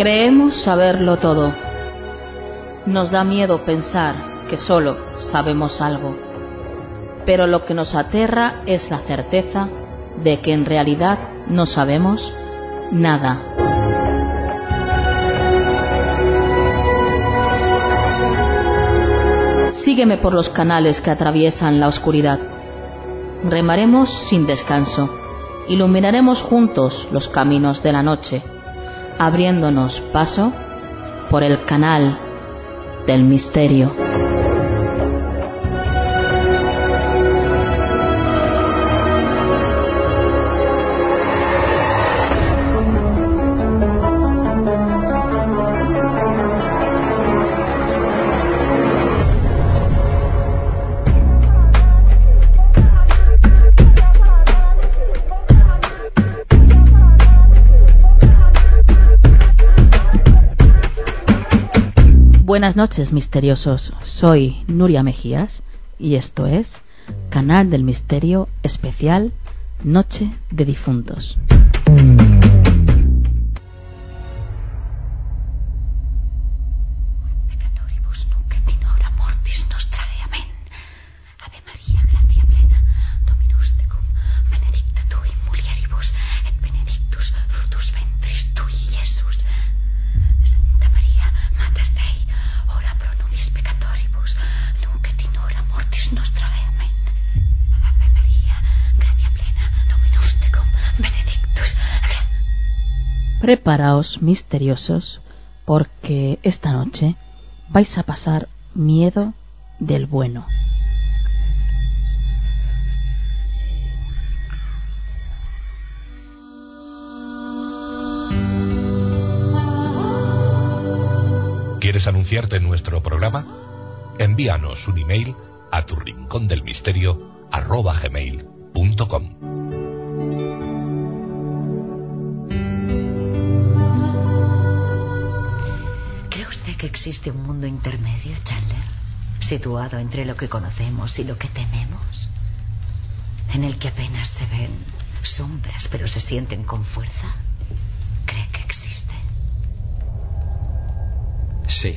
Creemos saberlo todo. Nos da miedo pensar que solo sabemos algo. Pero lo que nos aterra es la certeza de que en realidad no sabemos nada. Sígueme por los canales que atraviesan la oscuridad. Remaremos sin descanso. Iluminaremos juntos los caminos de la noche, abriéndonos paso por el canal del misterio. Buenas noches, misteriosos. Soy Nuria Mejías y esto es Canal del Misterio Especial Noche de Difuntos. Preparaos, misteriosos, porque esta noche vais a pasar miedo del bueno. ¿Quieres anunciarte en nuestro programa? Envíanos un email a turrincondelmisterio@gmail.com. Que existe un mundo intermedio, Chandler, situado entre lo que conocemos y lo que tememos, en el que apenas se ven sombras pero se sienten con fuerza. ¿Cree que existe? Sí.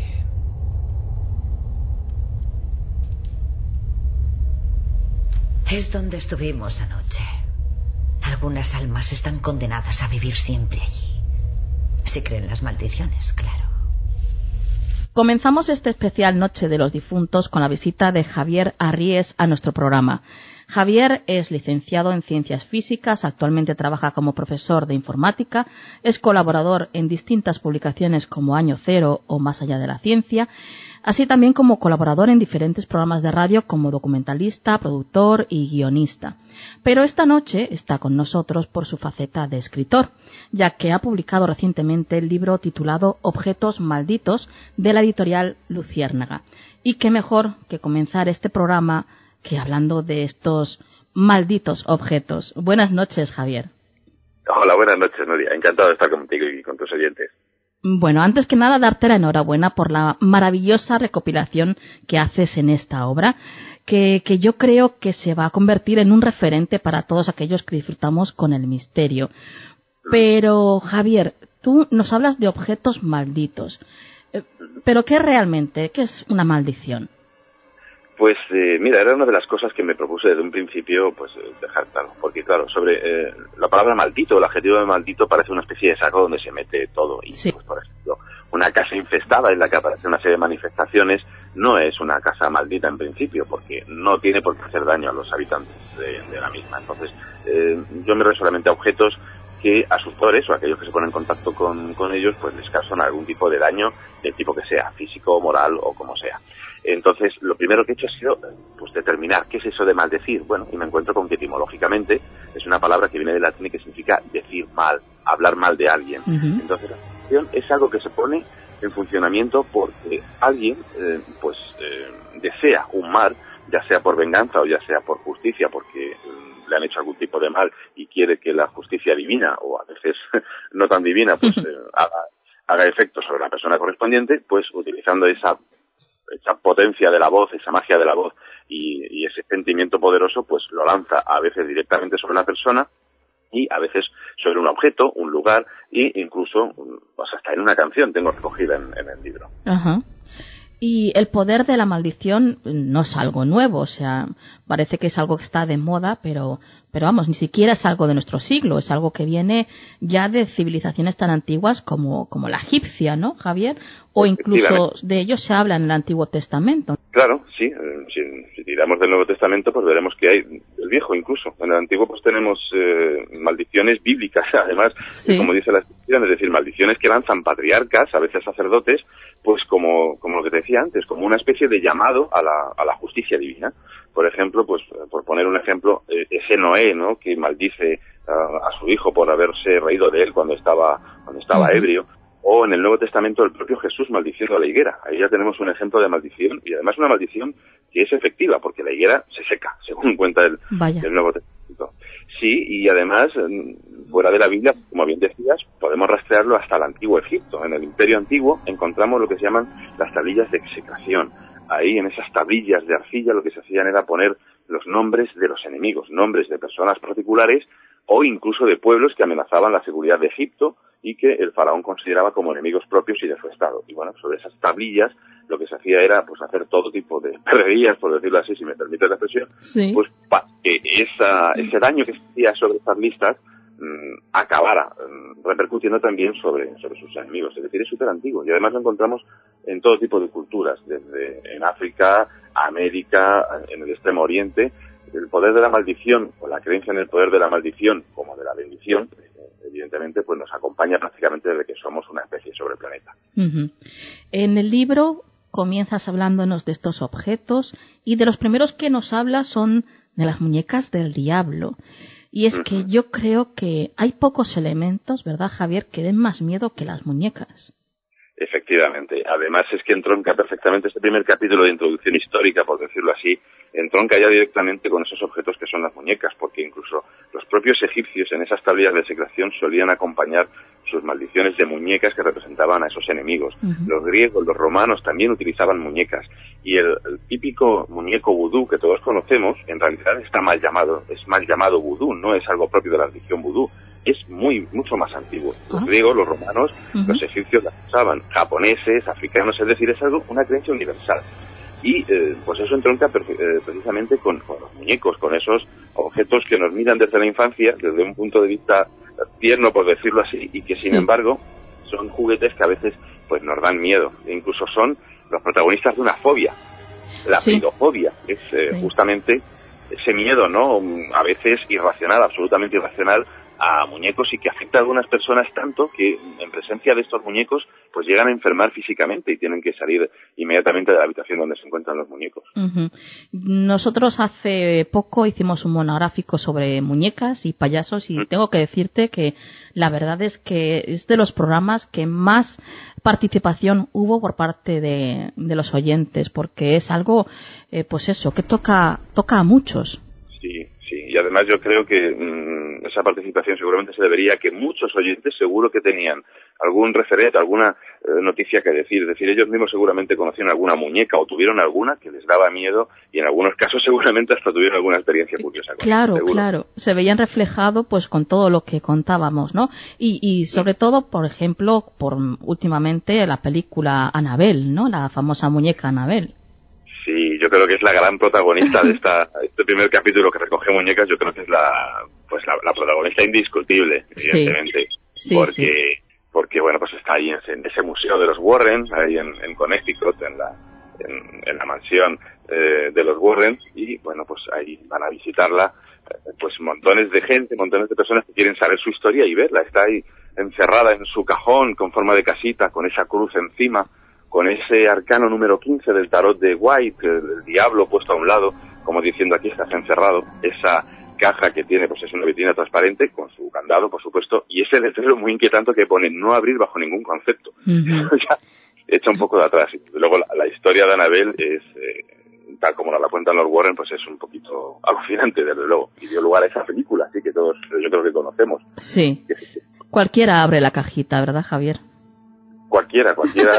Es donde estuvimos anoche. Algunas almas están condenadas a vivir siempre allí, si creen las maldiciones, claro. Comenzamos este especial Noche de los Difuntos con la visita de Javier Arries a nuestro programa. Javier es licenciado en Ciencias Físicas, actualmente trabaja como profesor de informática, es colaborador en distintas publicaciones como Año Cero o Más Allá de la Ciencia, así también como colaborador en diferentes programas de radio como documentalista, productor y guionista. Pero esta noche está con nosotros por su faceta de escritor, ya que ha publicado recientemente el libro titulado Objetos Malditos de la editorial Luciérnaga. Y qué mejor que comenzar este programa que hablando de estos malditos objetos. Buenas noches, Javier. Hola, buenas noches, Nuria. Encantado de estar contigo y con tus oyentes. Bueno, antes que nada, darte la enhorabuena por la maravillosa recopilación que haces en esta obra, que yo creo que se va a convertir en un referente para todos aquellos que disfrutamos con el misterio. Pero, Javier, tú nos hablas de objetos malditos. ¿Pero qué realmente? ¿Qué es una maldición? Pues mira, era una de las cosas que me propuse desde un principio pues dejar claro, porque claro, sobre la palabra maldito, el adjetivo de maldito parece una especie de saco donde se mete todo y sí. Pues por ejemplo, una casa infestada en la que aparece una serie de manifestaciones no es una casa maldita en principio, porque no tiene por qué hacer daño a los habitantes de la misma. Entonces yo me refiero solamente a objetos que a sus autores o a aquellos que se ponen en contacto con ellos pues les causan algún tipo de daño, del tipo que sea, físico, moral o como sea. Entonces, lo primero que he hecho ha sido pues determinar qué es eso de maldecir. Bueno, y me encuentro con que etimológicamente es una palabra que viene del latín y que significa decir mal, hablar mal de alguien. Uh-huh. Entonces, la maldición es algo que se pone en funcionamiento porque alguien desea un mal, ya sea por venganza o ya sea por justicia, porque le han hecho algún tipo de mal y quiere que la justicia divina, o a veces no tan divina, pues haga efecto sobre la persona correspondiente, pues utilizando esa potencia de la voz, esa magia de la voz y ese sentimiento poderoso, pues lo lanza a veces directamente sobre la persona y a veces sobre un objeto, un lugar, e incluso pues hasta en una canción tengo recogida en el libro. Ajá. Y el poder de la maldición no es algo nuevo, o sea, parece que es algo que está de moda, pero vamos, ni siquiera es algo de nuestro siglo, es algo que viene ya de civilizaciones tan antiguas como la egipcia, ¿no, Javier? O incluso de ello se habla en el Antiguo Testamento. Claro, sí, si tiramos del Nuevo Testamento, pues veremos que hay el Viejo incluso. En el Antiguo pues tenemos maldiciones bíblicas, además, sí, como dice la Escritura, es decir, maldiciones que lanzan patriarcas, a veces sacerdotes, pues como lo que te decía antes, como una especie de llamado a la justicia divina. Por ejemplo, pues por poner un ejemplo, ese Noé, ¿no?, que maldice a su hijo por haberse reído de él cuando estaba ebrio. O en el Nuevo Testamento el propio Jesús maldiciendo a la higuera. Ahí ya tenemos un ejemplo de maldición, y además una maldición que es efectiva, porque la higuera se seca, según cuenta el Nuevo Testamento. Sí, y además, fuera de la Biblia, como bien decías, podemos rastrearlo hasta el Antiguo Egipto. En el Imperio Antiguo encontramos lo que se llaman las tablillas de execración. Ahí, en esas tablillas de arcilla, lo que se hacían era poner los nombres de los enemigos, nombres de personas particulares o incluso de pueblos que amenazaban la seguridad de Egipto y que el faraón consideraba como enemigos propios y de su estado. Y bueno, sobre esas tablillas lo que se hacía era pues hacer todo tipo de perrerías, por decirlo así, si me permite la expresión, sí, pues para que ese daño que se hacía sobre estas listas acabara repercutiendo también sobre sus enemigos. Es decir, es súper antiguo y además lo encontramos en todo tipo de culturas, desde en África, América, en el Extremo Oriente. El poder de la maldición, o la creencia en el poder de la maldición como de la bendición, evidentemente pues nos acompaña prácticamente desde que somos una especie sobre el planeta. Uh-huh. En el libro comienzas hablándonos de estos objetos y de los primeros que nos hablas son de las muñecas del diablo. Y es que yo creo que hay pocos elementos, ¿verdad, Javier?, que den más miedo que las muñecas. Efectivamente. Además es que entronca perfectamente este primer capítulo de introducción histórica, por decirlo así, entronca ya directamente con esos objetos que son las muñecas, porque incluso los propios egipcios en esas tablillas de execración solían acompañar sus maldiciones de muñecas que representaban a esos enemigos. Uh-huh. Los griegos, los romanos también utilizaban muñecas, y el típico muñeco vudú que todos conocemos, en realidad está mal llamado, es mal llamado vudú, no es algo propio de la religión vudú. Es mucho más antiguo. Los griegos, los romanos, los egipcios las usaban, japoneses, africanos, es decir, es una creencia universal. Y pues eso entronca precisamente con los muñecos, con esos objetos que nos miran desde la infancia, desde un punto de vista tierno, por decirlo así, y que sin embargo son juguetes que a veces pues nos dan miedo, e incluso son los protagonistas de una fobia. La pirofobia es justamente ese miedo, ¿no?, a veces irracional, absolutamente irracional, a muñecos, y que afecta a algunas personas tanto que en presencia de estos muñecos pues llegan a enfermar físicamente y tienen que salir inmediatamente de la habitación donde se encuentran los muñecos. Uh-huh. Nosotros hace poco hicimos un monográfico sobre muñecas y payasos y tengo que decirte que la verdad es que es de los programas que más participación hubo por parte de los oyentes, porque es algo pues eso, que toca a muchos. Sí, y además yo creo que esa participación seguramente se debería a que muchos oyentes seguro que tenían algún referente, alguna noticia que decir. Es decir, ellos mismos seguramente conocían alguna muñeca o tuvieron alguna que les daba miedo y en algunos casos seguramente hasta tuvieron alguna experiencia curiosa. Claro, se veían reflejado pues con todo lo que contábamos, ¿no? Y sobre todo, por ejemplo, últimamente la película Annabelle, ¿no? La famosa muñeca Annabelle. Sí, yo creo que es la gran protagonista de este primer capítulo que recoge muñecas. Yo creo que es la protagonista indiscutible, evidentemente, porque bueno, pues está ahí en ese museo de los Warren, ahí en Connecticut, en la mansión de los Warren, y bueno, pues ahí van a visitarla pues montones de gente, montones de personas que quieren saber su historia y verla. Está ahí encerrada en su cajón con forma de casita, con esa cruz encima, con ese arcano número 15 del tarot de White, el diablo puesto a un lado, como diciendo aquí estás encerrado, esa caja que tiene, pues es una vitrina transparente, con su candado, por supuesto, y ese letrero muy inquietante que pone no abrir bajo ningún concepto. Uh-huh. Ya echa un poco de atrás. Y luego la historia de Annabelle es, tal como nos la cuentan los Warren, pues es un poquito alucinante, desde luego, y dio lugar a esa película, así que todos yo creo que conocemos. Sí. Cualquiera abre la cajita, ¿verdad, Javier? Cualquiera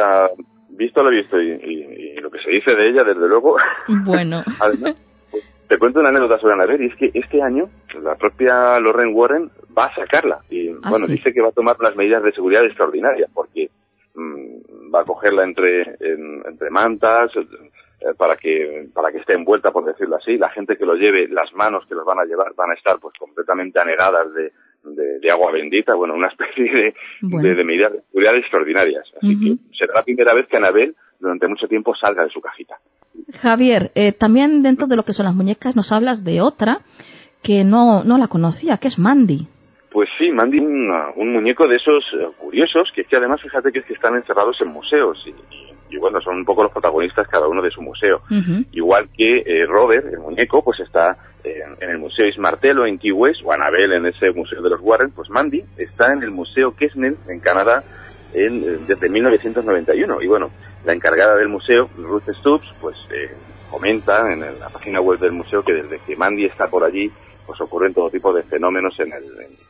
visto lo visto y lo que se dice de ella, desde luego. Bueno. Además, te cuento una anécdota sobre Annabelle, y es que este año la propia Lorraine Warren va a sacarla. Y sí. Dice que va a tomar unas medidas de seguridad extraordinarias, porque va a cogerla entre mantas, para que esté envuelta, por decirlo así. La gente que lo lleve, las manos que los van a llevar van a estar pues completamente anegadas de agua bendita, una especie de medidas de seguridad extraordinarias. Así que será la primera vez que Annabelle durante mucho tiempo salga de su cajita. Javier, también dentro de lo que son las muñecas nos hablas de otra que no la conocía, que es Mandy. Pues sí, Mandy, un muñeco de esos curiosos, que es que además fíjate que están encerrados en museos y son un poco los protagonistas cada uno de su museo. Igual que Robert, el muñeco, pues está en el Museo Ismartello en Key West, o Annabelle en ese museo de los Warren. Pues Mandy está en el Museo Kesnel en Canadá desde 1991. Y la encargada del museo, Ruth Stubbs, pues comenta en la página web del museo que desde que Mandy está por allí, pues ocurren todo tipo de fenómenos en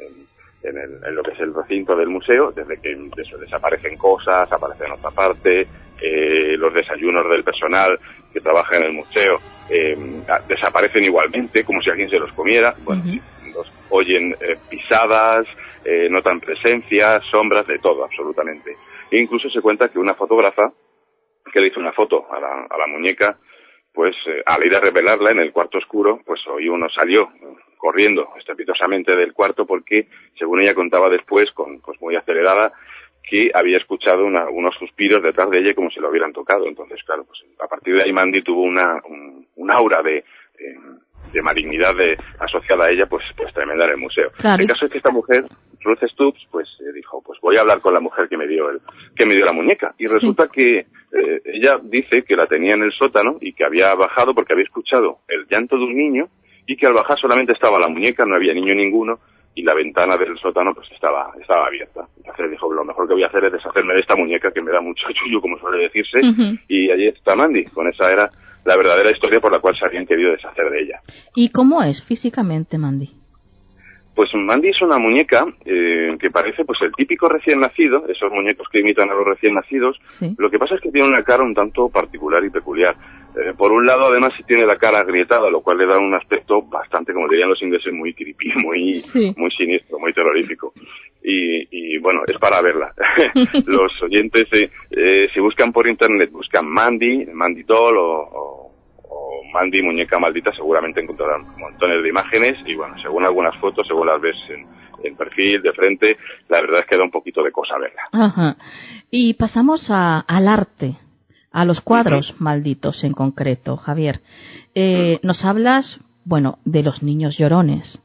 lo que es el recinto del museo, desde que desaparecen cosas, aparecen en otra parte, los desayunos del personal que trabaja en el museo desaparecen igualmente, como si alguien se los comiera. Los oyen pisadas, notan presencias, sombras, de todo, absolutamente. E incluso se cuenta que una fotógrafa que le hizo una foto a la muñeca, pues al ir a revelarla en el cuarto oscuro, pues uno salió corriendo estrepitosamente del cuarto porque, según ella contaba después, muy acelerada, que había escuchado unos suspiros detrás de ella como si lo hubieran tocado. Entonces, claro, pues a partir de ahí Mandy tuvo un aura de malignidad asociada a ella, pues tremenda en el museo. Claro. El caso es que esta mujer, Ruth Stubbs, pues dijo, pues voy a hablar con la mujer que me dio la muñeca. Y resulta que ella dice que la tenía en el sótano y que había bajado porque había escuchado el llanto de un niño y que al bajar solamente estaba la muñeca, no había niño ninguno, y la ventana del sótano pues estaba abierta. Entonces dijo, lo mejor que voy a hacer es deshacerme de esta muñeca que me da mucho chullo, como suele decirse, y allí está Mandy. Con esa era la verdadera historia por la cual se habían querido deshacer de ella. ¿Y cómo es físicamente Mandy? Pues Mandy es una muñeca que parece pues el típico recién nacido, esos muñecos que imitan a los recién nacidos. Sí. Lo que pasa es que tiene una cara un tanto particular y peculiar. Por un lado, además, sí tiene la cara agrietada, lo cual le da un aspecto bastante, como dirían los ingleses, muy creepy, muy siniestro, muy terrorífico. Y es para verla. Los oyentes, si buscan por internet, buscan Mandy Doll o Mandy muñeca maldita, seguramente encontrarán montones de imágenes y según algunas fotos, según las ves en perfil, de frente, la verdad es que da un poquito de cosa verla. Ajá. Y pasamos al arte, a los cuadros malditos en concreto, Javier. Nos hablas, de los niños llorones,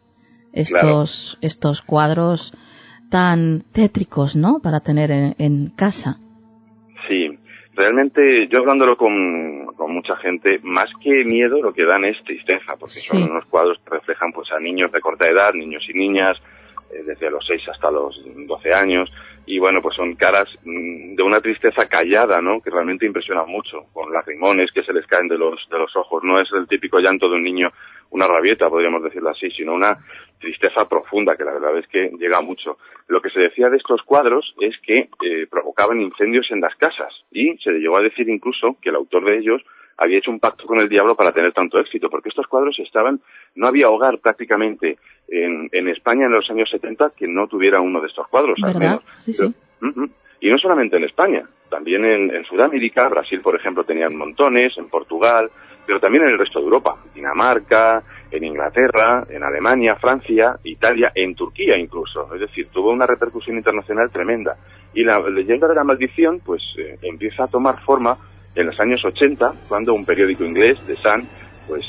estos cuadros tan tétricos, ¿no?, para tener en casa. Sí. Realmente, yo hablándolo con mucha gente, más que miedo, lo que dan es tristeza, porque son unos cuadros que reflejan pues a niños de corta edad, niños y niñas, desde los 6 hasta los 12 años, y pues son caras de una tristeza callada, ¿no?, que realmente impresiona mucho, con lagrimones que se les caen de los ojos. No es el típico llanto de un niño, una rabieta, podríamos decirlo así, sino una tristeza profunda, que la verdad es que llega mucho. Lo que se decía de estos cuadros es que provocaban incendios en las casas, y se llegó a decir incluso que el autor de ellos había hecho un pacto con el diablo para tener tanto éxito, porque estos cuadros no había hogar prácticamente en España en los años 70 que no tuviera uno de estos cuadros, al menos. Sí. Y no solamente en España, también en Sudamérica, Brasil, por ejemplo, tenían montones, en Portugal, pero también en el resto de Europa, Dinamarca, en Inglaterra, en Alemania, Francia, Italia, en Turquía incluso. Es decir, tuvo una repercusión internacional tremenda. Y la leyenda de la maldición, pues, empieza a tomar forma en los años 80, cuando un periódico inglés, The Sun, pues,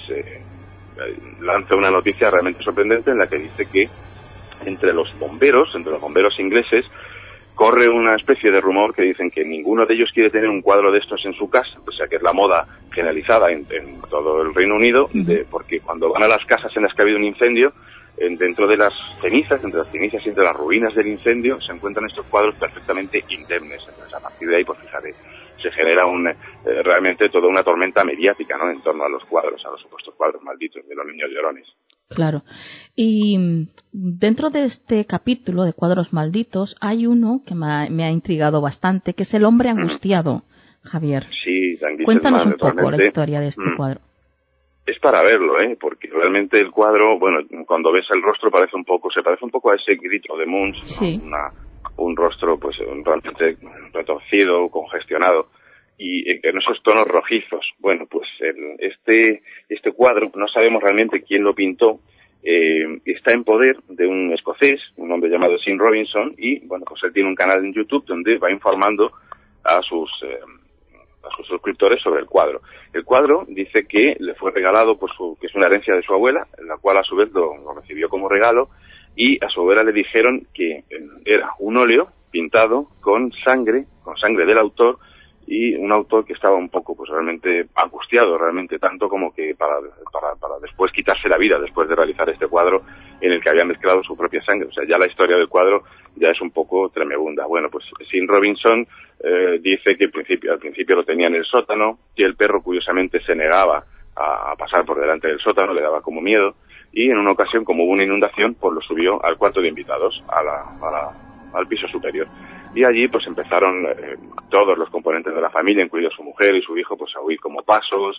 lanza una noticia realmente sorprendente en la que dice que entre los bomberos ingleses, corre una especie de rumor que dicen que ninguno de ellos quiere tener un cuadro de estos en su casa, o sea que es la moda generalizada en todo el Reino Unido, porque cuando van a las casas en las que ha habido un incendio, dentro de las cenizas, entre las cenizas y entre las ruinas del incendio, se encuentran estos cuadros perfectamente indemnes. Entonces, a partir de ahí, pues fíjate, se genera realmente toda una tormenta mediática, ¿no?, en torno a los cuadros, a los supuestos cuadros malditos de los niños llorones. Claro. Y dentro de este capítulo de cuadros malditos hay uno que me ha intrigado bastante, que es el hombre angustiado, Javier. Sí, Cuéntanos un poco la historia de este cuadro. Es para verlo, porque realmente el cuadro, bueno, cuando ves el rostro se parece un poco a ese grito de Munch, sí. un rostro pues realmente retorcido, congestionado, y en esos tonos rojizos. Bueno, pues este cuadro, no sabemos realmente quién lo pintó, está en poder de un escocés, un hombre llamado Sean Robinson, y bueno, pues él tiene un canal en YouTube donde va informando a sus suscriptores sobre el cuadro. El cuadro dice que le fue regalado que es una herencia de su abuela, la cual a su vez lo recibió como regalo, y a su abuela le dijeron que era un óleo pintado con sangre del autor, y un autor que estaba un poco pues realmente angustiado, realmente tanto como que para después quitarse la vida después de realizar este cuadro en el que había mezclado su propia sangre. O sea, ya la historia del cuadro ya es un poco tremebunda. Bueno, pues Sean Robinson dice que al principio lo tenía en el sótano, que el perro curiosamente se negaba a pasar por delante del sótano, le daba como miedo, y en una ocasión, como hubo una inundación, pues lo subió al cuarto de invitados, al piso superior. Y allí pues empezaron todos los componentes de la familia, incluido su mujer y su hijo, pues a oír como pasos,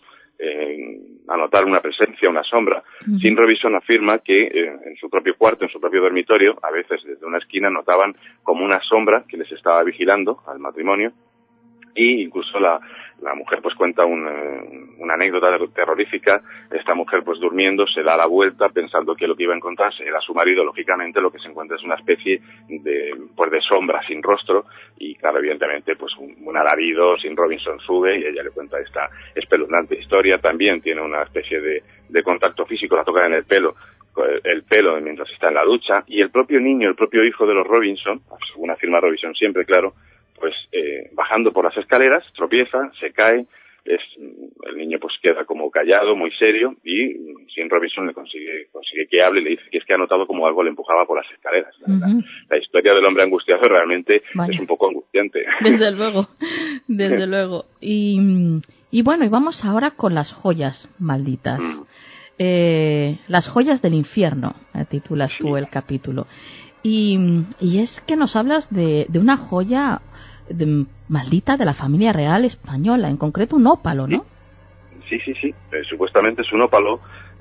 a notar una presencia, una sombra. Uh-huh. Sean Robinson afirma que en su propio cuarto, en su propio dormitorio, a veces desde una esquina notaban como una sombra que les estaba vigilando al matrimonio, y incluso la mujer pues cuenta una anécdota terrorífica. Esta mujer pues durmiendo se da la vuelta pensando que lo que iba a encontrarse era su marido. Lógicamente lo que se encuentra es una especie de sombra sin rostro, y claro, evidentemente pues un alarido. Sean Robinson sube y ella le cuenta esta espeluznante historia. También tiene una especie de contacto físico, la toca en el pelo mientras está en la ducha, y el propio niño, el propio hijo de los Robinson, según afirma Robinson siempre, claro, pues bajando por las escaleras tropieza, se cae, el niño pues queda como callado, muy serio, y Sean Robinson le consigue que hable y le dice que es que ha notado como algo le empujaba por las escaleras. Uh-huh. La historia del hombre angustiado realmente es un poco angustiante. Desde luego. Y bueno, y vamos ahora con las joyas malditas. Las joyas del infierno, titulas tú el capítulo. Y es que nos hablas de una joya maldita de la familia real española, en concreto un ópalo, ¿no? Sí. Supuestamente es un ópalo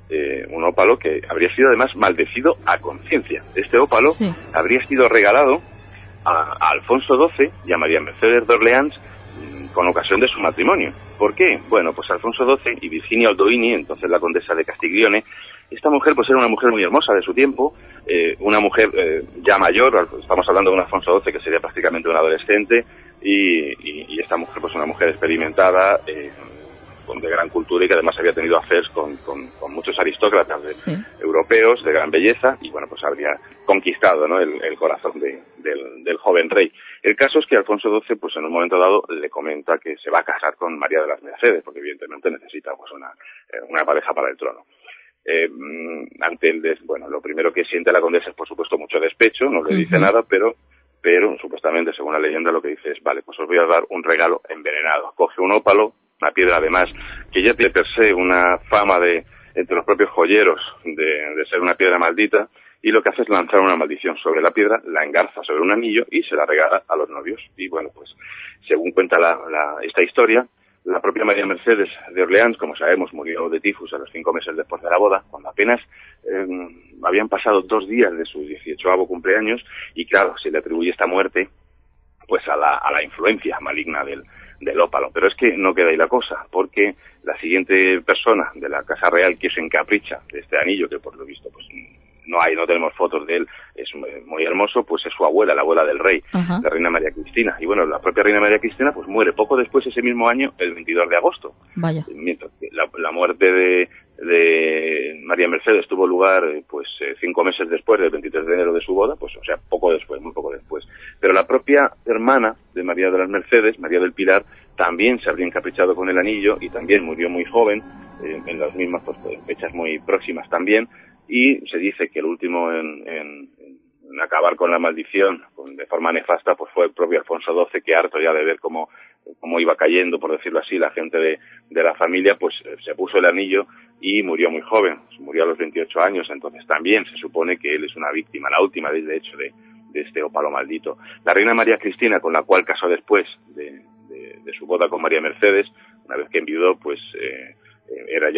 que habría sido además maldecido a conciencia. Este ópalo habría sido regalado a Alfonso XII y a María Mercedes de Orleans con ocasión de su matrimonio. ¿Por qué? Bueno, pues Alfonso XII y Virginia Aldoini, entonces la condesa de Castiglione, esta mujer pues era una mujer muy hermosa de su tiempo, una mujer ya mayor. Estamos hablando de un Alfonso XII que sería prácticamente un adolescente, y esta mujer pues una mujer experimentada, de gran cultura, y que además había tenido affairs con muchos aristócratas europeos de gran belleza, y bueno, pues habría conquistado, ¿no?, el corazón del joven rey. El caso es que Alfonso XII pues en un momento dado le comenta que se va a casar con María de las Mercedes, porque evidentemente necesita pues una pareja para el trono. Lo primero que siente la condesa es por supuesto mucho despecho, no le dice nada, pero supuestamente, según la leyenda, lo que dice es: vale, pues os voy a dar un regalo envenenado. Coge un ópalo, una piedra además que ya tiene per se una fama entre los propios joyeros de ser una piedra maldita, y lo que hace es lanzar una maldición sobre la piedra, la engarza sobre un anillo y se la regala a los novios. Y bueno, pues según cuenta esta historia, la propia María Mercedes de Orleans, como sabemos, murió de tifus a los 5 meses después de la boda, cuando apenas habían pasado 2 días de su 18º cumpleaños, y claro, se le atribuye esta muerte pues a la influencia maligna del ópalo. Pero es que no queda ahí la cosa, porque la siguiente persona de la Casa Real que se encapricha de este anillo, que por lo visto pues no tenemos fotos de él, es muy hermoso, pues es su abuela, la abuela del rey, la reina María Cristina. Y bueno, la propia reina María Cristina pues muere poco después, ese mismo año, el 22 de agosto. Vaya. Mientras que la muerte de María Mercedes tuvo lugar 5 meses después del 23 de enero de su boda, pues o sea, muy poco después. Pero la propia hermana de María de las Mercedes, María del Pilar, también se habría encaprichado con el anillo y también murió muy joven, en las mismas fechas muy próximas también. Y se dice que el último en acabar con la maldición de forma nefasta pues fue el propio Alfonso XII, que harto ya de ver cómo iba cayendo, por decirlo así, la gente de la familia, pues se puso el anillo y murió muy joven, murió a los 28 años. Entonces también se supone que él es una víctima, la última de hecho de este ópalo maldito. La reina María Cristina, con la cual casó después de su boda con María Mercedes, una vez que enviudó, pues era ya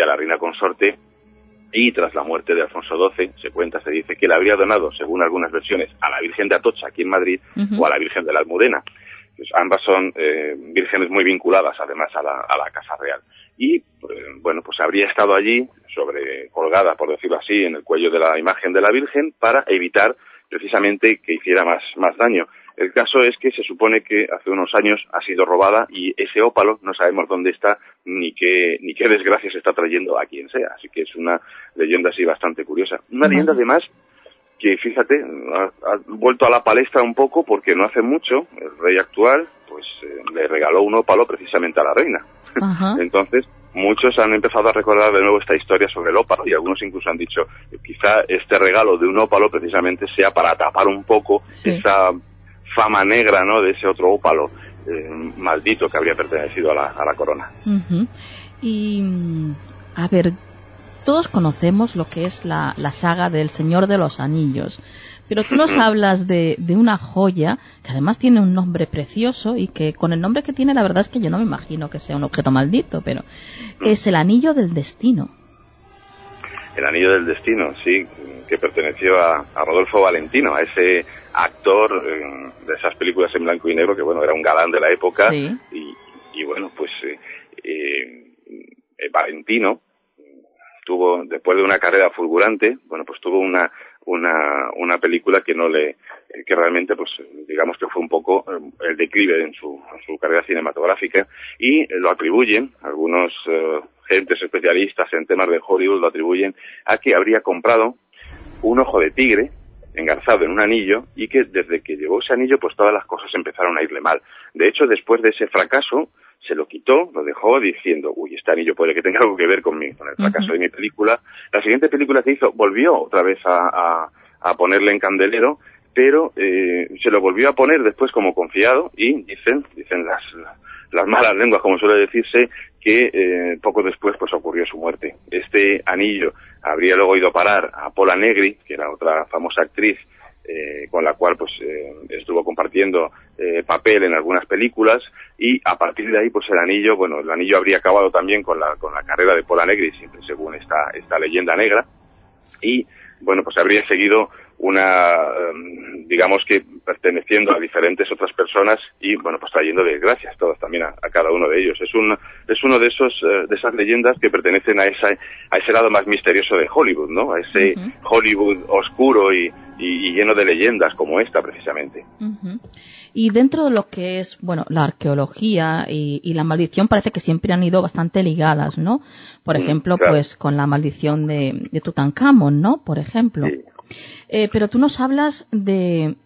a la reina consorte, y tras la muerte de Alfonso XII, se dice que le habría donado, según algunas versiones, a la Virgen de Atocha, aquí en Madrid, o a la Virgen de la Almudena. Pues ambas son vírgenes muy vinculadas, además, a la Casa Real. Y, bueno, pues habría estado allí, colgada, por decirlo así, en el cuello de la imagen de la Virgen, para evitar precisamente que hiciera más daño. El caso es que se supone que hace unos años ha sido robada y ese ópalo no sabemos dónde está ni qué desgracia se está trayendo a quien sea. Así que es una leyenda así bastante curiosa. Una leyenda además que, fíjate, ha vuelto a la palestra un poco porque no hace mucho el rey actual pues le regaló un ópalo precisamente a la reina. Entonces muchos han empezado a recordar de nuevo esta historia sobre el ópalo y algunos incluso han dicho quizá este regalo de un ópalo precisamente sea para tapar un poco esa fama negra, ¿no?, de ese otro ópalo maldito que habría pertenecido a la corona. Y a ver, todos conocemos lo que es la saga del Señor de los Anillos, pero tú nos hablas de una joya que además tiene un nombre precioso y que con el nombre que tiene la verdad es que yo no me imagino que sea un objeto maldito, pero es el Anillo del Destino. El Anillo del Destino, sí, que perteneció a Rodolfo Valentino, a ese actor de esas películas en blanco y negro que, bueno, era un galán de la época. Y bueno, pues Valentino tuvo, después de una carrera fulgurante, bueno, pues tuvo una película que realmente, pues digamos que fue un poco el declive en su carrera cinematográfica, y lo atribuyen algunos gentes especialistas en temas de Hollywood, lo atribuyen a que habría comprado un ojo de tigre engarzado en un anillo y que desde que llevó ese anillo pues todas las cosas empezaron a irle mal. De hecho, después de ese fracaso se lo quitó, lo dejó diciendo, este anillo puede que tenga algo que ver con el fracaso de mi película. La siguiente película que hizo volvió otra vez a ponerle en candelero, pero se lo volvió a poner después como confiado y dicen las malas lenguas, como suele decirse, que poco después pues ocurrió su muerte. Este anillo habría luego ido a parar a Pola Negri, que era otra famosa actriz con la cual pues estuvo compartiendo papel en algunas películas, y a partir de ahí pues el anillo habría acabado también con la carrera de Pola Negri, siempre según esta leyenda negra, y bueno, pues habría seguido digamos que perteneciendo a diferentes otras personas y bueno, pues trayendo desgracias todas también a cada uno de ellos. Es uno de esas leyendas que pertenecen a ese lado más misterioso de Hollywood, ¿no? A ese Hollywood oscuro y lleno de leyendas como esta precisamente. Y dentro de lo que es, bueno, la arqueología y la maldición parece que siempre han ido bastante ligadas, ¿no? Por ejemplo, claro, pues con la maldición de Tutankamón, ¿no? Por ejemplo. Sí. Pero tú nos hablas de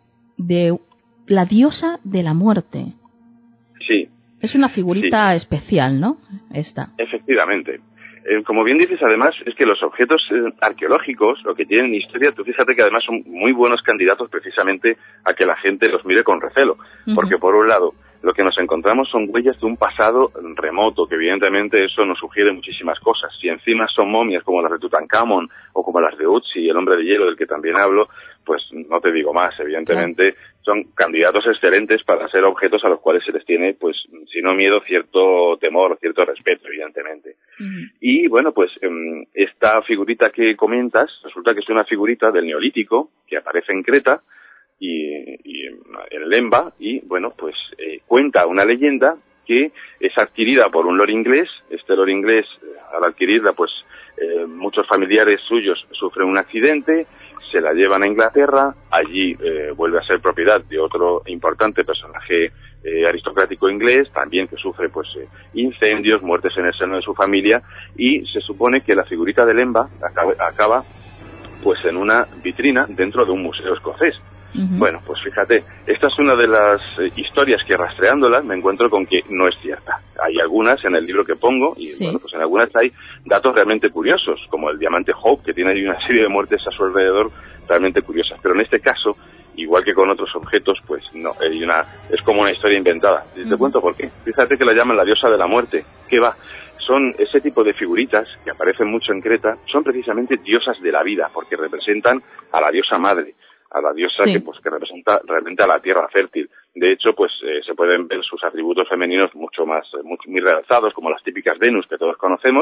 la diosa de la muerte. Sí. Es una figurita especial, ¿no? Esta. Efectivamente. Como bien dices, además, es que los objetos arqueológicos, lo que tienen historia, tú fíjate que además son muy buenos candidatos precisamente a que la gente los mire con recelo. Porque por un lado, lo que nos encontramos son huellas de un pasado remoto, que evidentemente eso nos sugiere muchísimas cosas. Si encima son momias como las de Tutankamón o como las de Utsi, el hombre de hielo del que también hablo, pues no te digo más. Evidentemente son candidatos excelentes para ser objetos a los cuales se les tiene, pues, si no miedo, cierto temor, cierto respeto, evidentemente. Y bueno, pues esta figurita que comentas, resulta que es una figurita del Neolítico que aparece en Creta y en Lemba, y bueno, pues cuenta una leyenda que es adquirida por un lord inglés. Este lord inglés, al adquirirla, pues muchos familiares suyos sufren un accidente, se la llevan a Inglaterra, allí vuelve a ser propiedad de otro importante personaje aristocrático inglés, también que sufre pues incendios, muertes en el seno de su familia, y se supone que la figurita de Lemba acaba pues en una vitrina dentro de un museo escocés. Bueno, pues fíjate, esta es una de las historias que, rastreándolas, me encuentro con que no es cierta. Hay algunas en el libro que pongo y bueno, pues en algunas hay datos realmente curiosos, como el diamante Hope, que tiene ahí una serie de muertes a su alrededor realmente curiosas. Pero en este caso, igual que con otros objetos, pues no, es como una historia inventada. Y te cuento por qué. Fíjate que la llaman la diosa de la muerte. ¿Qué va? Son ese tipo de figuritas que aparecen mucho en Creta, son precisamente diosas de la vida, porque representan a la diosa madre, a la diosa que representa realmente a la tierra fértil. De hecho, pues se pueden ver sus atributos femeninos muy realzados, como las típicas Venus que todos conocemos,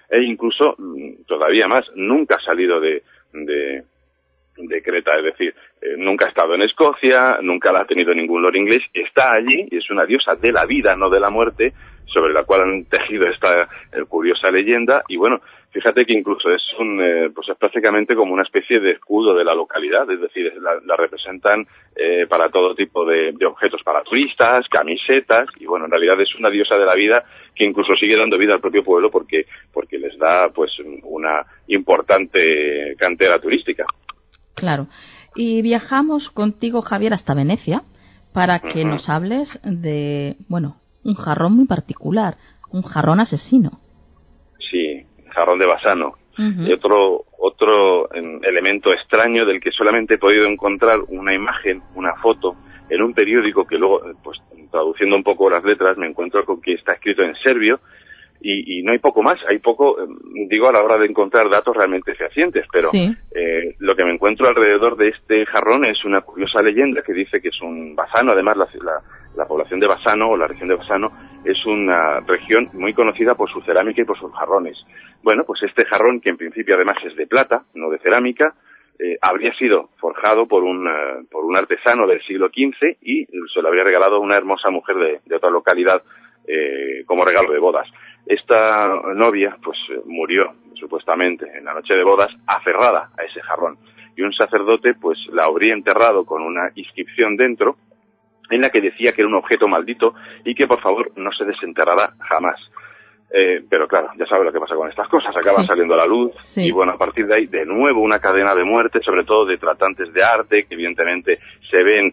e incluso, todavía más, nunca ha salido de Creta, es decir, nunca ha estado en Escocia, nunca la ha tenido ningún lord inglés, está allí y es una diosa de la vida, no de la muerte, sobre la cual han tejido esta curiosa leyenda. Y bueno, fíjate que incluso es pues es prácticamente como una especie de escudo de la localidad, es decir, la representan para todo tipo de objetos para turistas, camisetas, y bueno, en realidad es una diosa de la vida que incluso sigue dando vida al propio pueblo porque les da pues una importante cantera turística. Claro. Y viajamos contigo, Javier, hasta Venecia para que nos hables de, bueno, un jarrón muy particular, un jarrón asesino. Sí, jarrón de Bassano. Y otro elemento extraño del que solamente he podido encontrar una imagen, una foto, en un periódico que luego, pues traduciendo un poco las letras, me encuentro con que está escrito en serbio. Y no hay poco más, hay poco, digo, a la hora de encontrar datos realmente fehacientes, pero sí. Lo que me encuentro alrededor de este jarrón es una curiosa leyenda que dice que es un Bassano. Además, la población de Bassano, o la región de Bassano, es una región muy conocida por su cerámica y por sus jarrones. Bueno, pues este jarrón, que en principio además es de plata, no de cerámica, habría sido forjado por un artesano del siglo XV y se lo habría regalado una hermosa mujer de otra localidad como regalo de bodas. Esta novia pues murió supuestamente en la noche de bodas aferrada a ese jarrón, y un sacerdote pues la habría enterrado con una inscripción dentro en la que decía que era un objeto maldito y que por favor no se desenterrará jamás. Pero claro, ya sabes lo que pasa con estas cosas, acaban saliendo a la luz, y bueno, a partir de ahí de nuevo una cadena de muerte, sobre todo de tratantes de arte que evidentemente se ven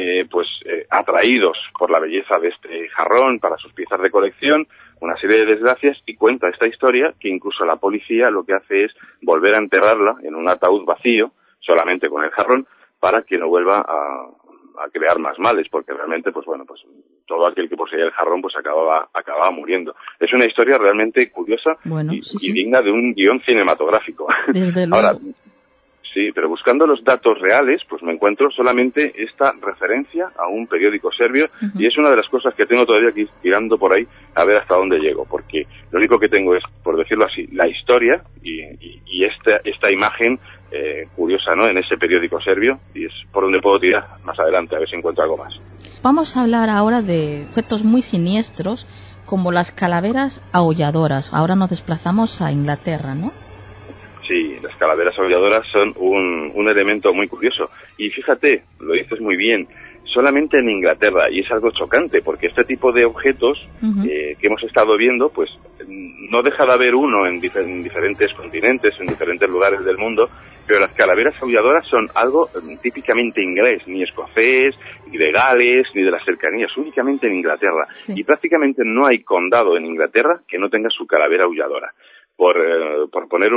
atraídos por la belleza de este jarrón para sus piezas de colección, una serie de desgracias, y cuenta esta historia que incluso la policía lo que hace es volver a enterrarla en un ataúd vacío, solamente con el jarrón, para que no vuelva a crear más males, porque realmente, pues bueno, pues todo aquel que poseía el jarrón pues acababa muriendo. Es una historia realmente curiosa y digna de un guión cinematográfico. Desde luego. Ahora, sí, pero buscando los datos reales, pues me encuentro solamente esta referencia a un periódico serbio, y es una de las cosas que tengo todavía que ir tirando por ahí a ver hasta dónde llego, porque lo único que tengo es, por decirlo así, la historia y esta imagen curiosa, ¿no?, en ese periódico serbio, y es por donde puedo tirar más adelante, a ver si encuentro algo más. Vamos a hablar ahora de objetos muy siniestros, como las calaveras aulladoras. Ahora nos desplazamos a Inglaterra, ¿no? Sí, las calaveras aulladoras son un elemento muy curioso. Y fíjate, lo dices muy bien, solamente en Inglaterra, y es algo chocante, porque este tipo de objetos que hemos estado viendo, pues no deja de haber uno en diferentes continentes, en diferentes lugares del mundo, pero las calaveras aulladoras son algo típicamente inglés, ni escocés, ni de Gales, ni de las cercanías, únicamente en Inglaterra. Sí. Y prácticamente no hay condado en Inglaterra que no tenga su calavera aulladora. Por poner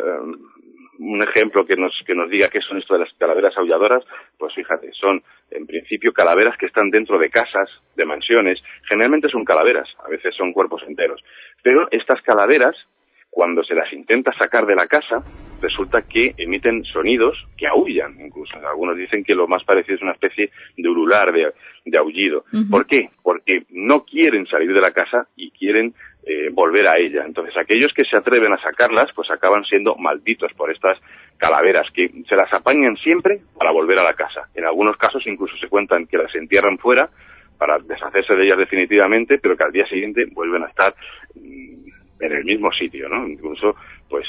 un ejemplo que nos diga qué son esto de las calaveras aulladoras, pues fíjate, son en principio calaveras que están dentro de casas, de mansiones. Generalmente son calaveras, a veces son cuerpos enteros, pero estas calaveras, cuando se las intenta sacar de la casa, resulta que emiten sonidos que aullan. Incluso algunos dicen que lo más parecido es una especie de ulular, de aullido. ¿Por qué? Porque no quieren salir de la casa y quieren volver a ella. Entonces aquellos que se atreven a sacarlas pues acaban siendo malditos por estas calaveras, que se las apañan siempre para volver a la casa. En algunos casos incluso se cuentan que las entierran fuera para deshacerse de ellas definitivamente, pero que al día siguiente vuelven a estar en el mismo sitio, ¿no? Incluso pues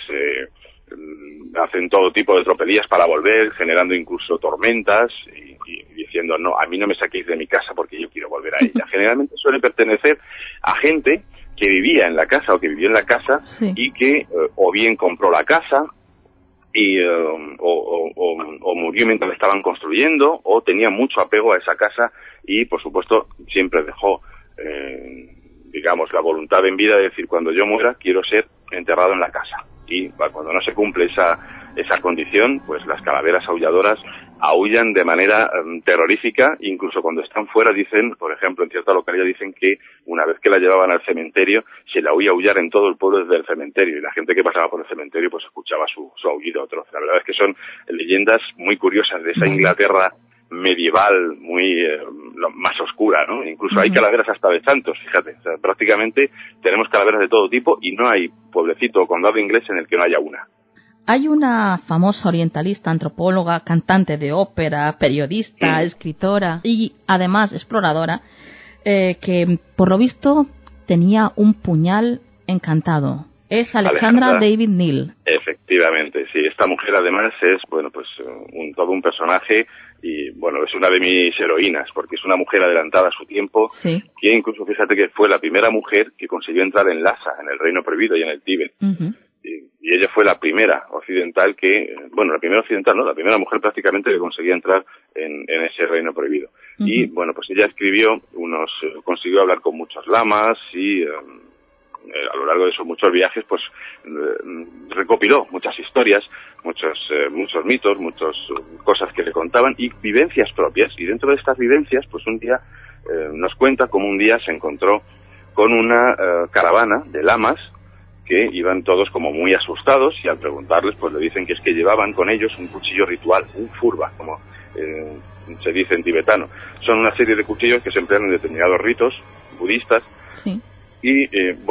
hacen todo tipo de tropelías para volver, generando incluso tormentas y diciendo, no, a mí no me saquéis de mi casa porque yo quiero volver a ella. Generalmente suele pertenecer a gente que vivía en la casa o que vivió en la casa y que o bien compró la casa y o murió mientras la estaban construyendo, o tenía mucho apego a esa casa y por supuesto siempre dejó digamos la voluntad en vida de decir, cuando yo muera quiero ser enterrado en la casa. Y cuando no se cumple esa condición, pues las calaveras aulladoras aullan de manera terrorífica. Incluso cuando están fuera dicen, por ejemplo, en cierta localidad dicen que una vez que la llevaban al cementerio se la oía aullar en todo el pueblo desde el cementerio, y la gente que pasaba por el cementerio pues escuchaba su aullido atroz. La verdad es que son leyendas muy curiosas de esa Inglaterra medieval, muy más oscura, ¿no? Incluso hay calaveras hasta de santos, fíjate. O sea, prácticamente tenemos calaveras de todo tipo y no hay pueblecito o condado inglés en el que no haya una. Hay una famosa orientalista, antropóloga, cantante de ópera, periodista, escritora y además exploradora, que por lo visto tenía un puñal encantado. Es Alexandra David Neal. Efectivamente, sí. Esta mujer además es, bueno, pues todo un personaje y, bueno, es una de mis heroínas porque es una mujer adelantada a su tiempo, sí, que incluso, fíjate que fue la primera mujer que consiguió entrar en Lhasa, en el Reino Prohibido y en el Tíbet. Y ella fue la primera occidental la primera mujer prácticamente que conseguía entrar en ese Reino Prohibido. Y, bueno, pues ella escribió consiguió hablar con muchos lamas y a lo largo de esos muchos viajes, pues recopiló muchas historias, muchos mitos, muchas cosas que le contaban y vivencias propias. Y dentro de estas vivencias, pues un día nos cuenta cómo un día se encontró con una caravana de lamas que iban todos como muy asustados y al preguntarles, pues le dicen que es que llevaban con ellos un cuchillo ritual, un furba, como se dice en tibetano. Son una serie de cuchillos que se emplean en determinados ritos budistas. Sí. Y,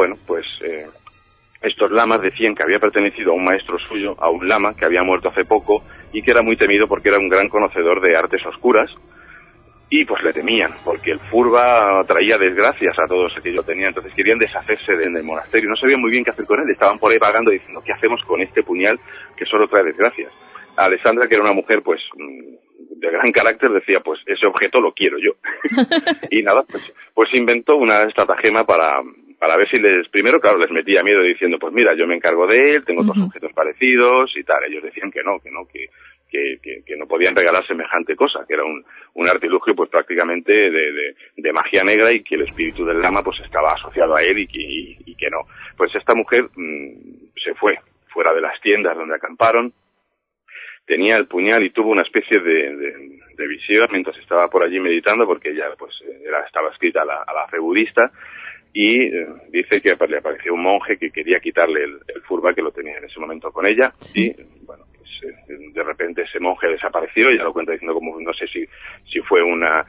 estos lamas decían que había pertenecido a un maestro suyo, a un lama que había muerto hace poco y que era muy temido porque era un gran conocedor de artes oscuras y pues le temían porque el furba traía desgracias a todos los que lo tenían, entonces querían deshacerse del monasterio, no sabían muy bien qué hacer con él, estaban por ahí vagando diciendo ¿qué hacemos con este puñal que solo trae desgracias? Alessandra, que era una mujer pues de gran carácter, decía pues ese objeto lo quiero yo. Y nada, pues inventó una estratagema para ver si primero les metía miedo diciendo pues mira, yo me encargo de él, tengo otros objetos parecidos y tal. Ellos decían que no podían regalar semejante cosa, que era un artilugio pues prácticamente de magia negra y que el espíritu del lama pues estaba asociado a él y que no. Pues esta mujer se fue fuera de las tiendas donde acamparon, tenía el puñal y tuvo una especie de visión mientras estaba por allí meditando porque ella pues estaba escrita a la fe budista y dice que le apareció un monje que quería quitarle el furba que lo tenía en ese momento con ella y bueno, pues de repente ese monje desapareció. Ella lo cuenta diciendo como no sé si fue una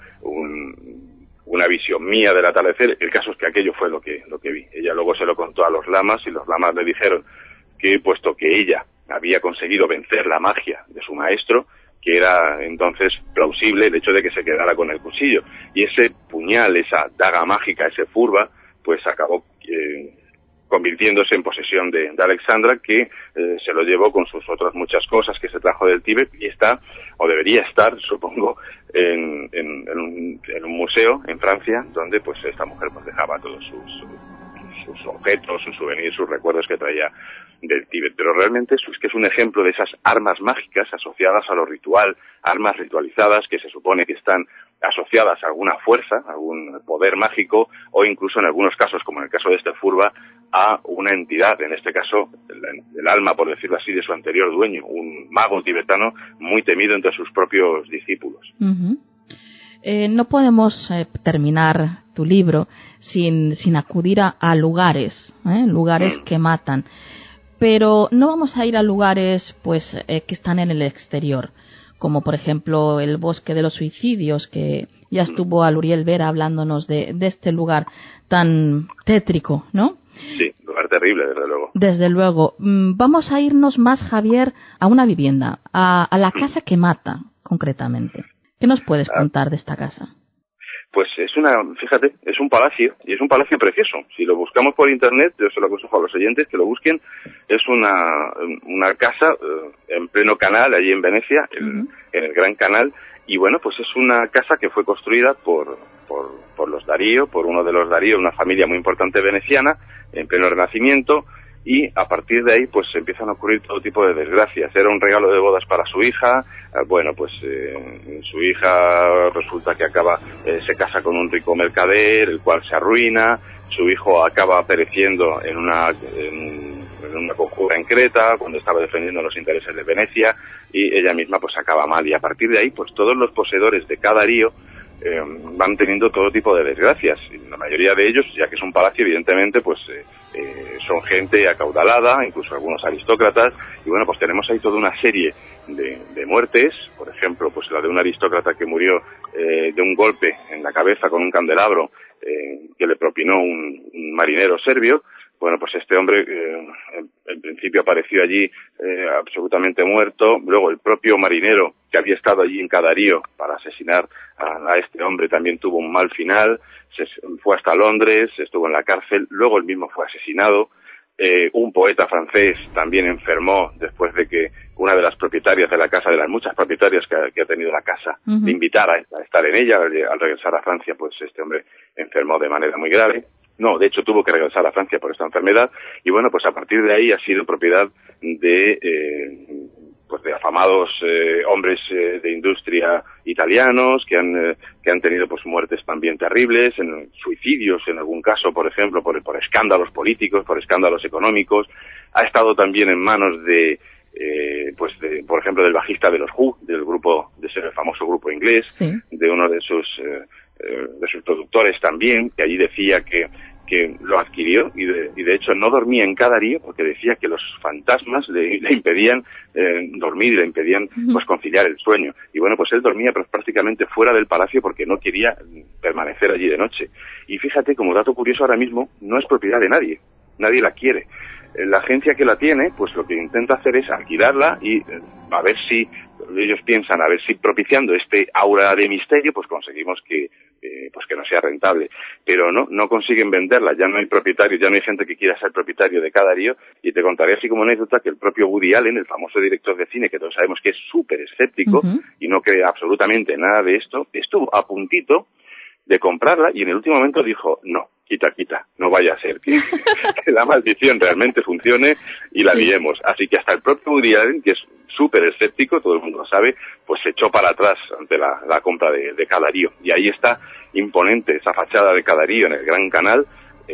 visión mía del atardecer. El caso es que aquello fue lo que vi. Ella luego se lo contó a los lamas y los lamas le dijeron que puesto que ella había conseguido vencer la magia de su maestro, que era entonces plausible el hecho de que se quedara con el cuchillo. Y ese puñal, esa daga mágica, ese furba, pues acabó convirtiéndose en posesión de Alexandra, que se lo llevó con sus otras muchas cosas que se trajo del Tíbet y está, o debería estar, supongo, en un museo en Francia, donde pues esta mujer pues dejaba todos sus objetos, sus souvenirs, sus recuerdos que traía del Tíbet. Pero realmente es que es un ejemplo de esas armas mágicas asociadas a lo ritual, armas ritualizadas que se supone que están asociadas a alguna fuerza, a algún poder mágico o incluso en algunos casos, como en el caso de este furba, a una entidad, en este caso el alma, por decirlo así, de su anterior dueño, un mago tibetano muy temido entre sus propios discípulos. No podemos terminar tu libro sin acudir a lugares, lugares que matan. Pero no vamos a ir a lugares que están en el exterior, como por ejemplo el Bosque de los Suicidios, que ya estuvo Aluriel Vera hablándonos de este lugar tan tétrico, ¿no? Sí, lugar terrible, desde luego. Desde luego. Vamos a irnos más, Javier, a una vivienda, a la casa que mata, concretamente. ¿Qué nos puedes contar de esta casa? Pues es un palacio, y es un palacio precioso. Si lo buscamos por internet, yo se lo aconsejo a los oyentes que lo busquen. Es una casa en pleno canal, allí en Venecia, en el Gran Canal, y bueno, pues es una casa que fue construida por los Darío, por uno de los Darío, una familia muy importante veneciana, en pleno Renacimiento, y a partir de ahí pues empiezan a ocurrir todo tipo de desgracias. Era un regalo de bodas para su hija, su hija resulta que se casa con un rico mercader, el cual se arruina, su hijo acaba pereciendo en una conjura en Creta cuando estaba defendiendo los intereses de Venecia, y ella misma pues acaba mal, y a partir de ahí pues todos los poseedores de cada Darío van teniendo todo tipo de desgracias. La mayoría de ellos, ya que es un palacio, evidentemente, pues son gente acaudalada, incluso algunos aristócratas, y bueno, pues tenemos ahí toda una serie de muertes. Por ejemplo, pues la de un aristócrata que murió de un golpe en la cabeza con un candelabro que le propinó un marinero serbio. Bueno, pues este hombre en principio apareció allí absolutamente muerto. Luego el propio marinero que había estado allí en Cadarío para asesinar a este hombre también tuvo un mal final. Fue hasta Londres, estuvo en la cárcel, luego él mismo fue asesinado. Un poeta francés también enfermó después de que una de las propietarias de la casa, de las muchas propietarias que ha tenido la casa, le invitara a estar en ella. Al regresar a Francia, pues este hombre enfermó de manera muy grave. No, de hecho tuvo que regresar a Francia por esta enfermedad, y bueno, pues a partir de ahí ha sido propiedad de afamados hombres de industria italianos que han tenido pues muertes también terribles, suicidios en algún caso, por ejemplo, por escándalos políticos, por escándalos económicos. Ha estado también en manos por ejemplo, del bajista de los Who, del famoso grupo inglés, sí, de uno de sus productores también, que allí decía que lo adquirió y de hecho no dormía en Cadarío porque decía que los fantasmas le impedían dormir y le impedían pues conciliar el sueño. Y bueno, pues él dormía pues prácticamente fuera del palacio porque no quería permanecer allí de noche. Y fíjate, como dato curioso, ahora mismo no es propiedad de nadie la quiere. La agencia que la tiene, pues lo que intenta hacer es alquilarla y a ver si ellos piensan, a ver si propiciando este aura de misterio, pues conseguimos que no sea rentable. Pero no consiguen venderla, ya no hay propietarios, ya no hay gente que quiera ser propietario de Cadarío. Y te contaré así como anécdota que el propio Woody Allen, el famoso director de cine, que todos sabemos que es súper escéptico y no cree absolutamente nada de esto, estuvo a puntito de comprarla y en el último momento dijo, no, quita, no vaya a ser que la maldición realmente funcione y la liemos. Así que hasta el propio Woody Allen, que es súper escéptico, todo el mundo lo sabe, pues se echó para atrás ante la compra de Cadarío. Y ahí está imponente esa fachada de Cadarío en el Gran Canal.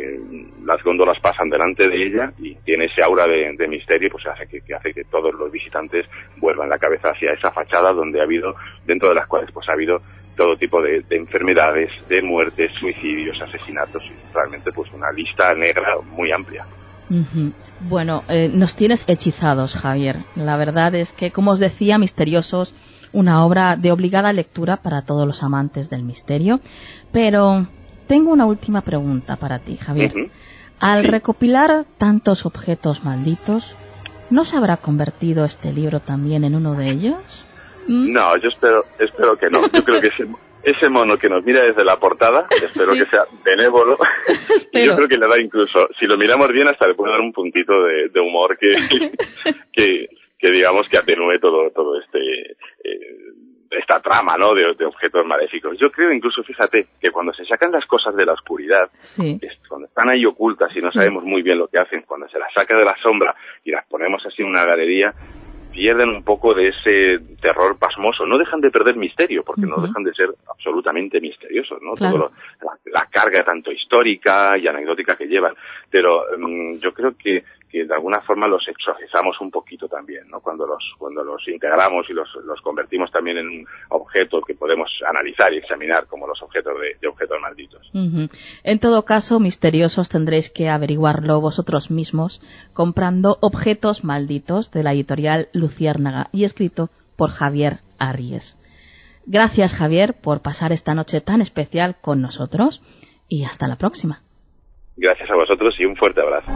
Las góndolas pasan delante de ella y tiene ese aura de misterio, pues que hace que todos los visitantes vuelvan la cabeza hacia esa fachada dentro de las cuales pues ha habido todo tipo de enfermedades, de muertes, suicidios, asesinatos, y realmente pues una lista negra muy amplia. Bueno, nos tienes hechizados, Javier. La verdad es que, como os decía, Misteriosos, una obra de obligada lectura para todos los amantes del misterio. Pero tengo una última pregunta para ti, Javier. Al recopilar tantos objetos malditos, ¿no se habrá convertido este libro también en uno de ellos? No, yo espero que no. Yo creo que ese mono que nos mira desde la portada, espero que sea benévolo. Y yo creo que le da incluso, si lo miramos bien, hasta le puede dar un puntito de humor que digamos que atenúe todo esta trama, ¿no? de objetos maléficos. Yo creo incluso, fíjate, que cuando se sacan las cosas de la oscuridad, cuando están ahí ocultas y no sabemos muy bien lo que hacen, cuando se las saca de la sombra y las ponemos así en una galería, pierden un poco de ese terror pasmoso. No dejan de perder misterio, porque no dejan de ser absolutamente misteriosos, ¿no? Claro. La carga tanto histórica y anecdótica que llevan. Pero yo creo que de alguna forma los exorcizamos un poquito también, ¿no? Cuando los integramos y los convertimos también en un objeto que podemos analizar y examinar como los objetos de objetos malditos. En todo caso, Misteriosos tendréis que averiguarlo vosotros mismos comprando Objetos Malditos de la editorial Luciérnaga y escrito por Javier Arries. Gracias, Javier, por pasar esta noche tan especial con nosotros y hasta la próxima. Gracias a vosotros y un fuerte abrazo.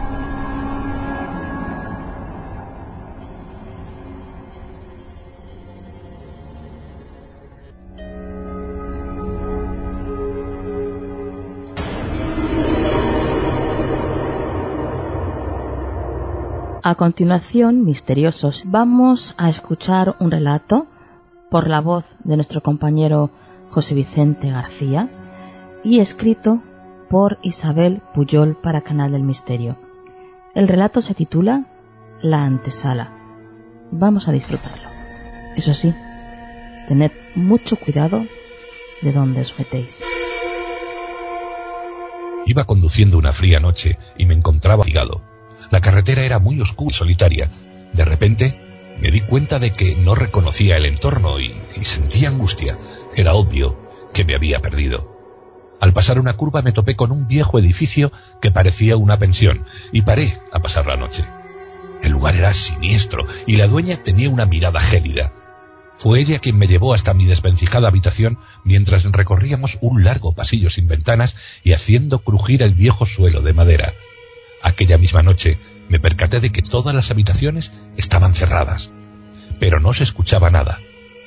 A continuación, Misteriosos, vamos a escuchar un relato por la voz de nuestro compañero José Vicente García y escrito por Isabel Puyol para Canal del Misterio. El relato se titula La antesala. Vamos a disfrutarlo. Eso sí, tened mucho cuidado de dónde os metéis. Iba conduciendo una fría noche y me encontraba fatigado. La carretera era muy oscura y solitaria. De repente me di cuenta de que no reconocía el entorno y sentí angustia. Era obvio que me había perdido. Al pasar una curva me topé con un viejo edificio que parecía una pensión y paré a pasar la noche. El lugar era siniestro y la dueña tenía una mirada gélida. Fue ella quien me llevó hasta mi desvencijada habitación mientras recorríamos un largo pasillo sin ventanas y haciendo crujir el viejo suelo de madera. Aquella misma noche me percaté de que todas las habitaciones estaban cerradas, pero no se escuchaba nada.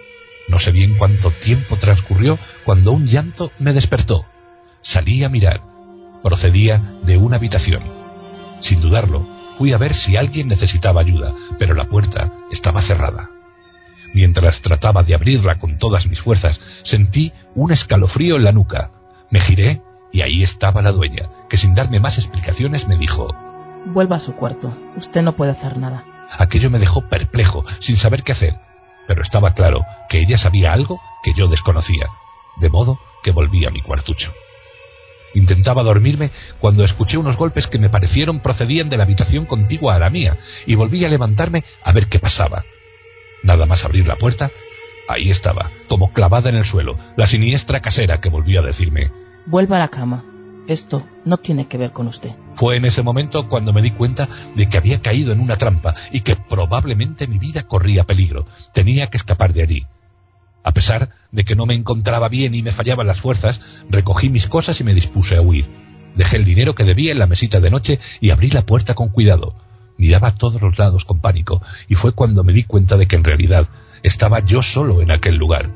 No sé bien cuánto tiempo transcurrió cuando un llanto me despertó. Salí a mirar. Procedía de una habitación. Sin dudarlo, fui a ver si alguien necesitaba ayuda, pero la puerta estaba cerrada. Mientras trataba de abrirla con todas mis fuerzas, sentí un escalofrío en la nuca. Me giré y ahí estaba la dueña, que sin darme más explicaciones me dijo: vuelva a su cuarto, usted no puede hacer nada. Aquello me dejó perplejo, sin saber qué hacer, pero estaba claro que ella sabía algo que yo desconocía, de modo que volví a mi cuartucho. Intentaba dormirme cuando escuché unos golpes que me parecieron procedían de la habitación contigua a la mía, y volví a levantarme a ver qué pasaba. Nada más abrir la puerta, ahí estaba, como clavada en el suelo, la siniestra casera que volvió a decirme: vuelva a la cama, esto no tiene que ver con usted. Fue en ese momento cuando me di cuenta de que había caído en una trampa y que probablemente mi vida corría peligro. Tenía que escapar de allí. A pesar de que no me encontraba bien y me fallaban las fuerzas, recogí mis cosas y me dispuse a huir. Dejé el dinero que debía en la mesita de noche y abrí la puerta con cuidado. Miraba a todos los lados con pánico y fue cuando me di cuenta de que en realidad estaba yo solo en aquel lugar.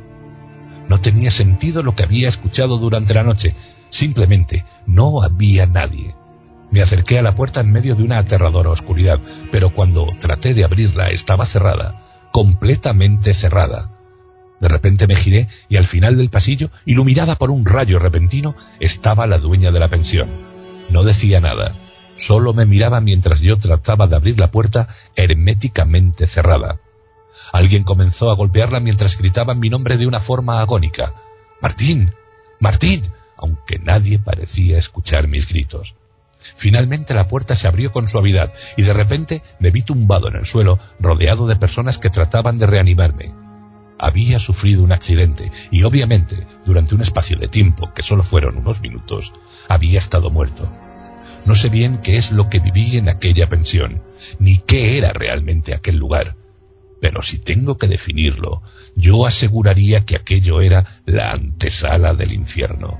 No tenía sentido lo que había escuchado durante la noche. Simplemente no había nadie. Me acerqué a la puerta en medio de una aterradora oscuridad, pero cuando traté de abrirla estaba cerrada, completamente cerrada. De repente me giré y al final del pasillo, iluminada por un rayo repentino, estaba la dueña de la pensión. No decía nada, solo me miraba mientras yo trataba de abrir la puerta herméticamente cerrada. Alguien comenzó a golpearla mientras gritaban mi nombre de una forma agónica: ¡Martín! ¡Martín!, aunque nadie parecía escuchar mis gritos. Finalmente la puerta se abrió con suavidad y de repente me vi tumbado en el suelo, rodeado de personas que trataban de reanimarme. Había sufrido un accidente y obviamente, durante un espacio de tiempo que solo fueron unos minutos, había estado muerto. No sé bien qué es lo que viví en aquella pensión, ni qué era realmente aquel lugar. Pero si tengo que definirlo, yo aseguraría que aquello era la antesala del infierno.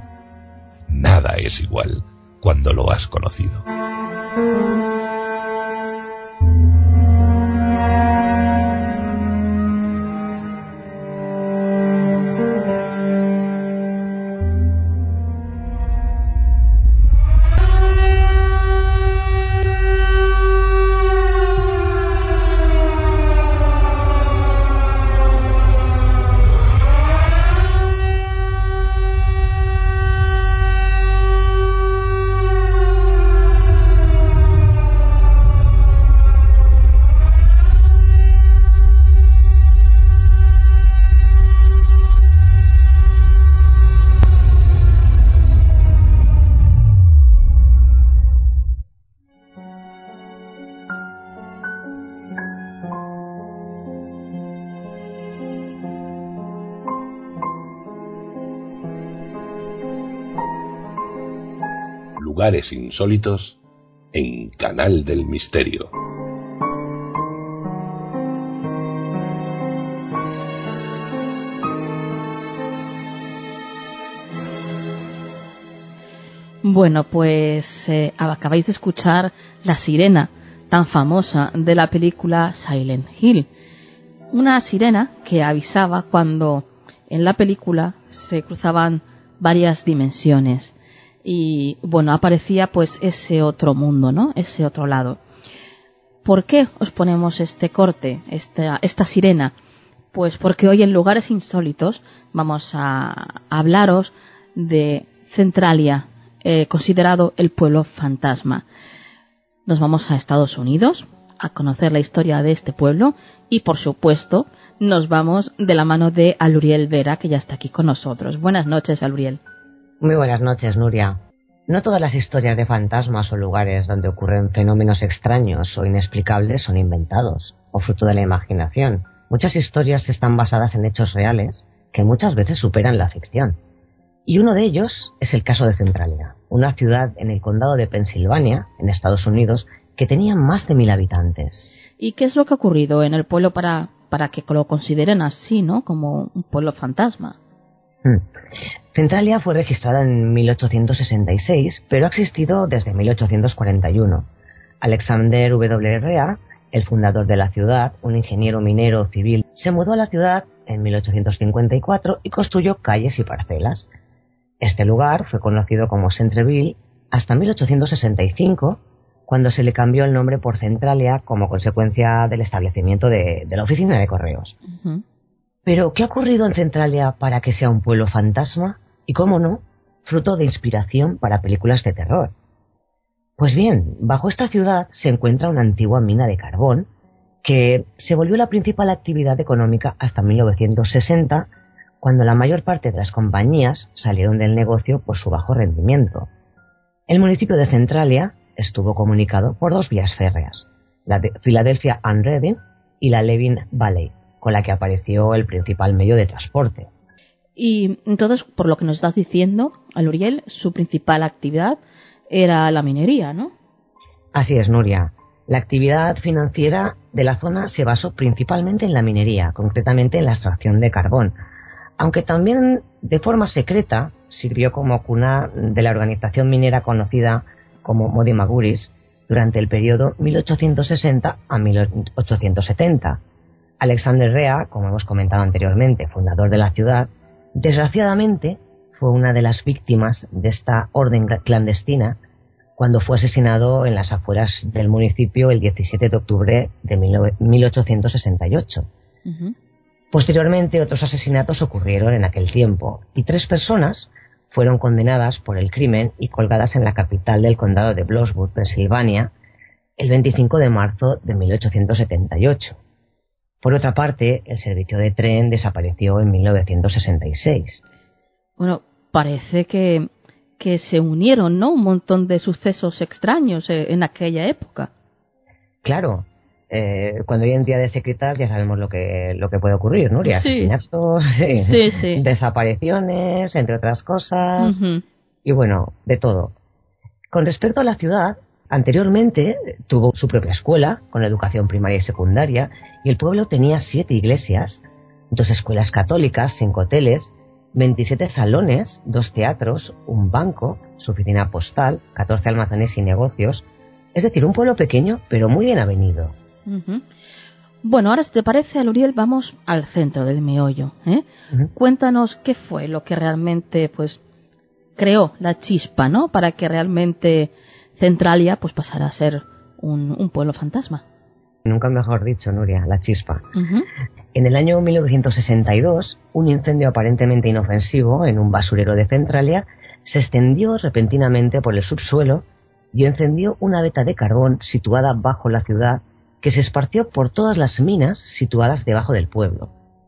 Nada es igual cuando lo has conocido. Lugares insólitos en Canal del Misterio. Bueno, pues acabáis de escuchar la sirena tan famosa de la película Silent Hill. Una sirena que avisaba cuando en la película se cruzaban varias dimensiones. Y bueno, aparecía pues ese otro mundo, ¿no? Ese otro lado. ¿Por qué os ponemos este corte, esta sirena? Pues porque hoy en Lugares Insólitos vamos a hablaros de Centralia, considerado el pueblo fantasma. Nos vamos a Estados Unidos a conocer la historia de este pueblo y por supuesto nos vamos de la mano de Aluriel Vera, que ya está aquí con nosotros. Buenas noches, Aluriel. Muy buenas noches, Nuria. No todas las historias de fantasmas o lugares donde ocurren fenómenos extraños o inexplicables son inventados o fruto de la imaginación. Muchas historias están basadas en hechos reales que muchas veces superan la ficción. Y uno de ellos es el caso de Centralia, una ciudad en el condado de Pensilvania, en Estados Unidos, que tenía más de 1000 habitantes. ¿Y qué es lo que ha ocurrido en el pueblo para que lo consideren así, ¿no? Como un pueblo fantasma? Centralia fue registrada en 1866, pero ha existido desde 1841. Alexander W. Rea, el fundador de la ciudad, un ingeniero minero civil, se mudó a la ciudad en 1854 y construyó calles y parcelas. Este lugar fue conocido como Centreville hasta 1865, cuando se le cambió el nombre por Centralia como consecuencia del establecimiento de la oficina de correos. Uh-huh. Pero, ¿qué ha ocurrido en Centralia para que sea un pueblo fantasma? Y, cómo no, fruto de inspiración para películas de terror. Pues bien, bajo esta ciudad se encuentra una antigua mina de carbón que se volvió la principal actividad económica hasta 1960, cuando la mayor parte de las compañías salieron del negocio por su bajo rendimiento. El municipio de Centralia estuvo comunicado por 2 vías férreas, la de Philadelphia and Reading y la Levin Valley, con la que apareció el principal medio de transporte. Y entonces, por lo que nos estás diciendo, Aluriel, su principal actividad era la minería, ¿no? Así es, Nuria. La actividad financiera de la zona se basó principalmente en la minería, concretamente en la extracción de carbón, aunque también de forma secreta sirvió como cuna de la organización minera conocida como Modi Maguris durante el periodo 1860 a 1870. Alexander Rea, como hemos comentado anteriormente, fundador de la ciudad, desgraciadamente fue una de las víctimas de esta orden clandestina cuando fue asesinado en las afueras del municipio el 17 de octubre de 1868. Uh-huh. Posteriormente, otros asesinatos ocurrieron en aquel tiempo y 3 personas fueron condenadas por el crimen y colgadas en la capital del condado de Bloomsburg, Pensilvania, el 25 de marzo de 1878. Por otra parte, el servicio de tren desapareció en 1966. Bueno, parece que se unieron, ¿no? Un montón de sucesos extraños en aquella época. Claro. Cuando hay entidades secretas ya sabemos lo que puede ocurrir, ¿no? Sí. Asesinatos, sí. Desapariciones, entre otras cosas. Uh-huh. Y bueno, de todo. Con respecto a la ciudad, anteriormente tuvo su propia escuela, con educación primaria y secundaria, y el pueblo tenía 7 iglesias, 2 escuelas católicas, 5 hoteles, 27 salones, 2 teatros, un banco, su oficina postal, 14 almacenes y negocios. Es decir, un pueblo pequeño, pero muy bien avenido. Uh-huh. Bueno, ahora si te parece, Aluriel, vamos al centro del meollo, ¿eh? Uh-huh. Cuéntanos qué fue lo que realmente pues creó la chispa, ¿no? Para que realmente Centralia pues pasara a ser un pueblo fantasma. Nunca mejor dicho, Nuria, la chispa. Uh-huh. En el año 1962, un incendio aparentemente inofensivo en un basurero de Centralia se extendió repentinamente por el subsuelo y encendió una veta de carbón situada bajo la ciudad que se esparció por todas las minas situadas debajo del pueblo.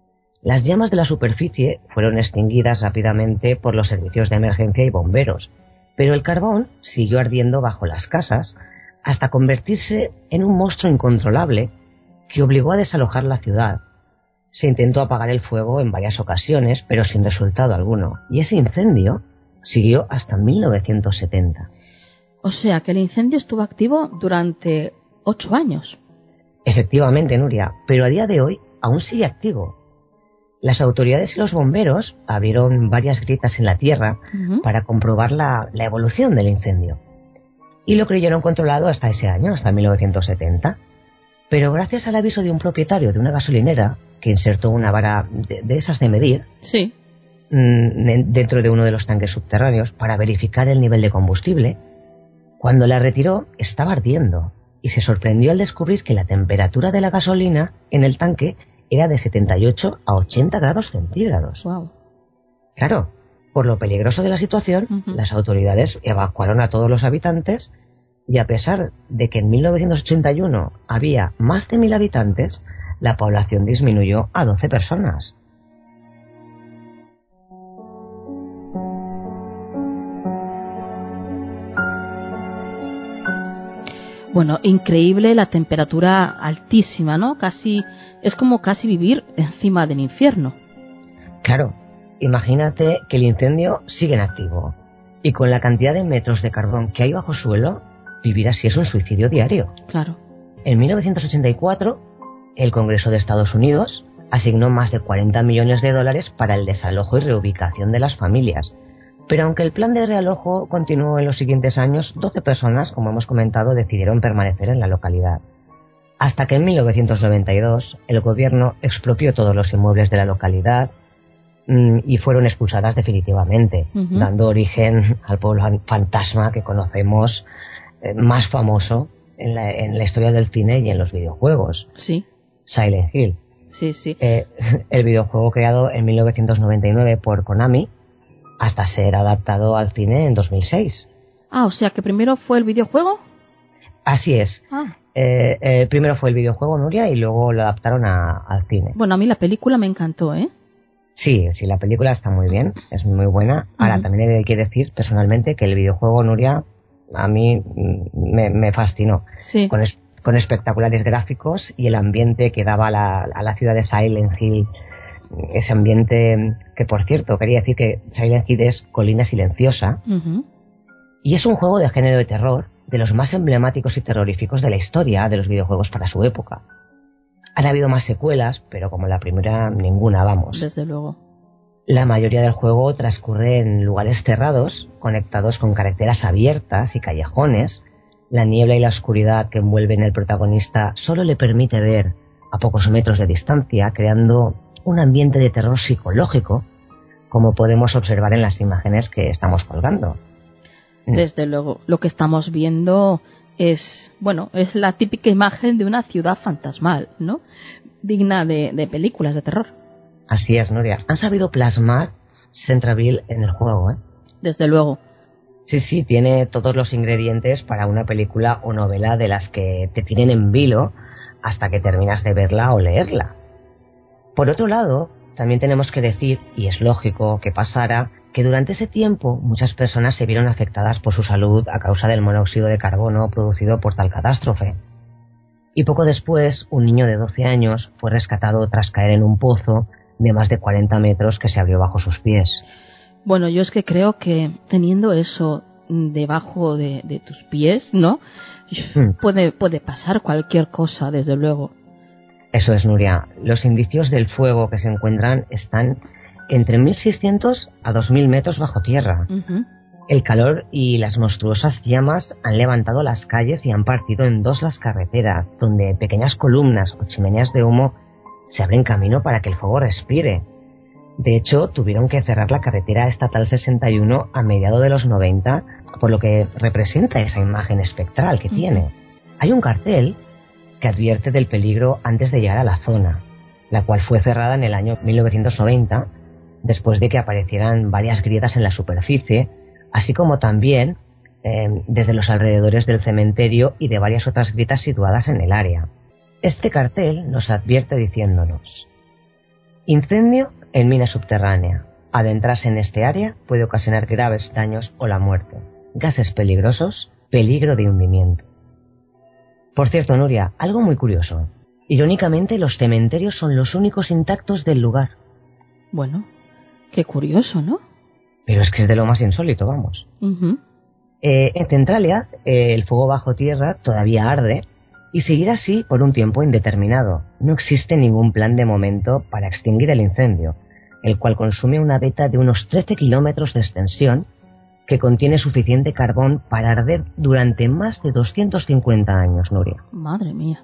Las llamas de la superficie fueron extinguidas rápidamente por los servicios de emergencia y bomberos, pero el carbón siguió ardiendo bajo las casas hasta convertirse en un monstruo incontrolable que obligó a desalojar la ciudad. Se intentó apagar el fuego en varias ocasiones, pero sin resultado alguno, y ese incendio siguió hasta 1970. O sea, que el incendio estuvo activo durante 8 años. Efectivamente, Nuria, pero a día de hoy aún sigue activo. Las autoridades y los bomberos abrieron varias grietas en la tierra uh-huh. para comprobar la evolución del incendio. Y lo creyeron controlado hasta ese año, hasta 1970. Pero gracias al aviso de un propietario de una gasolinera que insertó una vara de esas de medir sí. Dentro de uno de los tanques subterráneos para verificar el nivel de combustible, cuando la retiró estaba ardiendo y se sorprendió al descubrir que la temperatura de la gasolina en el tanque era de 78 a 80 grados centígrados. Wow. Claro, por lo peligroso de la situación, uh-huh. las autoridades evacuaron a todos los habitantes y a pesar de que en 1981 había más de 1000 habitantes, la población disminuyó a 12 personas. Bueno, increíble, la temperatura altísima, ¿no? Es como casi vivir encima del infierno. Claro, imagínate que el incendio sigue en activo y con la cantidad de metros de carbón que hay bajo suelo, vivir así es un suicidio diario. Claro. En 1984, el Congreso de Estados Unidos asignó más de $40 millones para el desalojo y reubicación de las familias. Pero aunque el plan de realojo continuó en los siguientes años, 12 personas, como hemos comentado, decidieron permanecer en la localidad. Hasta que en 1992 el gobierno expropió todos los inmuebles de la localidad y fueron expulsadas definitivamente, dando origen al pueblo fantasma que conocemos, más famoso en la historia del cine y en los videojuegos. Sí. Silent Hill. Sí, sí. El videojuego creado en 1999 por Konami hasta ser adaptado al cine en 2006. Ah, o sea que primero fue el videojuego. Así es. Primero fue el videojuego, Nuria, y luego lo adaptaron al cine. Bueno, a mí la película me encantó, ¿eh? Sí, la película está muy bien, es muy buena. Ahora, también hay que decir personalmente que el videojuego, Nuria, a mí me fascinó. Sí. Con espectaculares gráficos y el ambiente que daba a la ciudad de Silent Hill. Ese ambiente que, por cierto, quería decir que Silent Hill es colina silenciosa. Y es un juego de género de terror de los más emblemáticos y terroríficos de la historia de los videojuegos para su época. Han habido más secuelas, pero como la primera, ninguna, vamos. Desde luego. La mayoría del juego transcurre en lugares cerrados, conectados con carreteras abiertas y callejones. La niebla y la oscuridad que envuelven al protagonista solo le permite ver a pocos metros de distancia, creando un ambiente de terror psicológico, como podemos observar en las imágenes que estamos colgando. Desde luego, lo que estamos viendo es la típica imagen de una ciudad fantasmal, ¿no? Digna de películas de terror. Así es, Nuria. Han sabido plasmar Centreville en el juego, ¿eh? Desde luego. Sí, tiene todos los ingredientes para una película o novela de las que te tienen en vilo hasta que terminas de verla o leerla. Por otro lado, también tenemos que decir, y es lógico que pasara, que durante ese tiempo muchas personas se vieron afectadas por su salud a causa del monóxido de carbono producido por tal catástrofe. Y poco después, un niño de 12 años fue rescatado tras caer en un pozo de más de 40 metros que se abrió bajo sus pies. Bueno, yo es que creo que teniendo eso debajo de tus pies, ¿no? Puede pasar cualquier cosa, desde luego. Eso es, Nuria. Los indicios del fuego que se encuentran están entre 1.600 a 2.000 metros bajo tierra. El calor y las monstruosas llamas han levantado las calles y han partido en dos las carreteras, donde pequeñas columnas o chimeneas de humo se abren camino para que el fuego respire. De hecho, tuvieron que cerrar la carretera estatal 61 a mediados de los 90, por lo que representa esa imagen espectral que tiene. Hay un cartel que advierte del peligro antes de llegar a la zona, la cual fue cerrada en el año 1990, después de que aparecieran varias grietas en la superficie, así como también desde los alrededores del cementerio y de varias otras grietas situadas en el área. Este cartel nos advierte diciéndonos: incendio en mina subterránea. Adentrarse en este área puede ocasionar graves daños o la muerte. Gases peligrosos, peligro de hundimiento. Por cierto, Nuria, algo muy curioso. Irónicamente, los cementerios son los únicos intactos del lugar. Bueno, qué curioso, ¿no? Pero es que es de lo más insólito, vamos. En Centralia, el fuego bajo tierra todavía arde y seguirá así por un tiempo indeterminado. No existe ningún plan de momento para extinguir el incendio, el cual consume una veta de unos 13 kilómetros de extensión que contiene suficiente carbón para arder durante más de 250 años, Nuria. Madre mía.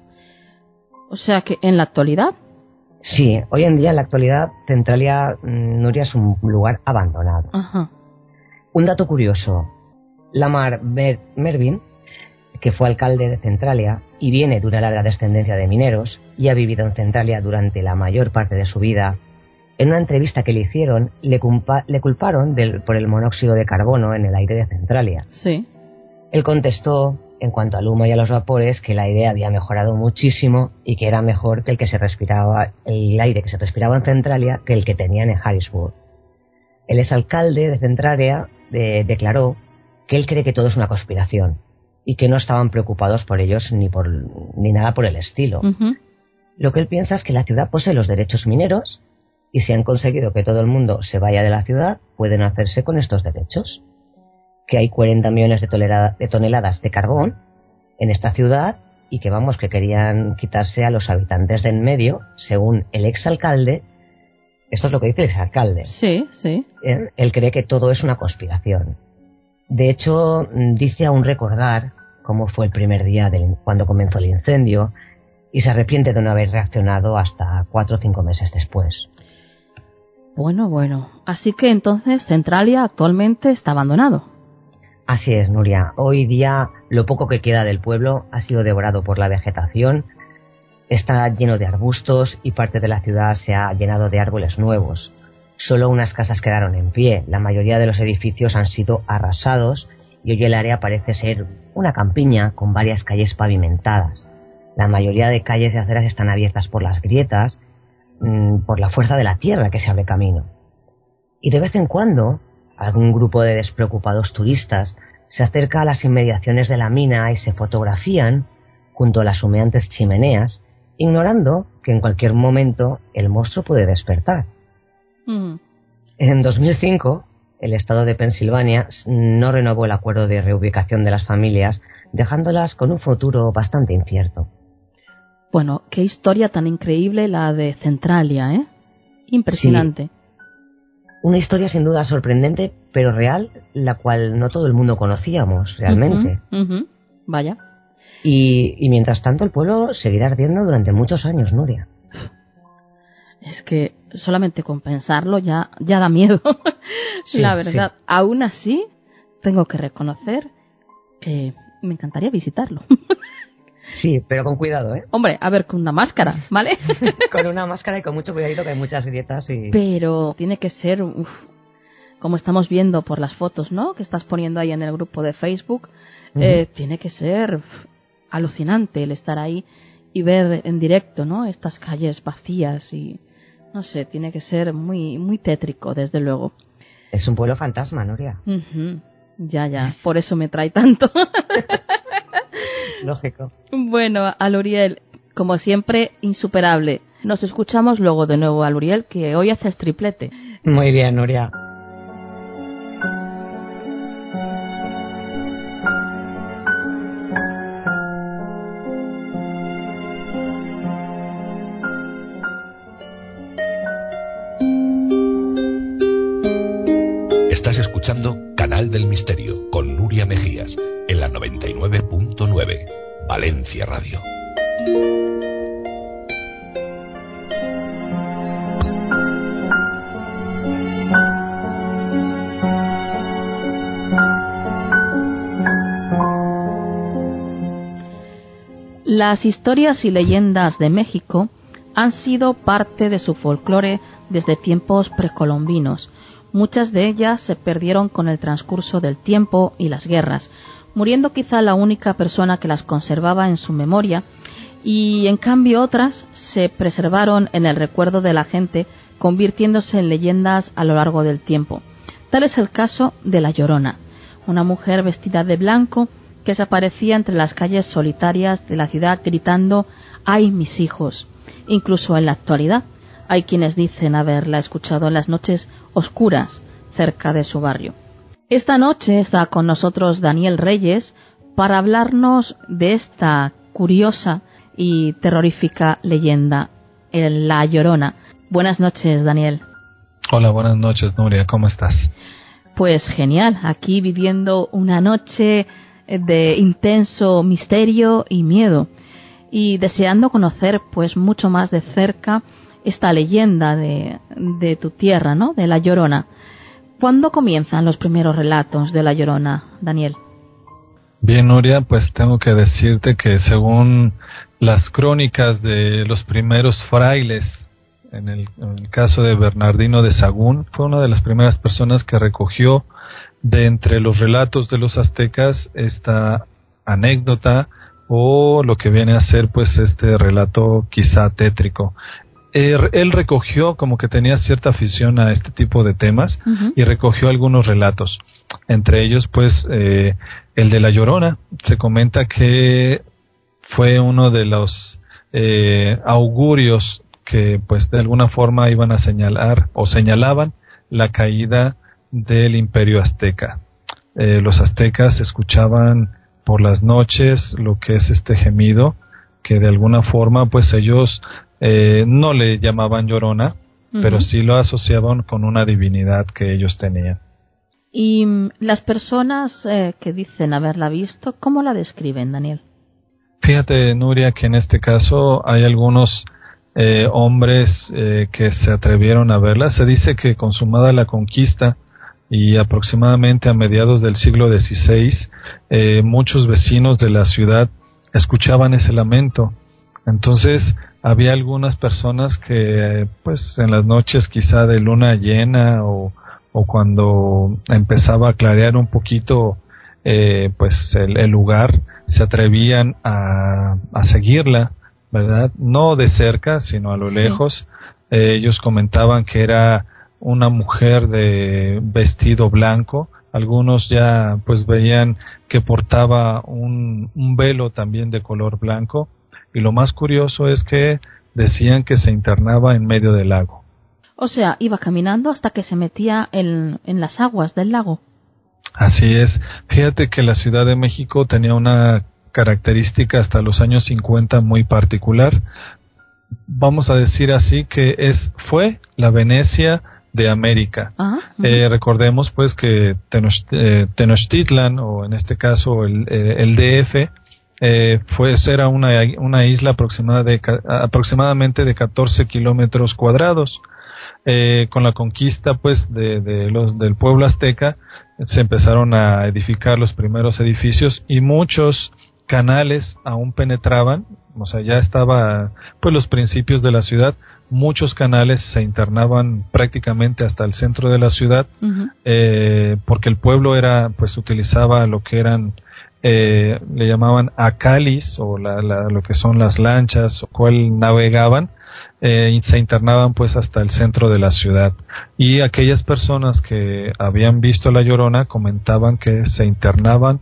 O sea que en la actualidad... Sí, hoy en día, en la actualidad, Centralia, Nuria, es un lugar abandonado. Un dato curioso. Lamar Mervyn, que fue alcalde de Centralia y viene de una larga descendencia de mineros y ha vivido en Centralia durante la mayor parte de su vida, en una entrevista que le hicieron, le culparon por el monóxido de carbono en el aire de Centralia. Sí. Él contestó, en cuanto al humo y a los vapores, que el aire había mejorado muchísimo y que era mejor que el aire que se respiraba en Centralia que el que tenían en Harrisburg. El exalcalde de Centralia declaró que él cree que todo es una conspiración y que no estaban preocupados por ellos ni nada por el estilo. Lo que él piensa es que la ciudad posee los derechos mineros Y si han conseguido que todo el mundo se vaya de la ciudad, pueden hacerse con estos derechos. Que hay 40 millones de toneladas de carbón en esta ciudad y que que querían quitarse a los habitantes de en medio, según el exalcalde. Esto es lo que dice el exalcalde. Sí, sí. Él cree que todo es una conspiración. De hecho, dice aún recordar cómo fue el primer día cuando comenzó el incendio y se arrepiente de no haber reaccionado hasta 4 o 5 meses después. Bueno. Así que entonces Centralia actualmente está abandonado. Así es, Nuria. Hoy día lo poco que queda del pueblo ha sido devorado por la vegetación. Está lleno de arbustos y parte de la ciudad se ha llenado de árboles nuevos. Solo unas casas quedaron en pie. La mayoría de los edificios han sido arrasados y hoy el área parece ser una campiña con varias calles pavimentadas. La mayoría de calles y aceras están abiertas por las grietas, por la fuerza de la tierra que se abre camino. Y de vez en cuando, algún grupo de despreocupados turistas se acerca a las inmediaciones de la mina y se fotografían junto a las humeantes chimeneas, ignorando que en cualquier momento el monstruo puede despertar. En 2005, el estado de Pensilvania no renovó el acuerdo de reubicación de las familias, dejándolas con un futuro bastante incierto. Bueno, qué historia tan increíble la de Centralia, ¿eh? Impresionante. Sí. Una historia sin duda sorprendente, pero real, la cual no todo el mundo conocíamos realmente. Vaya. Y mientras tanto el pueblo seguirá ardiendo durante muchos años, Nuria. Es que solamente con pensarlo ya da miedo. Sí, la verdad. Sí. Aún así, tengo que reconocer que me encantaría visitarlo. Sí, pero con cuidado, ¿eh? Hombre, a ver, con una máscara, ¿vale? Con una máscara y con mucho cuidadito, que hay muchas grietas y... Pero tiene que ser, como estamos viendo por las fotos, ¿no?, que estás poniendo ahí en el grupo de Facebook, tiene que ser alucinante el estar ahí y ver en directo, ¿no?, estas calles vacías y... No sé, tiene que ser muy, muy tétrico, desde luego. Es un pueblo fantasma, Nuria. Ya, por eso me trae tanto. Lógico. Bueno, Aluriel, como siempre, insuperable. Nos escuchamos luego de nuevo, Aluriel, que hoy haces triplete. Muy bien, Nuria. Estás escuchando Canal del Misterio con Nuria Mejías en la 99.9 Valencia Radio. Las historias y leyendas de México han sido parte de su folclore desde tiempos precolombinos. Muchas de ellas se perdieron con el transcurso del tiempo y las guerras, muriendo quizá la única persona que las conservaba en su memoria, y en cambio otras se preservaron en el recuerdo de la gente, convirtiéndose en leyendas a lo largo del tiempo. Tal es el caso de La Llorona, una mujer vestida de blanco que se aparecía entre las calles solitarias de la ciudad gritando «¡Ay, mis hijos!». Incluso en la actualidad hay quienes dicen haberla escuchado en las noches oscuras cerca de su barrio. Esta noche está con nosotros Daniel Reyes para hablarnos de esta curiosa y terrorífica leyenda, La Llorona. Buenas noches, Daniel. Hola, buenas noches, Nuria. ¿Cómo estás? Pues genial, aquí viviendo una noche de intenso misterio y miedo y deseando conocer pues mucho más de cerca esta leyenda de tu tierra, ¿no?, de La Llorona. ¿Cuándo comienzan los primeros relatos de La Llorona, Daniel? Bien, Nuria, pues tengo que decirte que según las crónicas de los primeros frailes, en el caso de Bernardino de Sahagún, fue una de las primeras personas que recogió de entre los relatos de los aztecas esta anécdota o lo que viene a ser pues este relato quizá tétrico. Él recogió, como que tenía cierta afición a este tipo de temas, y recogió algunos relatos. Entre ellos, pues, el de La Llorona. Se comenta que fue uno de los augurios que pues de alguna forma iban a señalar o señalaban la caída del Imperio Azteca. Los aztecas escuchaban por las noches lo que es este gemido, que de alguna forma pues ellos no le llamaban Llorona, pero sí lo asociaban con una divinidad que ellos tenían. Y las personas que dicen haberla visto, ¿cómo la describen, Daniel? Fíjate, Nuria, que en este caso hay algunos hombres que se atrevieron a verla. Se dice que consumada la conquista y aproximadamente a mediados del siglo XVI, muchos vecinos de la ciudad escuchaban ese lamento. Entonces había algunas personas que pues en las noches quizá de luna llena o cuando empezaba a clarear un poquito pues el lugar, se atrevían a seguirla, ¿verdad? No de cerca, sino a lo lejos. Ellos comentaban que era una mujer de vestido blanco. Algunos ya pues veían que portaba un velo también de color blanco, y lo más curioso es que decían que se internaba en medio del lago. O sea, iba caminando hasta que se metía en las aguas del lago. Así es. Fíjate que la Ciudad de México tenía una característica hasta los años 50 muy particular. Vamos a decir así que fue la Venecia de América. Recordemos pues que Tenochtitlan, o en este caso el DF, era una isla aproximadamente de 14 kilómetros cuadrados. Con la conquista pues del pueblo azteca se empezaron a edificar los primeros edificios y muchos canales aún penetraban, o sea, ya estaba pues los principios de la ciudad. Muchos canales se internaban prácticamente hasta el centro de la ciudad, porque el pueblo utilizaba lo que eran le llamaban acalis, o lo que son las lanchas, o cual navegaban, y se internaban pues hasta el centro de la ciudad. Y aquellas personas que habían visto la Llorona comentaban que se internaba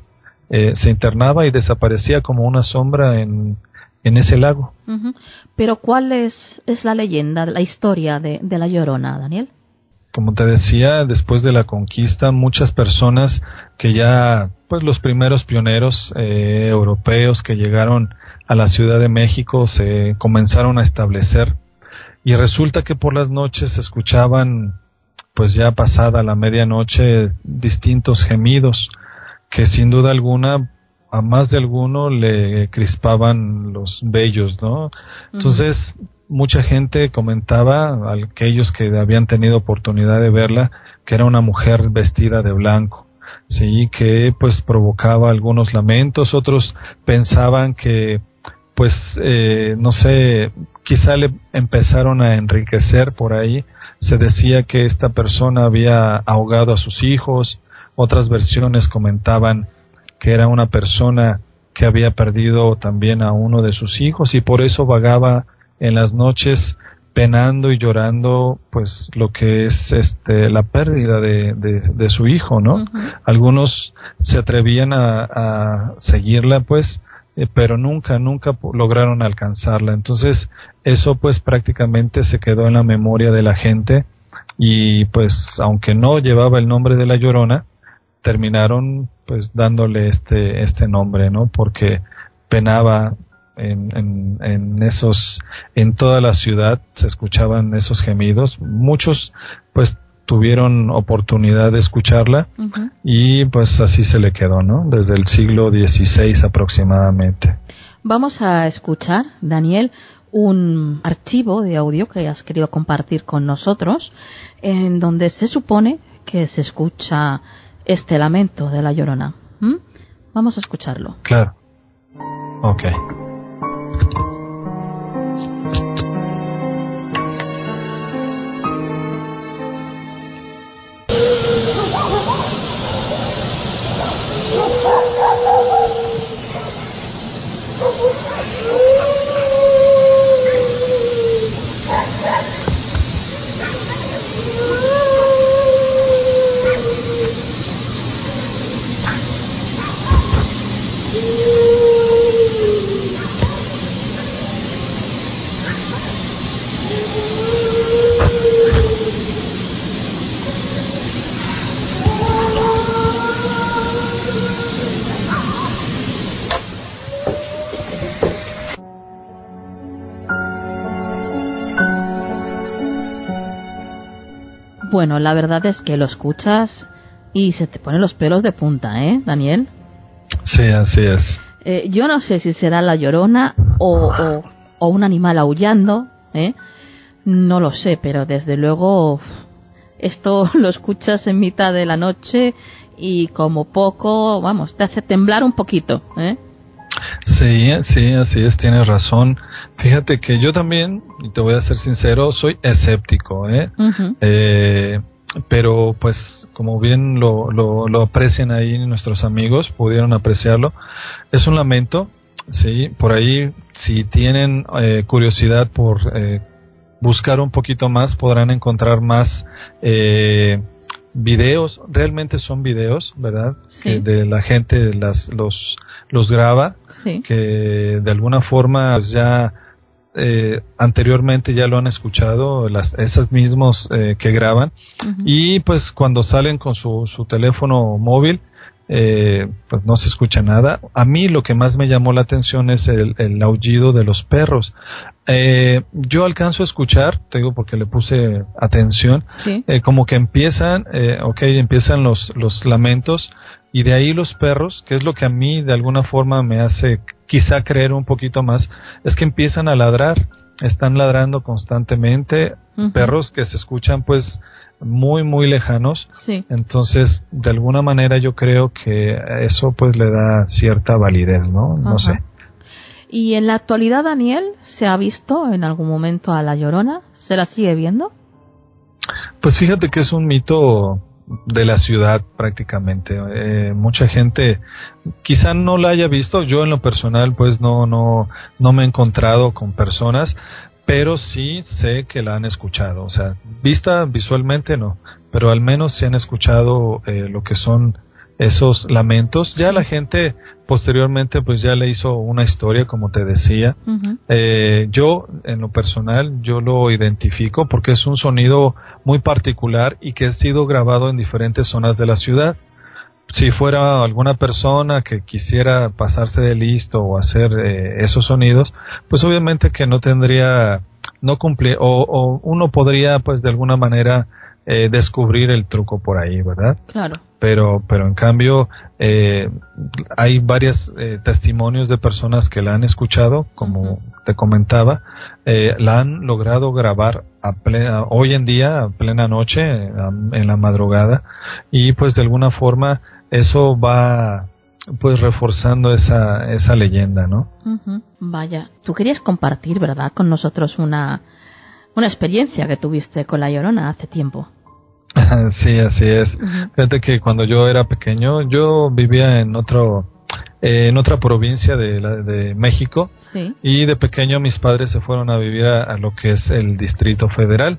y desaparecía como una sombra en ese lago. Pero ¿cuál es la leyenda, la historia de la Llorona, Daniel? Como te decía, después de la conquista, muchas personas que ya, pues los primeros pioneros europeos que llegaron a la Ciudad de México se comenzaron a establecer, y resulta que por las noches se escuchaban, pues ya pasada la medianoche, distintos gemidos que sin duda alguna a más de alguno le crispaban los vellos, ¿no? Entonces mucha gente comentaba, aquellos que habían tenido oportunidad de verla, que era una mujer vestida de blanco, sí, que pues provocaba algunos lamentos. Otros pensaban que pues no sé, quizá le empezaron a enriquecer por ahí. Se decía que esta persona había ahogado a sus hijos. Otras versiones comentaban que era una persona que había perdido también a uno de sus hijos y por eso vagaba en las noches penando y llorando pues lo que es la pérdida de su hijo, ¿no? Algunos se atrevían a seguirla pues, pero nunca lograron alcanzarla. Entonces eso pues prácticamente se quedó en la memoria de la gente, y pues aunque no llevaba el nombre de la Llorona, terminaron pues dándole este nombre, ¿no? Porque penaba en toda la ciudad, se escuchaban esos gemidos. Muchos pues tuvieron oportunidad de escucharla, y pues así se le quedó, ¿no? Desde el siglo XVI aproximadamente. Vamos a escuchar, Daniel, un archivo de audio que has querido compartir con nosotros, en donde se supone que se escucha este lamento de la Llorona. Vamos a escucharlo. Claro. Ok. Bueno, la verdad es que lo escuchas y se te ponen los pelos de punta, Daniel? Sí, así es. Yo no sé si será la Llorona o un animal aullando, no lo sé, pero desde luego esto lo escuchas en mitad de la noche y como poco, vamos, te hace temblar un poquito, Sí, así es, tienes razón. Fíjate que yo también, y te voy a ser sincero, soy escéptico, Uh-huh. Pero pues como bien lo aprecian ahí nuestros amigos, pudieron apreciarlo, es un lamento, sí, por ahí si tienen curiosidad por buscar un poquito más, podrán encontrar más videos, realmente son videos, ¿verdad? Sí. Que de la gente los graba, sí. Que de alguna forma pues, ya anteriormente ya lo han escuchado, esas mismos que graban, uh-huh. Y pues cuando salen con su teléfono móvil, pues no se escucha nada. A mí lo que más me llamó la atención es el aullido de los perros. Yo alcanzo a escuchar, te digo porque le puse atención, sí. Como que empiezan los lamentos, y de ahí los perros, que es lo que a mí de alguna forma me hace quizá creer un poquito más, es que empiezan a ladrar, están ladrando constantemente, uh-huh. Perros que se escuchan pues muy muy lejanos, sí. Entonces de alguna manera yo creo que eso pues le da cierta validez, ¿no? No uh-huh. sé. ¿Y en la actualidad, Daniel, se ha visto en algún momento a la Llorona? ¿Se la sigue viendo? Pues fíjate que es un mito de la ciudad prácticamente. Mucha gente quizá no la haya visto. Yo en lo personal pues no me he encontrado con personas, pero sí sé que la han escuchado. O sea, vista visualmente no, pero al menos se han escuchado lo que son esos lamentos. Ya sí. La gente posteriormente pues ya le hizo una historia, como te decía. Uh-huh. Yo en lo personal yo lo identifico porque es un sonido muy particular y que ha sido grabado en diferentes zonas de la ciudad. Si fuera alguna persona que quisiera pasarse de listo o hacer esos sonidos, pues obviamente que no tendría, no cumplir, o uno podría pues de alguna manera descubrir el truco por ahí, ¿verdad? Claro. Pero en cambio hay varios testimonios de personas que la han escuchado, como uh-huh. te comentaba, la han logrado grabar hoy en día a plena noche, en la madrugada, y pues de alguna forma eso va pues reforzando esa leyenda, ¿no? Uh-huh. Vaya, tú querías compartir, ¿verdad?, con nosotros una experiencia que tuviste con la Llorona hace tiempo. Sí, así es. Uh-huh. Fíjate que cuando yo era pequeño, yo vivía en otra provincia de México, sí. Y de pequeño mis padres se fueron a vivir a lo que es el Distrito Federal.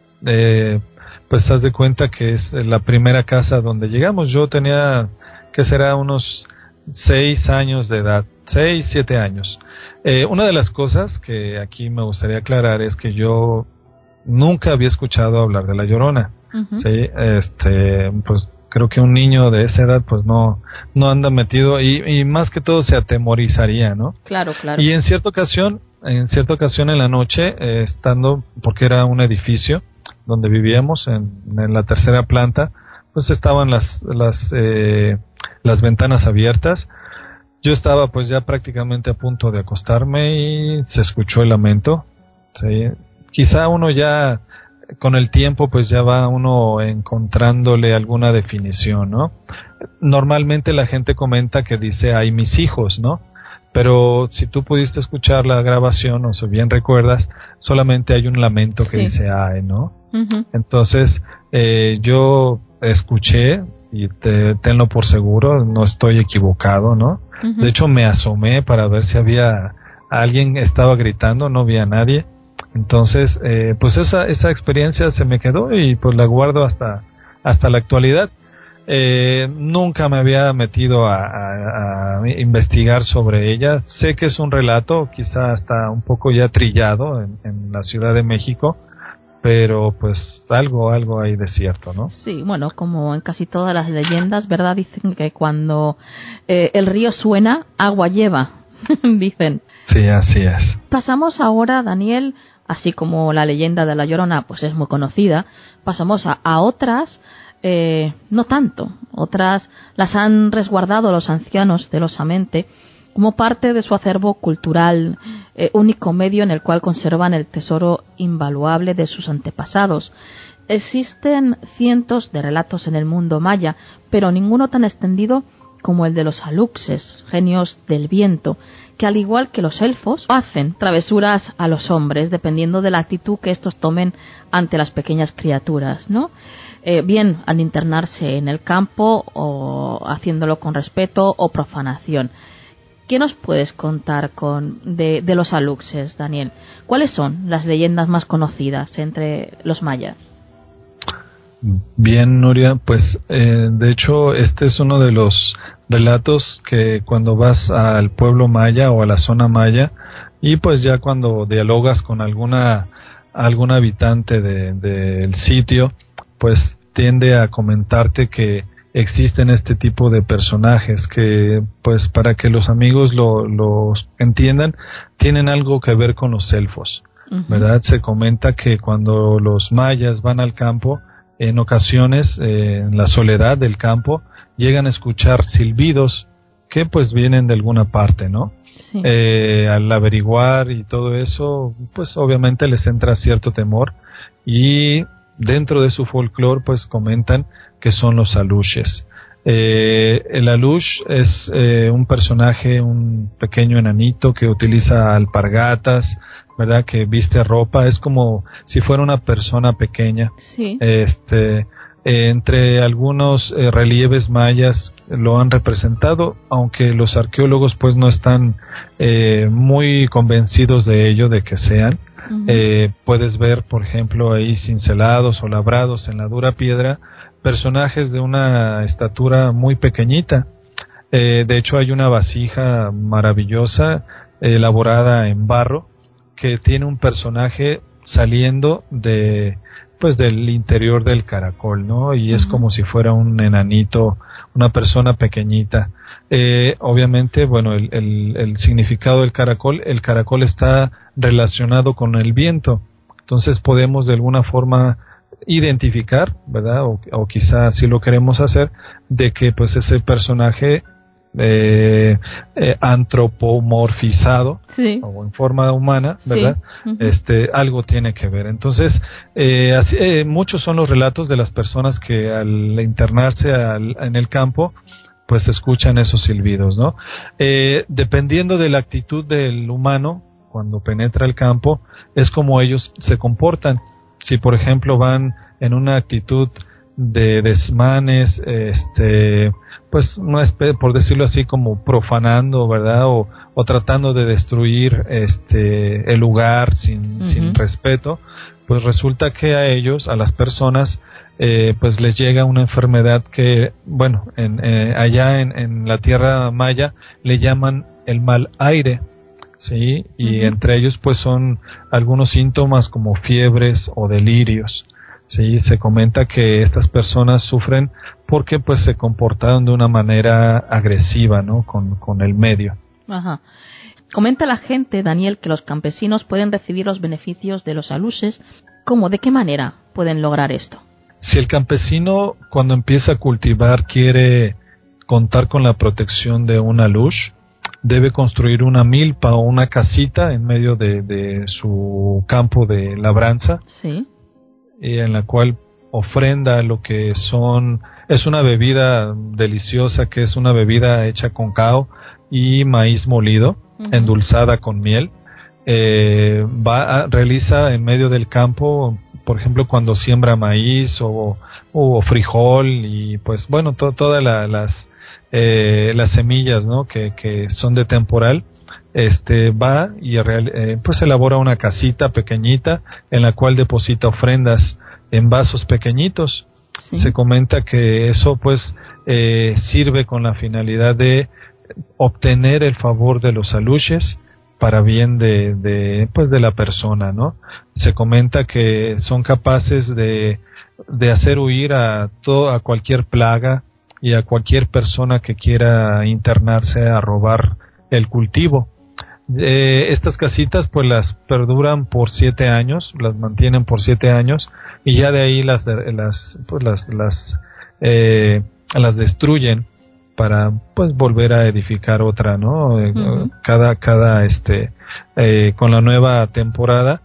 Pues haz de cuenta que es la primera casa donde llegamos. Yo tenía, que será unos 6 años de edad, 6, 7 años. Una de las cosas que aquí me gustaría aclarar es que yo nunca había escuchado hablar de la Llorona. Uh-huh. Sí, pues creo que un niño de esa edad pues no anda metido y más que todo se atemorizaría, ¿no? Claro. Y en cierta ocasión en la noche, estando, porque era un edificio donde vivíamos en la tercera planta, pues estaban las ventanas abiertas. Yo estaba pues ya prácticamente a punto de acostarme y se escuchó el lamento. ¿Sí? Quizá uno ya con el tiempo pues ya va uno encontrándole alguna definición, ¿no? Normalmente la gente comenta que dice "ay, mis hijos", ¿no? Pero si tú pudiste escuchar la grabación, o si bien recuerdas, solamente hay un lamento que dice "ay", ¿no? Uh-huh. Entonces yo escuché, y tenlo por seguro, no estoy equivocado, ¿no? Uh-huh. De hecho me asomé para ver si había alguien estaba gritando, no vi a nadie. Entonces pues esa experiencia se me quedó y pues la guardo hasta la actualidad. Nunca me había metido a investigar sobre ella. Sé que es un relato quizá hasta un poco ya trillado en la Ciudad de México, pero pues algo hay de cierto, ¿no? Sí, bueno, como en casi todas las leyendas, ¿verdad? Dicen que cuando el río suena, agua lleva, dicen. Sí, así es. Pasamos ahora, Daniel, así como la leyenda de La Llorona pues es muy conocida, pasamos a otras, no tanto. Otras las han resguardado los ancianos celosamente como parte de su acervo cultural, único medio en el cual conservan el tesoro invaluable de sus antepasados. Existen cientos de relatos en el mundo maya, pero ninguno tan extendido como el de los aluxes, genios del viento, que al igual que los elfos hacen travesuras a los hombres dependiendo de la actitud que estos tomen ante las pequeñas criaturas, ¿no? Bien al internarse en el campo o haciéndolo con respeto o profanación. ¿Qué nos puedes contar de los aluxes, Daniel? ¿Cuáles son las leyendas más conocidas entre los mayas? Bien, Nuria, pues de hecho este es uno de los relatos que cuando vas al pueblo maya o a la zona maya y pues ya cuando dialogas con algún habitante del sitio, pues tiende a comentarte que existen este tipo de personajes que, pues para que los amigos los entiendan, tienen algo que ver con los elfos, ¿verdad? Se comenta que cuando los mayas van al campo, en ocasiones, en la soledad del campo, llegan a escuchar silbidos que pues vienen de alguna parte, ¿no? Sí. Al averiguar y todo eso, pues obviamente les entra cierto temor y dentro de su folclore pues comentan que son los aluches. El alush es un personaje, un pequeño enanito que utiliza alpargatas, ¿verdad? Que viste ropa, es como si fuera una persona pequeña. Sí. Entre algunos relieves mayas lo han representado, aunque los arqueólogos pues no están muy convencidos de ello, de que sean. Puedes ver, por ejemplo, ahí cincelados o labrados en la dura piedra personajes de una estatura muy pequeñita. De hecho hay una vasija maravillosa elaborada en barro que tiene un personaje saliendo del interior del caracol, ¿no? Y es como si fuera un enanito, una persona pequeñita. Obviamente, bueno, el significado del caracol, el caracol está relacionado con el viento, entonces podemos de alguna forma identificar, ¿verdad? O quizá si lo queremos hacer, de que pues ese personaje antropomorfizado, sí, o en forma humana, ¿verdad? Sí. Algo tiene que ver. Entonces, muchos son los relatos de las personas que al internarse en el campo, pues escuchan esos silbidos, ¿no? Dependiendo de la actitud del humano, cuando penetra el campo, es como ellos se comportan. Si, por ejemplo, van en una actitud de desmanes, pues por decirlo así, como profanando, ¿verdad? O tratando de destruir el lugar sin respeto, pues resulta que a ellos, a las personas, pues les llega una enfermedad que, bueno, allá en la tierra maya le llaman el mal aire, ¿sí? Y entre ellos pues son algunos síntomas como fiebres o delirios. Sí, se comenta que estas personas sufren porque pues se comportaron de una manera agresiva, ¿no? Con el medio. Ajá. Comenta la gente, Daniel, que los campesinos pueden recibir los beneficios de los aluches. ¿Cómo? ¿De qué manera pueden lograr esto? Si el campesino cuando empieza a cultivar quiere contar con la protección de un alush, debe construir una milpa o una casita en medio de su campo de labranza. Sí. En la cual ofrenda lo que es una bebida deliciosa, que es una bebida hecha con cacao y maíz molido, endulzada con miel. Realiza en medio del campo, por ejemplo, cuando siembra maíz o frijol y pues bueno, todas las semillas, ¿no? que son de temporal. Va y pues elabora una casita pequeñita en la cual deposita ofrendas en vasos pequeñitos. Sí. Se comenta que eso pues sirve con la finalidad de obtener el favor de los aluches para bien de la persona, ¿no? Se comenta que son capaces de hacer huir a cualquier plaga y a cualquier persona que quiera internarse a robar el cultivo. Estas casitas pues las perduran por 7 años, las mantienen por 7 años y ya de ahí las destruyen para pues volver a edificar otra, ¿no? Uh-huh. Cada con la nueva temporada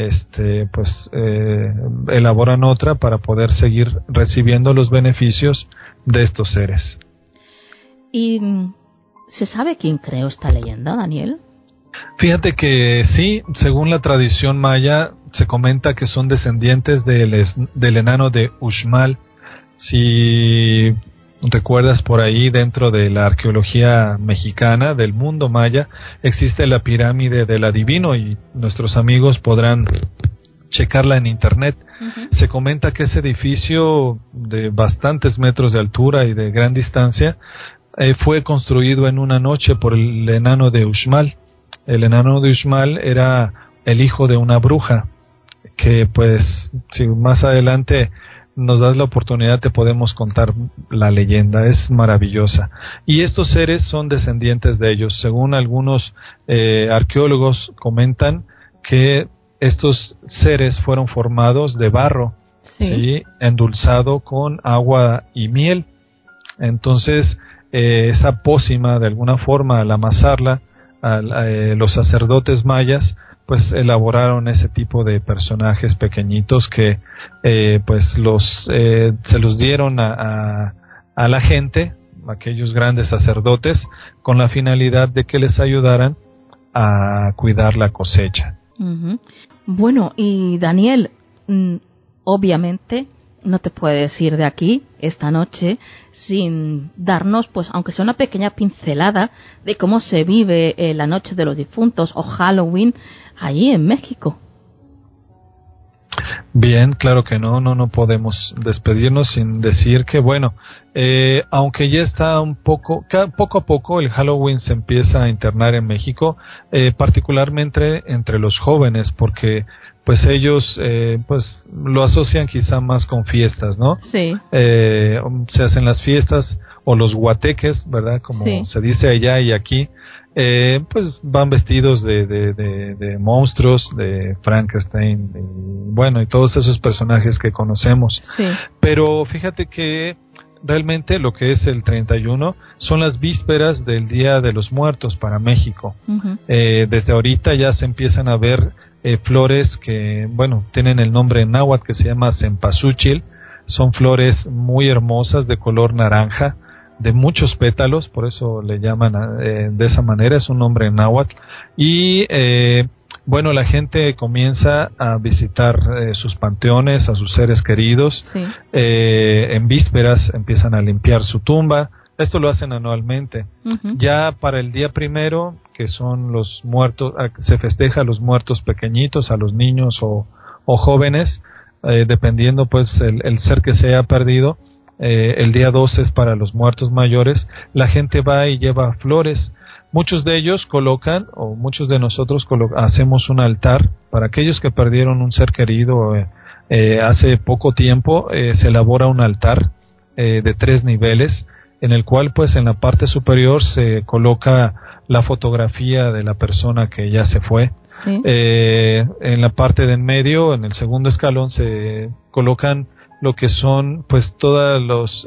elaboran otra para poder seguir recibiendo los beneficios de estos seres. ¿Y se sabe quién creó esta leyenda, Daniel? Fíjate que sí, según la tradición maya, se comenta que son descendientes del enano de Uxmal. Si recuerdas, por ahí dentro de la arqueología mexicana, del mundo maya, existe la pirámide del adivino y nuestros amigos podrán checarla en internet. Uh-huh. Se comenta que ese edificio de bastantes metros de altura y de gran distancia fue construido en una noche por el enano de Uxmal. El enano de Uxmal era el hijo de una bruja, que pues si más adelante nos das la oportunidad te podemos contar la leyenda, es maravillosa. Y estos seres son descendientes de ellos. Según algunos arqueólogos comentan que estos seres fueron formados de barro, ¿sí? Endulzado con agua y miel. Entonces esa pócima, de alguna forma, al amasarla, los sacerdotes mayas pues elaboraron ese tipo de personajes pequeñitos que se los dieron a la gente, aquellos grandes sacerdotes, con la finalidad de que les ayudaran a cuidar la cosecha. Uh-huh. Bueno, y Daniel, obviamente no te puedes ir de aquí esta noche sin darnos, pues aunque sea una pequeña pincelada de cómo se vive la Noche de los Difuntos o Halloween allí en México. Bien, claro que no podemos despedirnos sin decir que, bueno, aunque ya está poco a poco el Halloween se empieza a internar en México, particularmente entre los jóvenes, porque pues ellos pues lo asocian quizá más con fiestas, ¿no? Sí. Se hacen las fiestas o los guateques, ¿verdad? Como se dice allá y aquí, pues van vestidos de monstruos, de Frankenstein, y todos esos personajes que conocemos. Sí. Pero fíjate que realmente lo que es el 31 son las vísperas del Día de los Muertos para México. Uh-huh. Desde ahorita ya se empiezan a ver flores que, tienen el nombre en náhuatl que se llama cempasúchil. Son flores muy hermosas de color naranja, de muchos pétalos, por eso le llaman de esa manera, es un nombre en náhuatl. Y la gente comienza a visitar sus panteones, a sus seres queridos. Sí. En vísperas empiezan a limpiar su tumba. Esto lo hacen anualmente. Uh-huh. Ya para el día 1, que son los muertos, se festeja a los muertos pequeñitos, a los niños o jóvenes, dependiendo pues el ser que se haya perdido. El día 2 es para los muertos mayores. La gente va y lleva flores. Muchos de ellos colocan, o muchos de nosotros hacemos un altar para aquellos que perdieron un ser querido. Hace poco tiempo se elabora un altar de 3 niveles, en el cual pues en la parte superior se coloca la fotografía de la persona que ya se fue. Sí. En la parte de en medio, en el segundo escalón, se colocan lo que son pues todos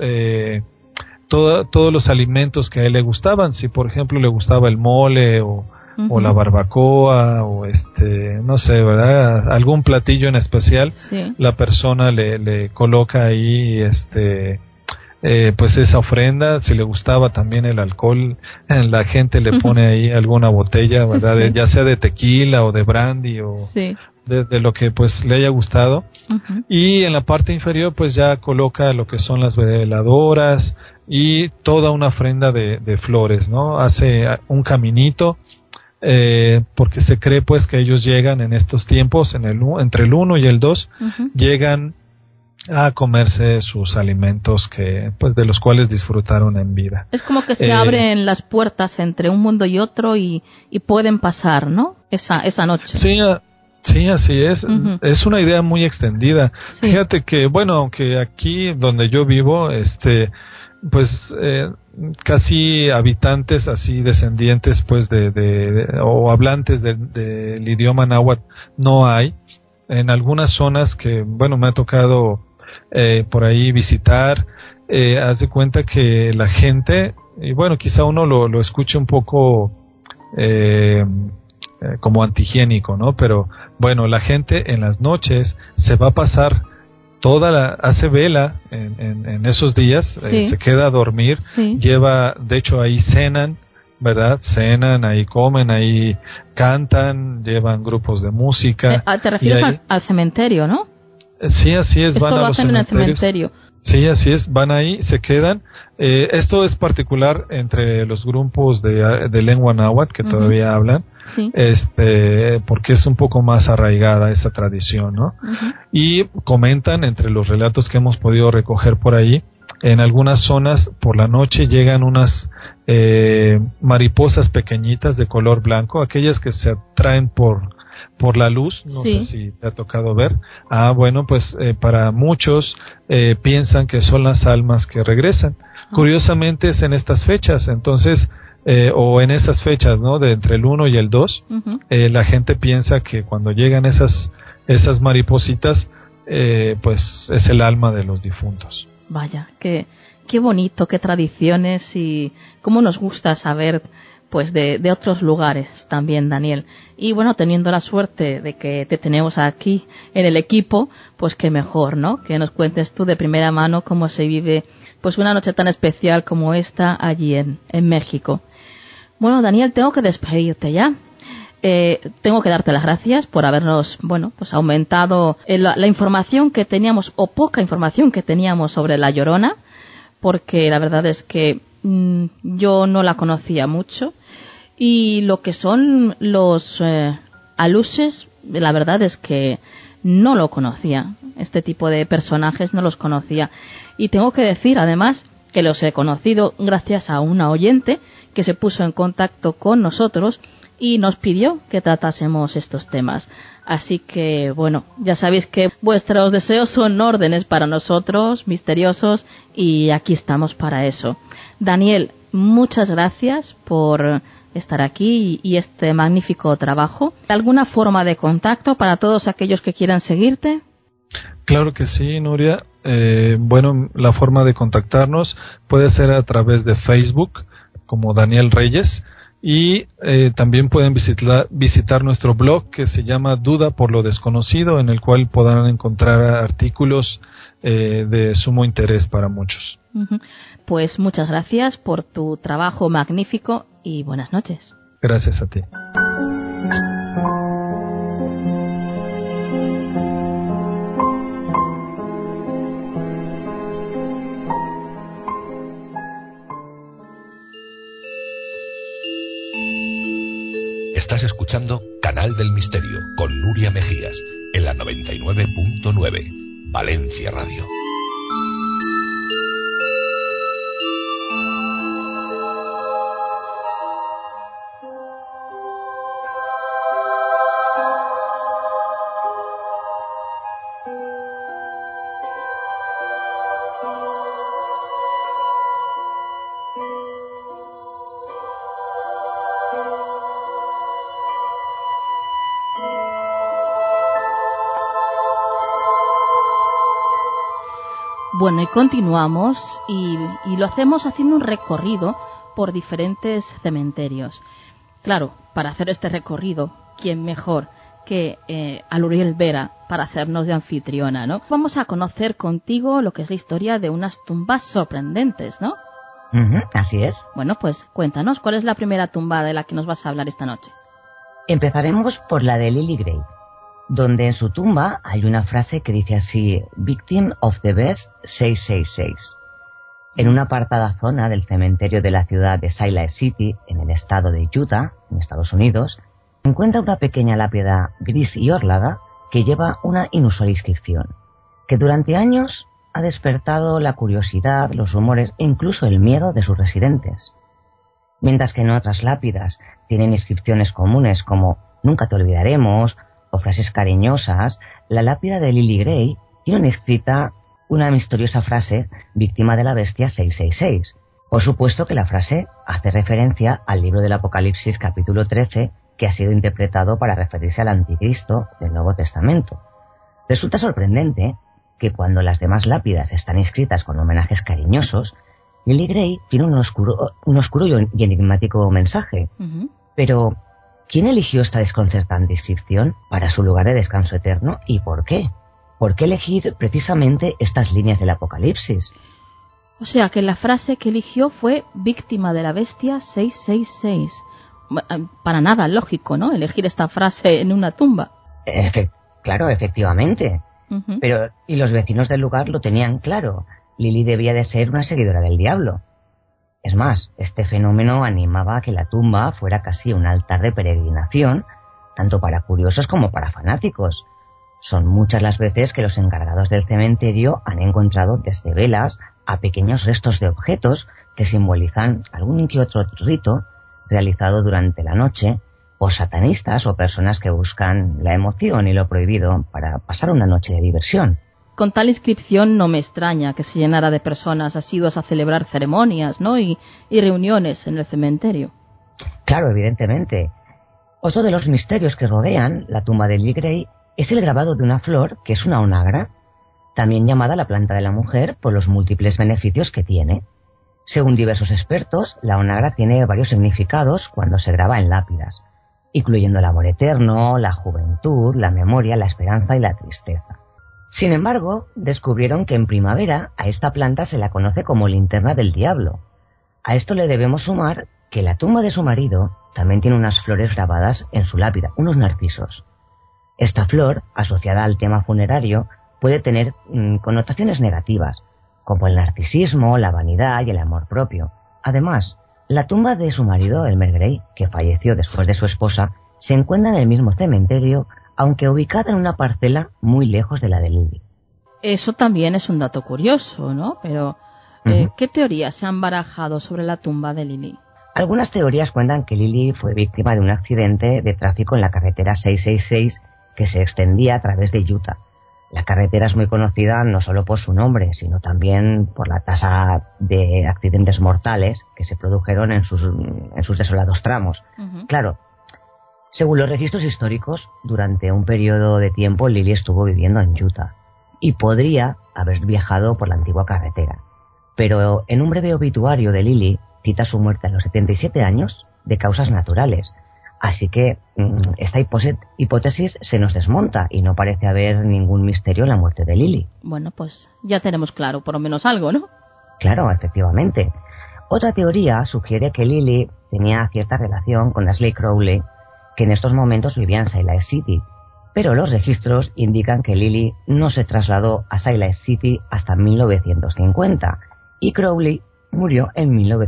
los alimentos que a él le gustaban. Si por ejemplo le gustaba el mole o la barbacoa o no sé, ¿verdad? Algún platillo en especial, sí. La persona le coloca ahí pues esa ofrenda. Si le gustaba también el alcohol, la gente le pone ahí alguna botella, ¿verdad? Sí. Ya sea de tequila o de brandy o sí. de lo que pues le haya gustado. Uh-huh. Y en la parte inferior pues ya coloca lo que son las veladoras y toda una ofrenda de flores, ¿no? Hace un caminito, porque se cree pues que ellos llegan en estos tiempos, entre el 1 y el 2, uh-huh. llegan a comerse sus alimentos que pues de los cuales disfrutaron en vida. Es como que se abren las puertas entre un mundo y otro y pueden pasar, ¿no? Esa noche. Sí, así es. Uh-huh. Es una idea muy extendida. Sí. Fíjate que, aunque aquí donde yo vivo, pues casi habitantes, así descendientes pues o hablantes del idioma náhuatl no hay. En algunas zonas que, bueno, me ha tocado por ahí visitar, haz de cuenta que la gente, y bueno, quizá uno lo escuche un poco como antihigiénico, ¿no? Pero bueno, la gente en las noches se va a pasar hace vela en esos días, sí. Se queda a dormir, sí. Lleva, de hecho ahí cenan, ¿verdad? Cenan, ahí comen, ahí cantan, llevan grupos de música. ¿Te refieres ahí, al cementerio, no? Sí, así es. Esto van lo a los hacen en el cementerio. Sí, así es, van ahí, se quedan. Esto es particular entre los grupos de lengua náhuatl que todavía hablan, sí. Porque es un poco más arraigada esa tradición, ¿no? Y comentan, entre los relatos que hemos podido recoger por ahí, en algunas zonas por la noche llegan unas mariposas pequeñitas de color blanco, aquellas que se atraen por la luz, no sí. sé si te ha tocado ver. Bueno, pues para muchos piensan que son las almas que regresan. Curiosamente es en estas fechas, entonces, o en esas fechas, ¿no? De entre el 1 y el 2, la gente piensa que cuando llegan esas maripositas, pues es el alma de los difuntos. Vaya, qué bonito, qué tradiciones y cómo nos gusta saber pues de otros lugares también, Daniel. Y bueno, teniendo la suerte de que te tenemos aquí en el equipo, pues qué mejor, ¿no? Que nos cuentes tú de primera mano cómo se vive pues una noche tan especial como esta allí en México. Bueno, Daniel, tengo que despedirte ya. Tengo que darte las gracias por habernos, bueno, pues aumentado la información que teníamos, o poca información que teníamos sobre La Llorona, porque la verdad es que yo no la conocía mucho. Y lo que son los aluses, la verdad es que no lo conocía. Este tipo de personajes no los conocía. Y tengo que decir, además, que los he conocido gracias a una oyente que se puso en contacto con nosotros y nos pidió que tratásemos estos temas. Así que, bueno, ya sabéis que vuestros deseos son órdenes para nosotros, misteriosos, y aquí estamos para eso. Daniel, muchas gracias por estar aquí y este magnífico trabajo. ¿Alguna forma de contacto para todos aquellos que quieran seguirte? Claro que sí, Nuria. Bueno, la forma de contactarnos puede ser a través de Facebook, como Daniel Reyes, y también pueden visitar nuestro blog que se llama Duda por lo Desconocido, en el cual podrán encontrar artículos de sumo interés para muchos. Pues muchas gracias por tu trabajo magnífico y buenas noches. Gracias a ti. Estás escuchando Canal del Misterio con Nuria Mejías en la 99.9 Valencia Radio. Bueno, y continuamos y lo hacemos haciendo un recorrido por diferentes cementerios. Claro, para hacer este recorrido, ¿quién mejor que Aluriel Vera para hacernos de anfitriona, ¿no? Vamos a conocer contigo lo que es la historia de unas tumbas sorprendentes, ¿no? Así es. Bueno, pues cuéntanos, ¿cuál es la primera tumba de la que nos vas a hablar esta noche? Empezaremos por la de Lily Grave, donde en su tumba hay una frase que dice así: Victim of the Best 666. En una apartada zona del cementerio de la ciudad de Salt Lake City, en el estado de Utah, en Estados Unidos, se encuentra una pequeña lápida gris y orlada que lleva una inusual inscripción, que durante años ha despertado la curiosidad, los rumores e incluso el miedo de sus residentes. Mientras que en otras lápidas tienen inscripciones comunes como Nunca te olvidaremos o frases cariñosas, la lápida de Lily Grave tiene una inscrita una misteriosa frase víctima de la bestia 666. Por supuesto que la frase hace referencia al libro del Apocalipsis capítulo 13, que ha sido interpretado para referirse al Anticristo del Nuevo Testamento. Resulta sorprendente que cuando las demás lápidas están inscritas con homenajes cariñosos, Lily Gray tiene un oscuro y enigmático mensaje. Pero, ¿quién eligió esta desconcertante inscripción para su lugar de descanso eterno y por qué? ¿Por qué elegir precisamente estas líneas del Apocalipsis? O sea, que la frase que eligió fue víctima de la bestia 666. Para nada lógico, ¿no? Elegir esta frase en una tumba. Claro, efectivamente. Pero, y los vecinos del lugar lo tenían claro. Lily debía de ser una seguidora del diablo. Es más, este fenómeno animaba a que la tumba fuera casi un altar de peregrinación, tanto para curiosos como para fanáticos. Son muchas las veces que los encargados del cementerio han encontrado desde velas a pequeños restos de objetos que simbolizan algún que otro rito realizado durante la noche por satanistas o personas que buscan la emoción y lo prohibido para pasar una noche de diversión. Con tal inscripción no me extraña que se llenara de personas asiduas a celebrar ceremonias, ¿no? y reuniones en el cementerio. Claro, evidentemente. Otro de los misterios que rodean la tumba de Lily Gray es el grabado de una flor que es una onagra, también llamada la planta de la mujer por los múltiples beneficios que tiene. Según diversos expertos, la onagra tiene varios significados cuando se graba en lápidas, incluyendo el amor eterno, la juventud, la memoria, la esperanza y la tristeza. Sin embargo, descubrieron que en primavera a esta planta se la conoce como linterna del diablo. A esto le debemos sumar que la tumba de su marido también tiene unas flores grabadas en su lápida, unos narcisos. Esta flor, asociada al tema funerario, puede tener connotaciones negativas, como el narcisismo, la vanidad y el amor propio. Además, la tumba de su marido, Elmer Gray, que falleció después de su esposa, se encuentra en el mismo cementerio, aunque ubicada en una parcela muy lejos de la de Lily. Eso también es un dato curioso, ¿no? Pero, ¿qué teorías se han barajado sobre la tumba de Lily? Algunas teorías cuentan que Lily fue víctima de un accidente de tráfico en la carretera 666 que se extendía a través de Utah. La carretera es muy conocida no solo por su nombre, sino también por la tasa de accidentes mortales que se produjeron en sus desolados tramos. Claro, según los registros históricos, durante un periodo de tiempo Lily estuvo viviendo en Utah y podría haber viajado por la antigua carretera. Pero en un breve obituario de Lily cita su muerte a los 77 años de causas naturales. Así que esta hipótesis se nos desmonta y no parece haber ningún misterio en la muerte de Lily. Bueno, pues ya tenemos claro por lo menos algo, ¿no? Claro, efectivamente. Otra teoría sugiere que Lily tenía cierta relación con Ashley Crowley, que en estos momentos vivía en Salt Lake City, pero los registros indican que Lily no se trasladó a Salt Lake City hasta 1950 y Crowley murió en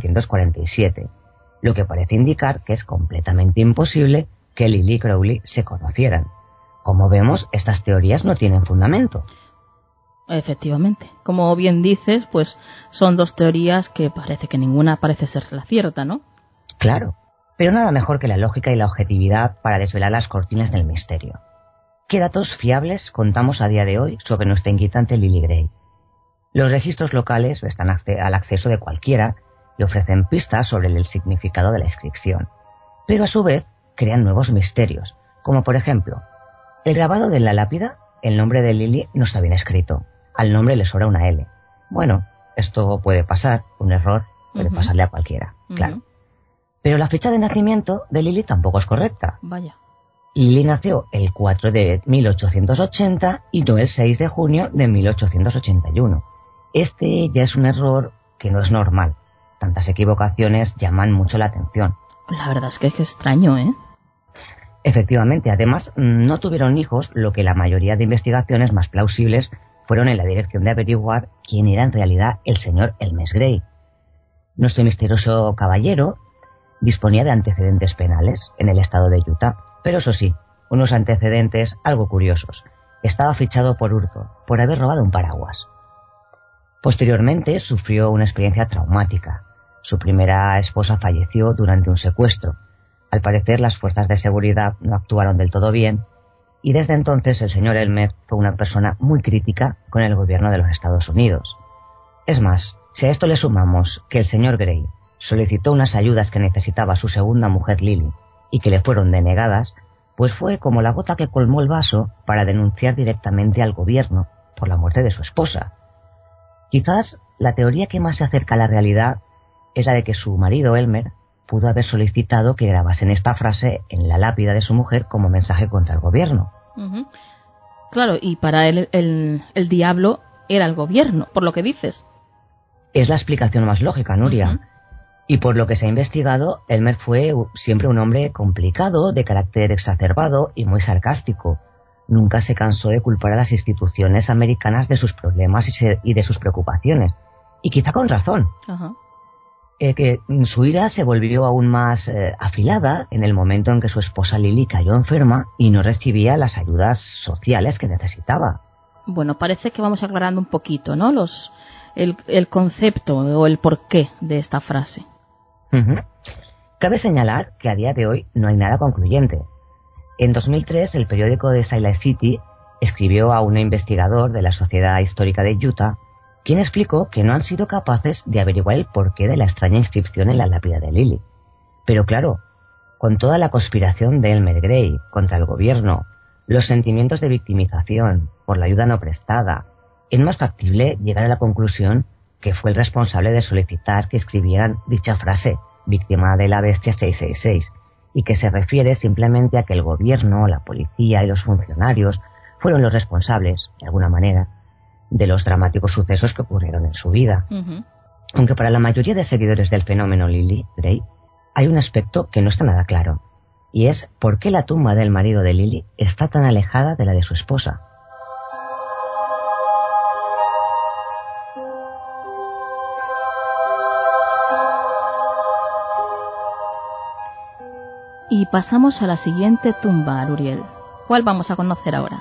1947, lo que parece indicar que es completamente imposible que Lily y Crowley se conocieran. Como vemos, estas teorías no tienen fundamento. Efectivamente. Como bien dices, pues son dos teorías que parece que ninguna parece ser la cierta, ¿no? Claro. Pero nada mejor que la lógica y la objetividad para desvelar las cortinas del misterio. ¿Qué datos fiables contamos a día de hoy sobre nuestra inquietante Lily Gray? Los registros locales están al acceso de cualquiera y ofrecen pistas sobre el significado de la inscripción, pero a su vez crean nuevos misterios, como por ejemplo, el grabado de la lápida, el nombre de Lily no está bien escrito, al nombre le sobra una L. Bueno, esto puede pasar, un error puede pasarle a cualquiera, claro. Pero la fecha de nacimiento de Lily tampoco es correcta. Vaya. Lily nació el 4 de 1880 y no el 6 de junio de 1881. Este ya es un error que no es normal. Tantas equivocaciones llaman mucho la atención. La verdad es que es extraño, ¿eh? Efectivamente, además no tuvieron hijos, lo que la mayoría de investigaciones más plausibles fueron en la dirección de averiguar quién era en realidad el señor Elmer Gray. Nuestro misterioso caballero disponía de antecedentes penales en el estado de Utah, pero eso sí, unos antecedentes algo curiosos. Estaba fichado por hurto, por haber robado un paraguas. Posteriormente sufrió una experiencia traumática. Su primera esposa falleció durante un secuestro. Al parecer las fuerzas de seguridad no actuaron del todo bien y desde entonces el señor Elmer fue una persona muy crítica con el gobierno de los Estados Unidos. Es más, si a esto le sumamos que el señor Grey solicitó unas ayudas que necesitaba su segunda mujer Lily y que le fueron denegadas, pues fue como la gota que colmó el vaso para denunciar directamente al gobierno por la muerte de su esposa. Quizás la teoría que más se acerca a la realidad es la de que su marido Elmer pudo haber solicitado que grabasen esta frase en la lápida de su mujer como mensaje contra el gobierno. Uh-huh. Claro, y para él el diablo era el gobierno, por lo que dices. Es la explicación más lógica, Nuria. Uh-huh. Y por lo que se ha investigado, Elmer fue siempre un hombre complicado, de carácter exacerbado y muy sarcástico. Nunca se cansó de culpar a las instituciones americanas de sus problemas y de sus preocupaciones. Y quizá con razón. Uh-huh. Que su ira se volvió aún más afilada en el momento en que su esposa Lily cayó enferma y no recibía las ayudas sociales que necesitaba. Bueno, parece que vamos aclarando un poquito, ¿no? El concepto o el porqué de esta frase. Uh-huh. Cabe señalar que a día de hoy no hay nada concluyente. En 2003, el periódico de Salt Lake City escribió a un investigador de la Sociedad Histórica de Utah, quien explicó que no han sido capaces de averiguar el porqué de la extraña inscripción en la lápida de Lily. Pero claro, con toda la conspiración de Elmer Gray contra el gobierno, los sentimientos de victimización por la ayuda no prestada, es más factible llegar a la conclusión que fue el responsable de solicitar que escribieran dicha frase, víctima de la bestia 666, y que se refiere simplemente a que el gobierno, la policía y los funcionarios fueron los responsables, de alguna manera, de los dramáticos sucesos que ocurrieron en su vida. Uh-huh. Aunque para la mayoría de seguidores del fenómeno Lily Gray hay un aspecto que no está nada claro, y es por qué la tumba del marido de Lily está tan alejada de la de su esposa. Y pasamos a la siguiente tumba, Luriel. ¿Cuál vamos a conocer ahora?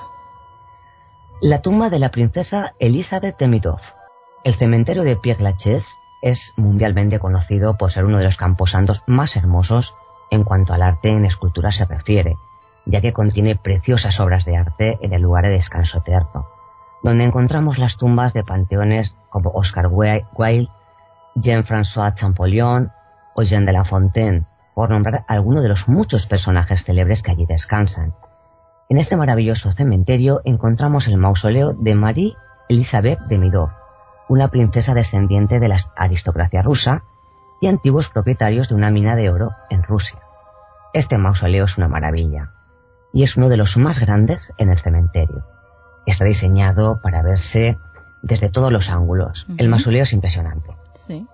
La tumba de la princesa Elizabeth de Midov. El cementerio de Père Lachaise es mundialmente conocido por ser uno de los camposantos más hermosos en cuanto al arte en escultura se refiere, ya que contiene preciosas obras de arte en el lugar de descanso eterno, donde encontramos las tumbas de panteones como Oscar Wilde, Jean-François Champollion o Jean de La Fontaine, por nombrar algunos de los muchos personajes célebres que allí descansan. En este maravilloso cementerio encontramos el mausoleo de Marie Elizabeth de Midov, una princesa descendiente de la aristocracia rusa y antiguos propietarios de una mina de oro en Rusia. Este mausoleo es una maravilla y es uno de los más grandes en el cementerio. Está diseñado para verse desde todos los ángulos. Uh-huh. El mausoleo es impresionante. Sí.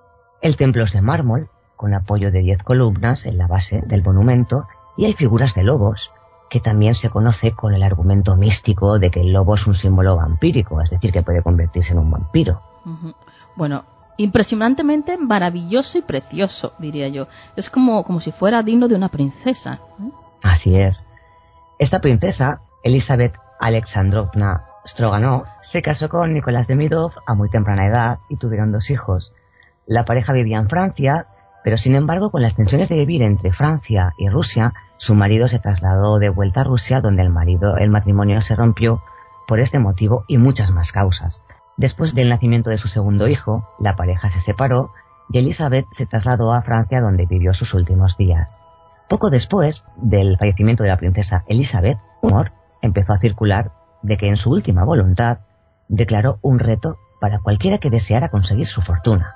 El templo es de mármol, con apoyo de 10 columnas en la base del monumento, y hay figuras de lobos, que también se conoce con el argumento místico de que el lobo es un símbolo vampírico, es decir, que puede convertirse en un vampiro. Uh-huh. Bueno, impresionantemente maravilloso y precioso, diría yo. Es como si fuera digno de una princesa. Así es. Esta princesa, Elizabeth Alexandrovna Stroganov, se casó con Nicolás de Midov a muy temprana edad y tuvieron 2 hijos. La pareja vivía en Francia, pero sin embargo, con las tensiones de vivir entre Francia y Rusia, su marido se trasladó de vuelta a Rusia, donde el matrimonio se rompió por este motivo y muchas más causas. Después del nacimiento de su segundo hijo, la pareja se separó y Elizabeth se trasladó a Francia, donde vivió sus últimos días. Poco después del fallecimiento de la princesa Elizabeth, un rumor empezó a circular de que en su última voluntad declaró un reto para cualquiera que deseara conseguir su fortuna.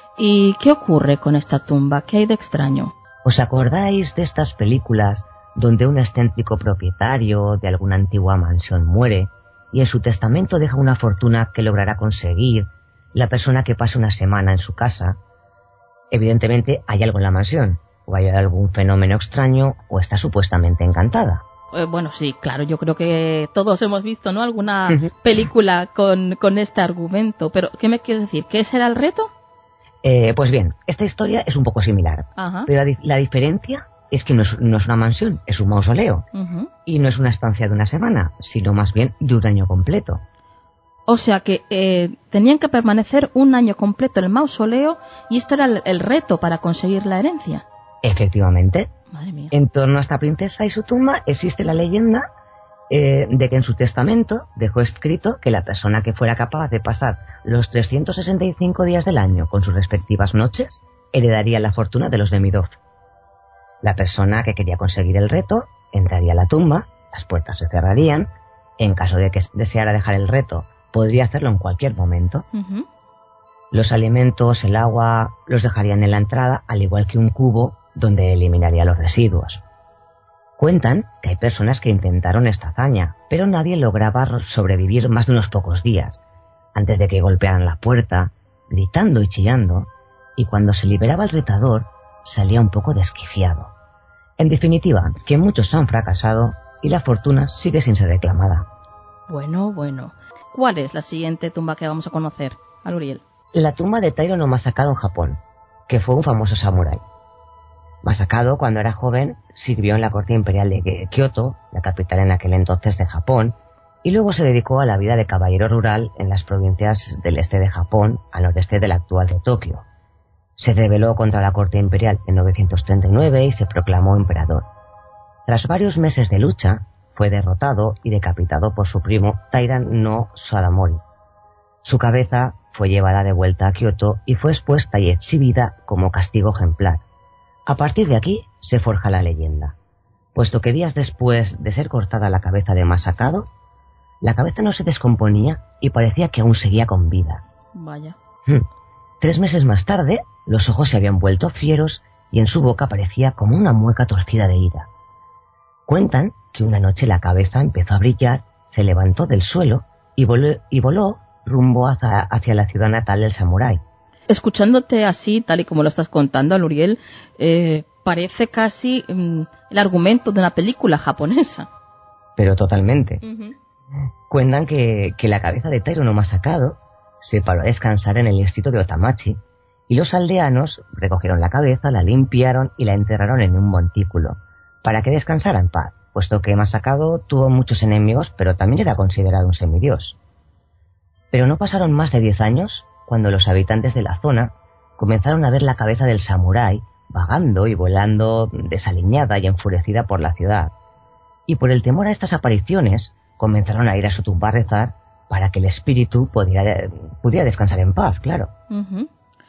¿Y qué ocurre con esta tumba? ¿Qué hay de extraño? ¿Os acordáis de estas películas donde un excéntrico propietario de alguna antigua mansión muere y en su testamento deja una fortuna que logrará conseguir la persona que pase una semana en su casa? Evidentemente hay algo en la mansión, o hay algún fenómeno extraño, o está supuestamente encantada. Bueno, sí, claro, yo creo que todos hemos visto, ¿no?, alguna película con este argumento. Pero, ¿qué me quieres decir? ¿Qué será el reto? Pues bien, esta historia es un poco similar. Ajá. Pero la diferencia es que no es una mansión, es un mausoleo. Uh-huh. Y no es una estancia de una semana, sino más bien de un año completo. O sea que tenían que permanecer un año completo en el mausoleo, y esto era el reto para conseguir la herencia. Efectivamente. Madre mía. En torno a esta princesa y su tumba existe la leyenda de que en su testamento dejó escrito que la persona que fuera capaz de pasar los 365 días del año con sus respectivas noches heredaría la fortuna de los Demidov. La persona que quería conseguir el reto entraría a la tumba, las puertas se cerrarían, en caso de que deseara dejar el reto, podría hacerlo en cualquier momento. Uh-huh. Los alimentos, el agua, los dejarían en la entrada, al igual que un cubo donde eliminaría los residuos. Cuentan que hay personas que intentaron esta hazaña, pero nadie lograba sobrevivir más de unos pocos días, antes de que golpearan la puerta, gritando y chillando, y cuando se liberaba el retador, salía un poco desquiciado. En definitiva, que muchos han fracasado y la fortuna sigue sin ser reclamada. Bueno. ¿Cuál es la siguiente tumba que vamos a conocer, Aluriel? La tumba de Tairo no Masakado en Japón, que fue un famoso samurái. Masakado, cuando era joven, sirvió en la corte imperial de Kioto, la capital en aquel entonces de Japón, y luego se dedicó a la vida de caballero rural en las provincias del este de Japón, al nordeste del actual de Tokio. Se rebeló contra la corte imperial en 939 y se proclamó emperador. Tras varios meses de lucha, fue derrotado y decapitado por su primo Taira no Sadamori. Su cabeza fue llevada de vuelta a Kioto y fue expuesta y exhibida como castigo ejemplar. A partir de aquí se forja la leyenda, puesto que días después de ser cortada la cabeza de Masakado, la cabeza no se descomponía y parecía que aún seguía con vida. Vaya. 3 meses más tarde, los ojos se habían vuelto fieros y en su boca parecía como una mueca torcida de ira. Cuentan que una noche la cabeza empezó a brillar, se levantó del suelo y voló rumbo hacia la ciudad natal del samurái. Escuchándote así, tal y como lo estás contando, Aluriel, parece casi el argumento de una película japonesa. Pero totalmente. Uh-huh. Cuentan que la cabeza de Tairo no Masakado se paró a descansar en el distrito de Otamachi y los aldeanos recogieron la cabeza, la limpiaron y la enterraron en un montículo para que descansara en paz, puesto que Masakado tuvo muchos enemigos, pero también era considerado un semidios. Pero no pasaron más de 10 años cuando los habitantes de la zona comenzaron a ver la cabeza del samurái vagando y volando desaliñada y enfurecida por la ciudad. Y por el temor a estas apariciones, comenzaron a ir a su tumba a rezar para que el espíritu pudiera descansar en paz, claro. Uh-huh.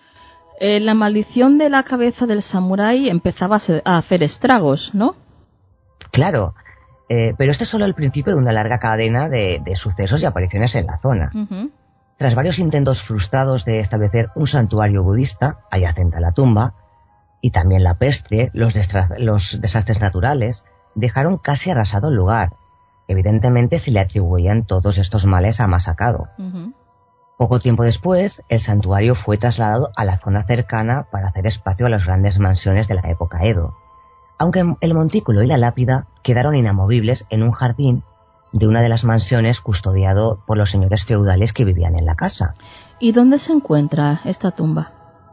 La maldición de la cabeza del samurái empezaba a hacer estragos, ¿no? Claro, pero este es solo el principio de una larga cadena de sucesos y apariciones en la zona. Uh-huh. Tras varios intentos frustrados de establecer un santuario budista adyacente a la tumba, y también la peste, los desastres naturales, dejaron casi arrasado el lugar. Evidentemente se le atribuían todos estos males a Masakado. Uh-huh. Poco tiempo después, el santuario fue trasladado a la zona cercana para hacer espacio a las grandes mansiones de la época Edo, aunque el montículo y la lápida quedaron inamovibles en un jardín de una de las mansiones custodiado por los señores feudales que vivían en la casa. ¿Y dónde se encuentra esta tumba?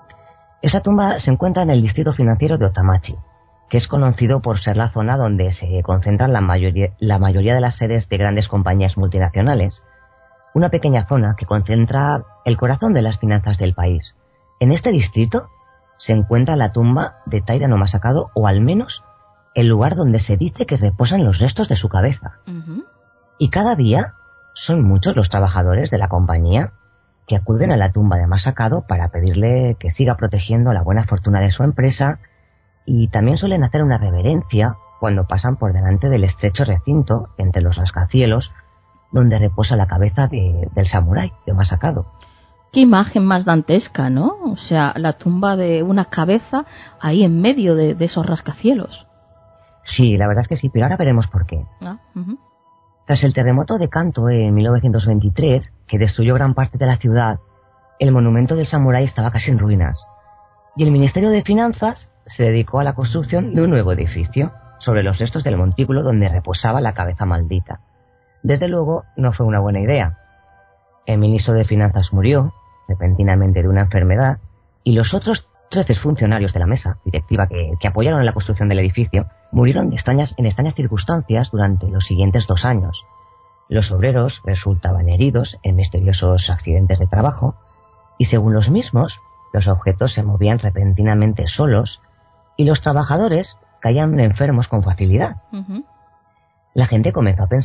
Esa tumba se encuentra en el distrito financiero de Otamachi, que es conocido por ser la zona donde se concentran la mayoría de las sedes de grandes compañías multinacionales. Una pequeña zona que concentra el corazón de las finanzas del país. En este distrito se encuentra la tumba de Taira no Masakado, o al menos el lugar donde se dice que reposan los restos de su cabeza. Uh-huh. Y cada día son muchos los trabajadores de la compañía que acuden a la tumba de Masakado para pedirle que siga protegiendo la buena fortuna de su empresa, y también suelen hacer una reverencia cuando pasan por delante del estrecho recinto entre los rascacielos donde reposa la cabeza del samurái de Masakado. Qué imagen más dantesca, ¿no? O sea, la tumba de una cabeza ahí en medio de esos rascacielos. Sí, la verdad es que sí, pero ahora veremos por qué. Uh-huh. Tras el terremoto de Kanto en 1923, que destruyó gran parte de la ciudad, el monumento del samurái estaba casi en ruinas, y el Ministerio de Finanzas se dedicó a la construcción de un nuevo edificio sobre los restos del montículo donde reposaba la cabeza maldita. Desde luego, no fue una buena idea. El ministro de Finanzas murió repentinamente de una enfermedad, y los otros 13 funcionarios de la mesa directiva que apoyaron en la construcción del edificio murieron en extrañas circunstancias durante los siguientes 2 años. Los obreros resultaban heridos en misteriosos accidentes de trabajo, y según los mismos, los objetos se movían repentinamente solos, y los trabajadores caían enfermos con facilidad. Uh-huh. La gente comenzó a pensar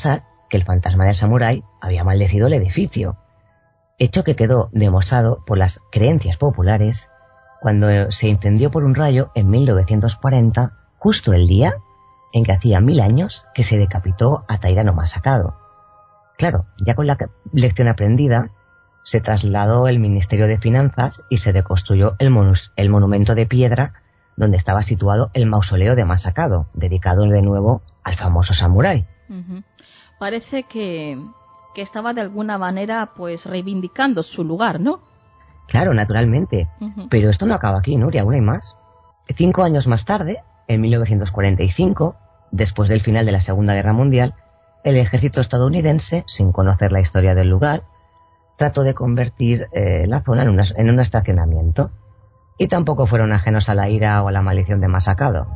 que el fantasma del samurái había maldecido el edificio, hecho que quedó demostrado por las creencias populares cuando se incendió por un rayo en 1940, justo el día en que hacía 1000 años que se decapitó a Taira no Masakado. Claro, ya con la lección aprendida, se trasladó el Ministerio de Finanzas y se reconstruyó el monumento de piedra donde estaba situado el mausoleo de Masakado, dedicado de nuevo al famoso samurái. Uh-huh. Parece que estaba de alguna manera pues reivindicando su lugar, ¿no? Claro, naturalmente. Uh-huh. Pero esto no acaba aquí, Nuria, aún hay más. 5 años más tarde, en 1945, después del final de la Segunda Guerra Mundial, el ejército estadounidense, sin conocer la historia del lugar, trató de convertir la zona en un estacionamiento. Y tampoco fueron ajenos a la ira o a la maldición de Masakado.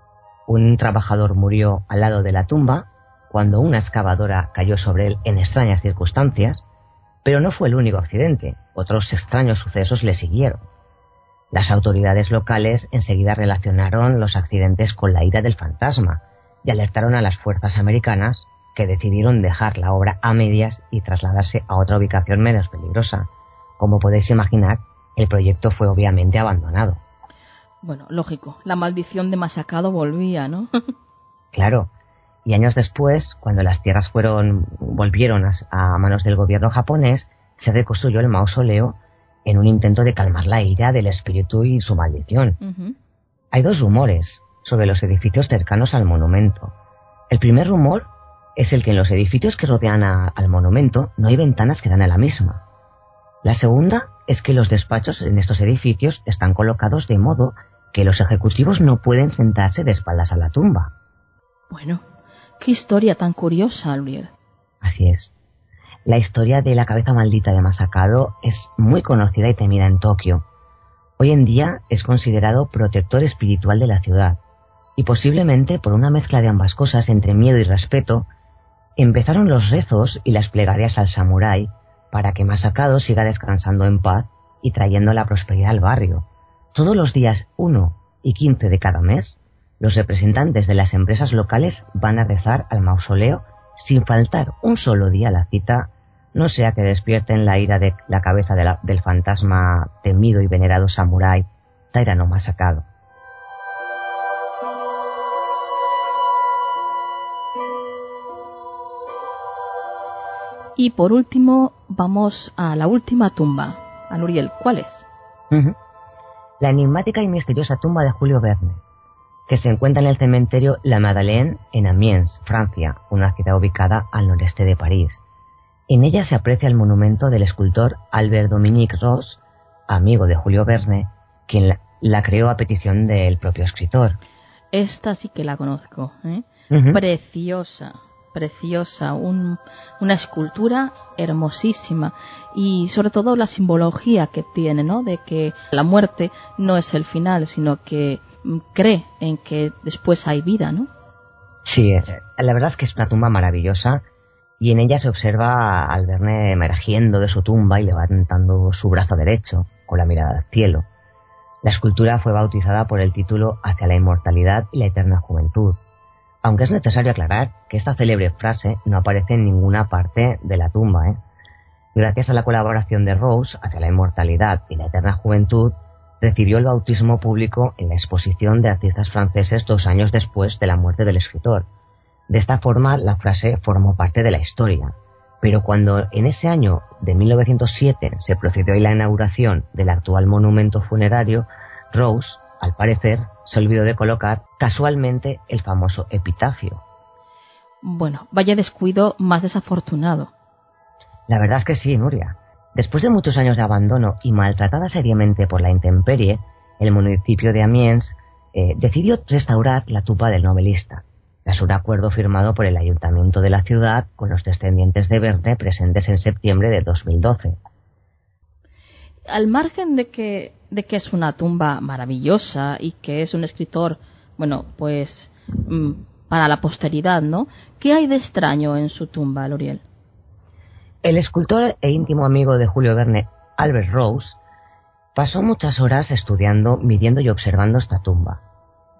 Un trabajador murió al lado de la tumba cuando una excavadora cayó sobre él en extrañas circunstancias, pero no fue el único accidente. Otros extraños sucesos le siguieron. Las autoridades locales enseguida relacionaron los accidentes con la ira del fantasma y alertaron a las fuerzas americanas, que decidieron dejar la obra a medias y trasladarse a otra ubicación menos peligrosa. Como podéis imaginar, el proyecto fue obviamente abandonado. Bueno, lógico, la maldición de Masakado volvía, ¿no? Claro, y años después, cuando las tierras volvieron a manos del gobierno japonés, se reconstruyó el mausoleo en un intento de calmar la ira del espíritu y su maldición. Uh-huh. Hay 2 rumores sobre los edificios cercanos al monumento. El primer rumor es el que en los edificios que rodean al monumento no hay ventanas que dan a la misma. La segunda es que los despachos en estos edificios están colocados de modo que los ejecutivos no pueden sentarse de espaldas a la tumba. Bueno, qué historia tan curiosa, Uriel. Así es. La historia de la cabeza maldita de Masakado es muy conocida y temida en Tokio. Hoy en día es considerado protector espiritual de la ciudad, y posiblemente por una mezcla de ambas cosas entre miedo y respeto, empezaron los rezos y las plegarias al samurái para que Masakado siga descansando en paz y trayendo la prosperidad al barrio. Todos los días 1 y 15 de cada mes, los representantes de las empresas locales van a rezar al mausoleo sin faltar un solo día a la cita, no sea que despierten la ira de la cabeza del fantasma temido y venerado samurái Taira no Masakado. Y por último, vamos a la última tumba. Uriel, ¿cuál es? Uh-huh. La enigmática y misteriosa tumba de Julio Verne, que se encuentra en el cementerio La Madeleine en Amiens, Francia, una ciudad ubicada al noreste de París. En ella se aprecia el monumento del escultor Albert Dominique Ross, amigo de Julio Verne, quien la creó a petición del propio escritor. Esta sí que la conozco, ¿eh? Uh-huh. Preciosa, una escultura hermosísima y sobre todo la simbología que tiene, ¿no? De que la muerte no es el final, sino que cree en que después hay vida, ¿no? Sí, la verdad es que es una tumba maravillosa y en ella se observa al Verne emergiendo de su tumba y levantando su brazo derecho con la mirada al cielo. La escultura fue bautizada por el título Hacia la inmortalidad y la eterna juventud, aunque es necesario aclarar que esta célebre frase no aparece en ninguna parte de la tumba. Gracias a la colaboración de Rose, Hacia la inmortalidad y la eterna juventud, recibió el bautismo público en la exposición de artistas franceses 2 años después de la muerte del escritor. De esta forma, la frase formó parte de la historia. Pero cuando en ese año de 1907 se procedió a la inauguración del actual monumento funerario, Rose, al parecer, se olvidó de colocar casualmente el famoso epitafio. Bueno, vaya descuido más desafortunado. La verdad es que sí, Nuria. Después de muchos años de abandono y maltratada seriamente por la intemperie, el municipio de Amiens decidió restaurar la tumba del novelista, tras un acuerdo firmado por el ayuntamiento de la ciudad con los descendientes de Verne presentes en septiembre de 2012. Al margen de que es una tumba maravillosa y que es un escritor, bueno, pues para la posteridad, ¿no? ¿Qué hay de extraño en su tumba, L'Oreal? El escultor e íntimo amigo de Julio Verne, Albert Rose, pasó muchas horas estudiando, midiendo y observando esta tumba.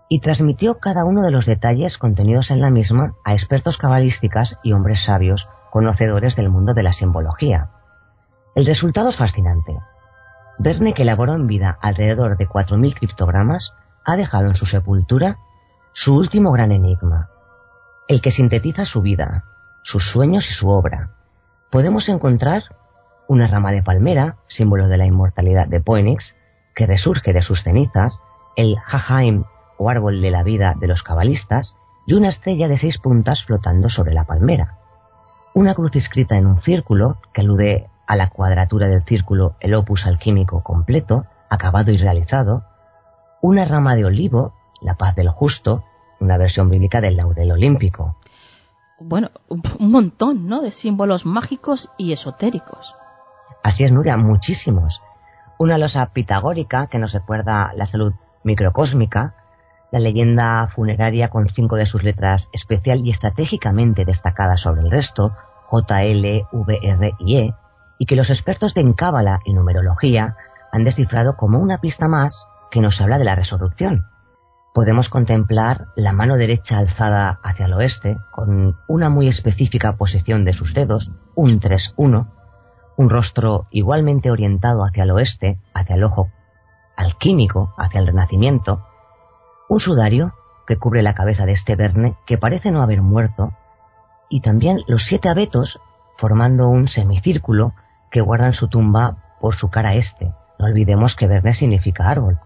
y transmitió cada uno de los detalles contenidos en la misma a expertos cabalísticas y hombres sabios conocedores del mundo de la simbología. El resultado es fascinante. Verne, que elaboró en vida alrededor de 4.000 criptogramas, ha dejado en su sepultura su último gran enigma, el que sintetiza su vida, sus sueños y su obra. Podemos encontrar una rama de palmera, símbolo de la inmortalidad de Phoenix, que resurge de sus cenizas, el Hahaim, o árbol de la vida de los cabalistas, y una estrella de 6 puntas flotando sobre la palmera. Una cruz inscrita en un círculo, que alude a la cuadratura del círculo, el opus alquímico completo, acabado y realizado. Una rama de olivo, la paz del justo, una versión bíblica del laurel olímpico. Bueno, un montón, ¿no?, de símbolos mágicos y esotéricos. Así es, Nuria, muchísimos. Una losa pitagórica que nos recuerda la salud microcósmica, la leyenda funeraria con 5 de sus letras especial y estratégicamente destacadas sobre el resto, J, L, V, R y E, y que los expertos en cábala y numerología han descifrado como una pista más que nos habla de la resurrección. Podemos contemplar la mano derecha alzada hacia el oeste, con una muy específica posición de sus dedos, un 3-1, un rostro igualmente orientado hacia el oeste, hacia el ojo alquímico, hacia el renacimiento, un sudario que cubre la cabeza de este Verne, que parece no haber muerto, y también los 7 abetos formando un semicírculo que guardan su tumba por su cara este. No olvidemos que Verne significa árbol.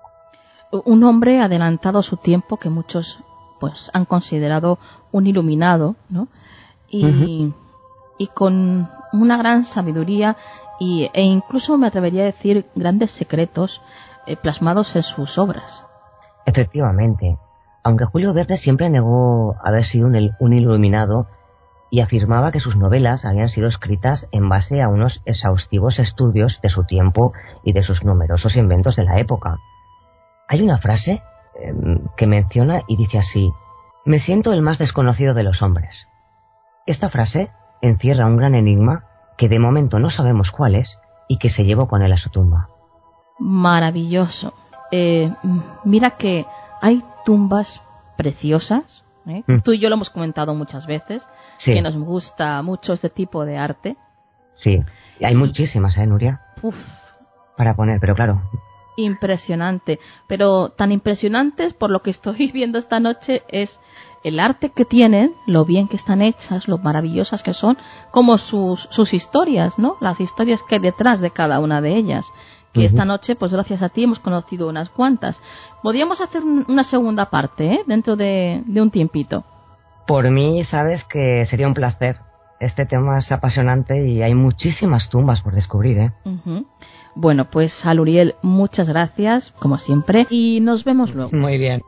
Un hombre adelantado a su tiempo que muchos pues han considerado un iluminado, ¿no? Y con una gran sabiduría e incluso me atrevería a decir grandes secretos plasmados en sus obras. Efectivamente, aunque Julio Verne siempre negó haber sido un iluminado y afirmaba que sus novelas habían sido escritas en base a unos exhaustivos estudios de su tiempo y de sus numerosos inventos de la época. Hay una frase que menciona y dice así: «Me siento el más desconocido de los hombres». Esta frase encierra un gran enigma que de momento no sabemos cuál es y que se llevó con él a su tumba. Maravilloso. Mira que hay tumbas preciosas, ¿eh? Tú y yo lo hemos comentado muchas veces, sí, que nos gusta mucho este tipo de arte. Sí, y hay muchísimas, Nuria, para poner, pero claro. Impresionante, pero tan impresionantes por lo que estoy viendo esta noche es el arte que tienen, lo bien que están hechas, lo maravillosas que son, como sus historias, ¿no? Las historias que hay detrás de cada una de ellas. Que esta noche, pues gracias a ti, hemos conocido unas cuantas. Podríamos hacer una segunda parte, dentro de un tiempito. Por mí, sabes que sería un placer. Este tema es apasionante y hay muchísimas tumbas por descubrir, Bueno, pues a Luriel, muchas gracias, como siempre, y nos vemos luego. Muy bien.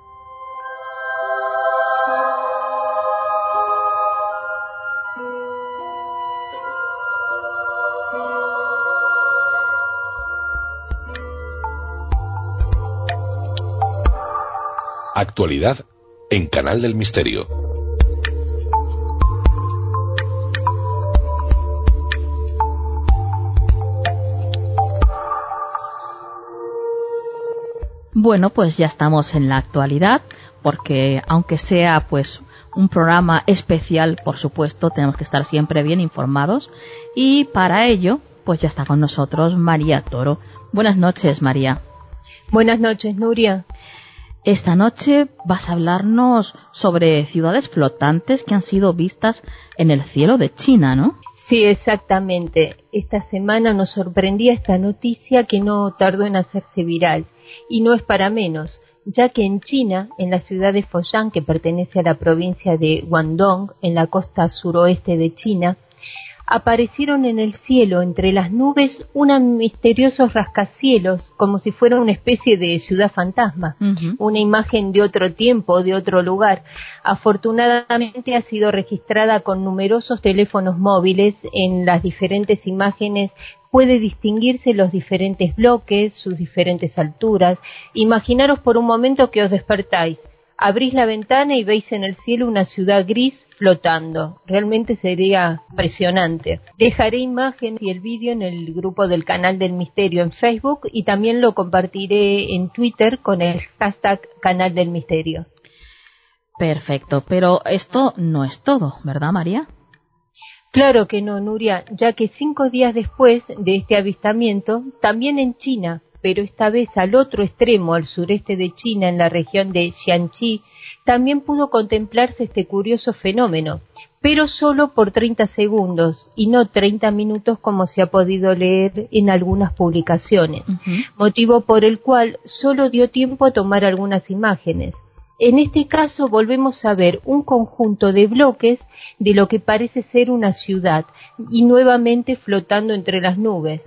Actualidad en Canal del Misterio. Bueno, pues ya estamos en la actualidad, porque aunque sea pues un programa especial, por supuesto, tenemos que estar siempre bien informados, y para ello, pues ya está con nosotros María Toro. Buenas noches, María. Buenas noches, Nuria. Esta noche vas a hablarnos sobre ciudades flotantes que han sido vistas en el cielo de China, ¿no? Sí, exactamente. Esta semana nos sorprendía esta noticia que no tardó en hacerse viral. Y no es para menos, ya que en China, en la ciudad de Foshan, que pertenece a la provincia de Guangdong, en la costa suroeste de China, aparecieron en el cielo, entre las nubes, unos misteriosos rascacielos, como si fuera una especie de ciudad fantasma, una imagen de otro tiempo, de otro lugar. Afortunadamente ha sido registrada con numerosos teléfonos móviles. En las diferentes imágenes puede distinguirse los diferentes bloques, sus diferentes alturas. Imaginaros por un momento que os despertáis Abrís la ventana y veis en el cielo una ciudad gris flotando. Realmente sería impresionante. Dejaré imágenes y el vídeo en el grupo del Canal del Misterio en Facebook y también lo compartiré en Twitter con el hashtag Canal del Misterio. Perfecto, pero esto no es todo, ¿verdad, María? Claro que no, Nuria, ya que 5 días después de este avistamiento, también en China, pero esta vez al otro extremo, al sureste de China, en la región de Jiangxi, también pudo contemplarse este curioso fenómeno, pero solo por 30 segundos y no 30 minutos como se ha podido leer en algunas publicaciones, motivo por el cual solo dio tiempo a tomar algunas imágenes. En este caso volvemos a ver un conjunto de bloques de lo que parece ser una ciudad y nuevamente flotando entre las nubes.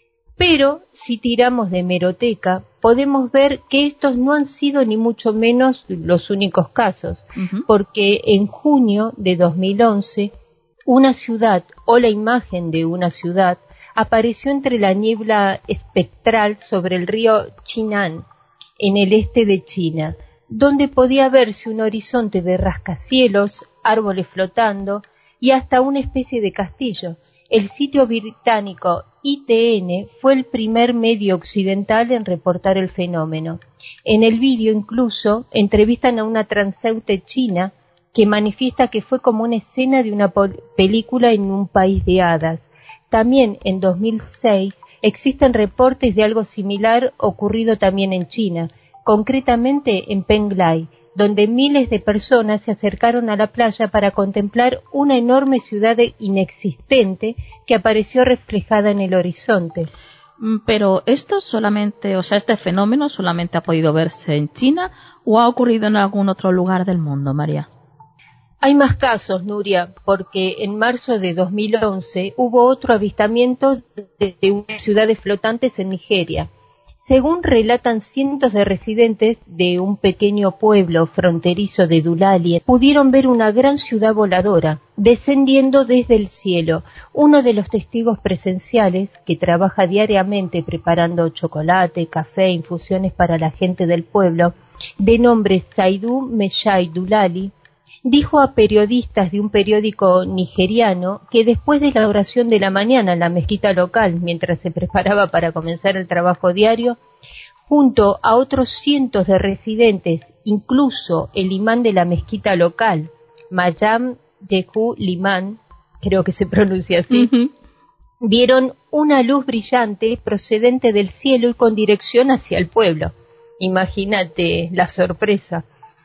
Pero si tiramos de hemeroteca, podemos ver que estos no han sido ni mucho menos los únicos casos, porque en junio de 2011, una ciudad o la imagen de una ciudad apareció entre la niebla espectral sobre el río Chinan, en el este de China, donde podía verse un horizonte de rascacielos, árboles flotando y hasta una especie de castillo. El sitio británico ITN fue el primer medio occidental en reportar el fenómeno. En el vídeo incluso entrevistan a una transeúnte china que manifiesta que fue como una escena de una película en un país de hadas. También en 2006 existen reportes de algo similar ocurrido también en China, concretamente en Penglai, donde miles de personas se acercaron a la playa para contemplar una enorme ciudad inexistente que apareció reflejada en el horizonte. Pero esto solamente, este fenómeno solamente ha podido verse en China o ha ocurrido en algún otro lugar del mundo, María. Hay más casos, Nuria, porque en marzo de 2011 hubo otro avistamiento de unas ciudades flotantes en Nigeria. Según relatan cientos de residentes de un pequeño pueblo fronterizo de Dulali, pudieron ver una gran ciudad voladora descendiendo desde el cielo. Uno de los testigos presenciales, que trabaja diariamente preparando chocolate, café, infusiones para la gente del pueblo, de nombre Saidu Meshai Dulali, dijo a periodistas de un periódico nigeriano que después de la oración de la mañana en la mezquita local, mientras se preparaba para comenzar el trabajo diario, junto a otros cientos de residentes, incluso el imán de la mezquita local, Mayam Yehu Liman, creo que se pronuncia así, vieron una luz brillante procedente del cielo y con dirección hacia el pueblo. Imagínate la sorpresa.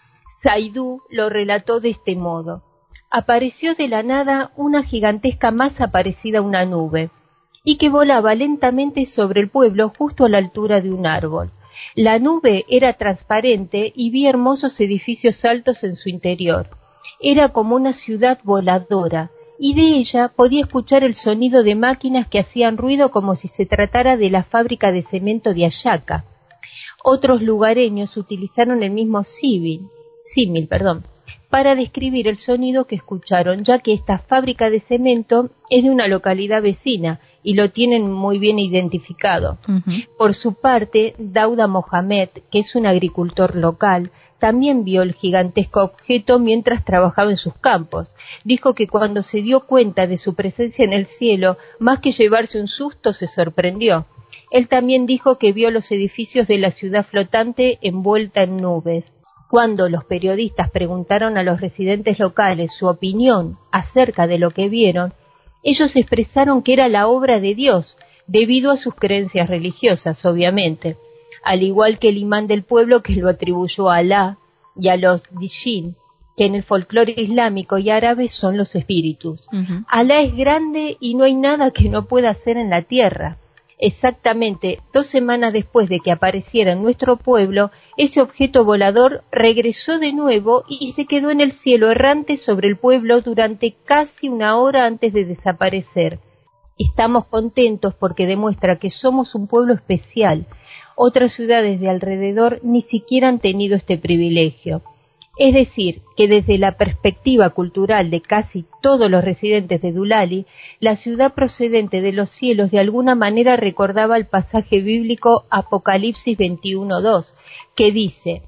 Saidu lo relató de este modo: apareció de la nada una gigantesca masa parecida a una nube, y que volaba lentamente sobre el pueblo justo a la altura de un árbol. La nube era transparente y vi hermosos edificios altos en su interior. Era como una ciudad voladora, y de ella podía escuchar el sonido de máquinas que hacían ruido como si se tratara de la fábrica de cemento de Ayaca. Otros lugareños utilizaron el mismo símil, para describir el sonido que escucharon, ya que esta fábrica de cemento es de una localidad vecina y lo tienen muy bien identificado. Por su parte, Dauda Mohamed, que es un agricultor local, también vio el gigantesco objeto mientras trabajaba en sus campos. Dijo que cuando se dio cuenta de su presencia en el cielo, más que llevarse un susto, se sorprendió. Él también dijo que vio los edificios de la ciudad flotante envuelta en nubes. Cuando los periodistas preguntaron a los residentes locales su opinión acerca de lo que vieron, ellos expresaron que era la obra de Dios, debido a sus creencias religiosas, obviamente, al igual que el imán del pueblo, que lo atribuyó a Alá, y a los Dijin, que en el folclore islámico y árabe son los espíritus. Alá es grande y no hay nada que no pueda hacer en la tierra. Exactamente 2 semanas después de que apareciera en nuestro pueblo, ese objeto volador regresó de nuevo y se quedó en el cielo errante sobre el pueblo durante casi 1 hora antes de desaparecer. Estamos contentos porque demuestra que somos un pueblo especial. Otras ciudades de alrededor ni siquiera han tenido este privilegio. Es decir, que desde la perspectiva cultural de casi todos los residentes de Dulali, la ciudad procedente de los cielos de alguna manera recordaba el pasaje bíblico Apocalipsis 21:2, que dice: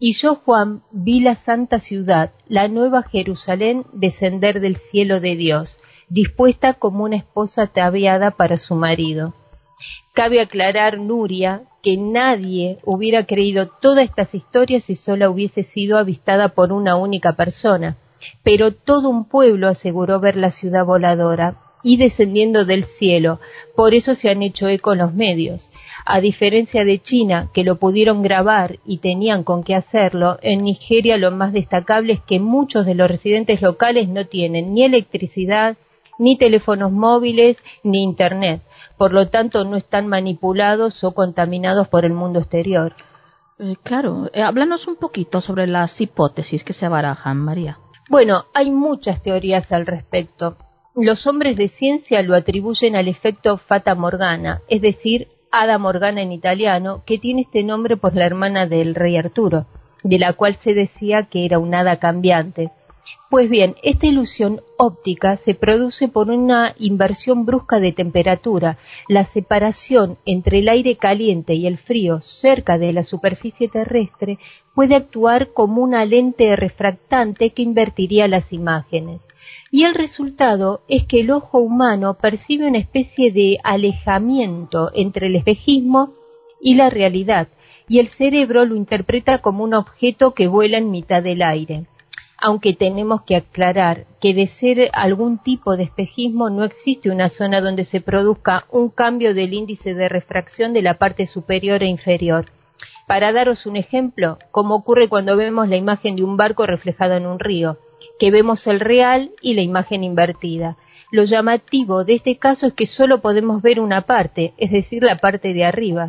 Y yo, Juan, vi la santa ciudad, la nueva Jerusalén, descender del cielo de Dios, dispuesta como una esposa ataviada para su marido. Cabe aclarar, Nuria, que nadie hubiera creído todas estas historias si sola hubiese sido avistada por una única persona, pero todo un pueblo aseguró ver la ciudad voladora y descendiendo del cielo, por eso se han hecho eco los medios. A diferencia de China, que lo pudieron grabar y tenían con qué hacerlo, en Nigeria lo más destacable es que muchos de los residentes locales no tienen ni electricidad, ni teléfonos móviles, ni internet. Por lo tanto, no están manipulados o contaminados por el mundo exterior. Claro. Háblanos un poquito sobre las hipótesis que se barajan, María. Bueno, hay muchas teorías al respecto. Los hombres de ciencia lo atribuyen al efecto Fata Morgana, es decir, Hada Morgana en italiano, que tiene este nombre por la hermana del rey Arturo, de la cual se decía que era un hada cambiante. Pues bien, esta ilusión óptica se produce por una inversión brusca de temperatura. La separación entre el aire caliente y el frío cerca de la superficie terrestre puede actuar como una lente refractante que invertiría las imágenes. Y el resultado es que el ojo humano percibe una especie de alejamiento entre el espejismo y la realidad, y el cerebro lo interpreta como un objeto que vuela en mitad del aire. Aunque tenemos que aclarar que de ser algún tipo de espejismo no existe una zona donde se produzca un cambio del índice de refracción de la parte superior e inferior. Para daros un ejemplo, como ocurre cuando vemos la imagen de un barco reflejado en un río, que vemos el real y la imagen invertida. Lo llamativo de este caso es que solo podemos ver una parte, es decir, la parte de arriba.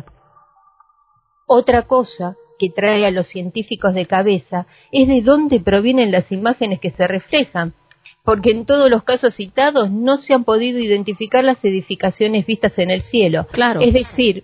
Otra cosa que trae a los científicos de cabeza es de dónde provienen las imágenes que se reflejan, porque en todos los casos citados no se han podido identificar las edificaciones vistas en el cielo. Claro. Es decir,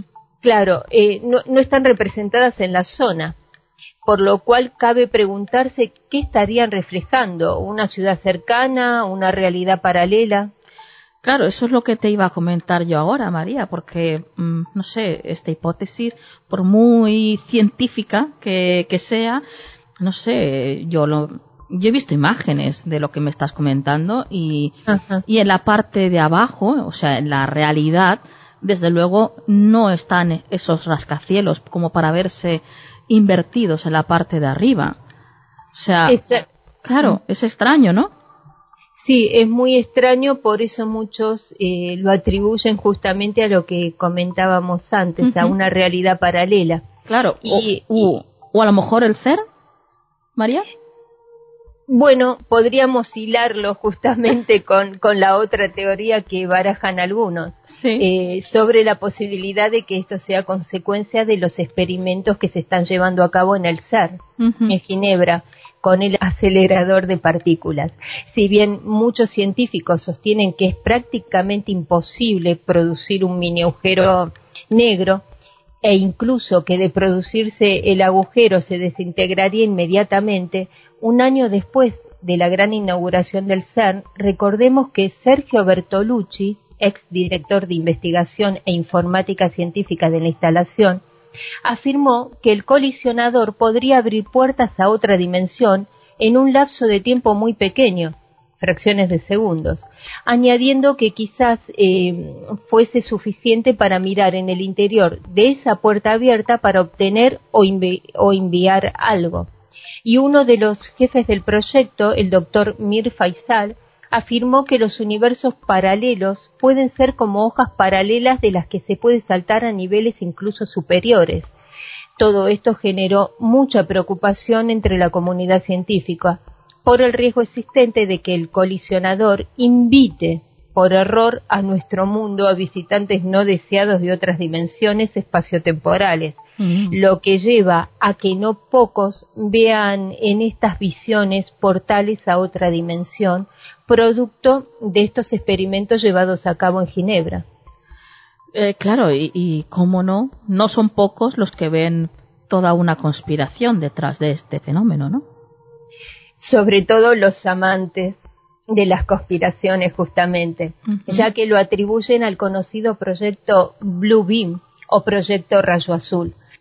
no están representadas en la zona, por lo cual cabe preguntarse qué estarían reflejando, una ciudad cercana, una realidad paralela. Claro, eso es lo que te iba a comentar yo ahora, María, porque, no sé, esta hipótesis, por muy científica que sea, no sé, yo he visto imágenes de lo que me estás comentando y en la parte de abajo, o sea, en la realidad, desde luego no están esos rascacielos como para verse invertidos en la parte de arriba. O sea, claro, es extraño, ¿no? Sí, es muy extraño, por eso muchos lo atribuyen justamente a lo que comentábamos antes, a una realidad paralela. Claro, o a lo mejor el ser, María. Bueno, podríamos hilarlo justamente con la otra teoría que barajan algunos, sobre la posibilidad de que esto sea consecuencia de los experimentos que se están llevando a cabo en el CERN, en Ginebra, con el acelerador de partículas. Si bien muchos científicos sostienen que es prácticamente imposible producir un mini agujero negro, e incluso que de producirse el agujero se desintegraría inmediatamente, un año después de la gran inauguración del CERN, recordemos que Sergio Bertolucci, ex director de investigación e informática científica de la instalación, afirmó que el colisionador podría abrir puertas a otra dimensión en un lapso de tiempo muy pequeño, fracciones de segundos, añadiendo que quizás fuese suficiente para mirar en el interior de esa puerta abierta para obtener o enviar algo. Y uno de los jefes del proyecto, el doctor Mir Faisal, afirmó que los universos paralelos pueden ser como hojas paralelas de las que se puede saltar a niveles incluso superiores. Todo esto generó mucha preocupación entre la comunidad científica por el riesgo existente de que el colisionador invite por error a nuestro mundo a visitantes no deseados de otras dimensiones espaciotemporales, lo que lleva a que no pocos vean en estas visiones portales a otra dimensión, producto de estos experimentos llevados a cabo en Ginebra. Claro, y cómo no son pocos los que ven toda una conspiración detrás de este fenómeno, ¿no? Sobre todo los amantes de las conspiraciones, justamente, ya que lo atribuyen al conocido proyecto Blue Beam o proyecto Rayo Azul,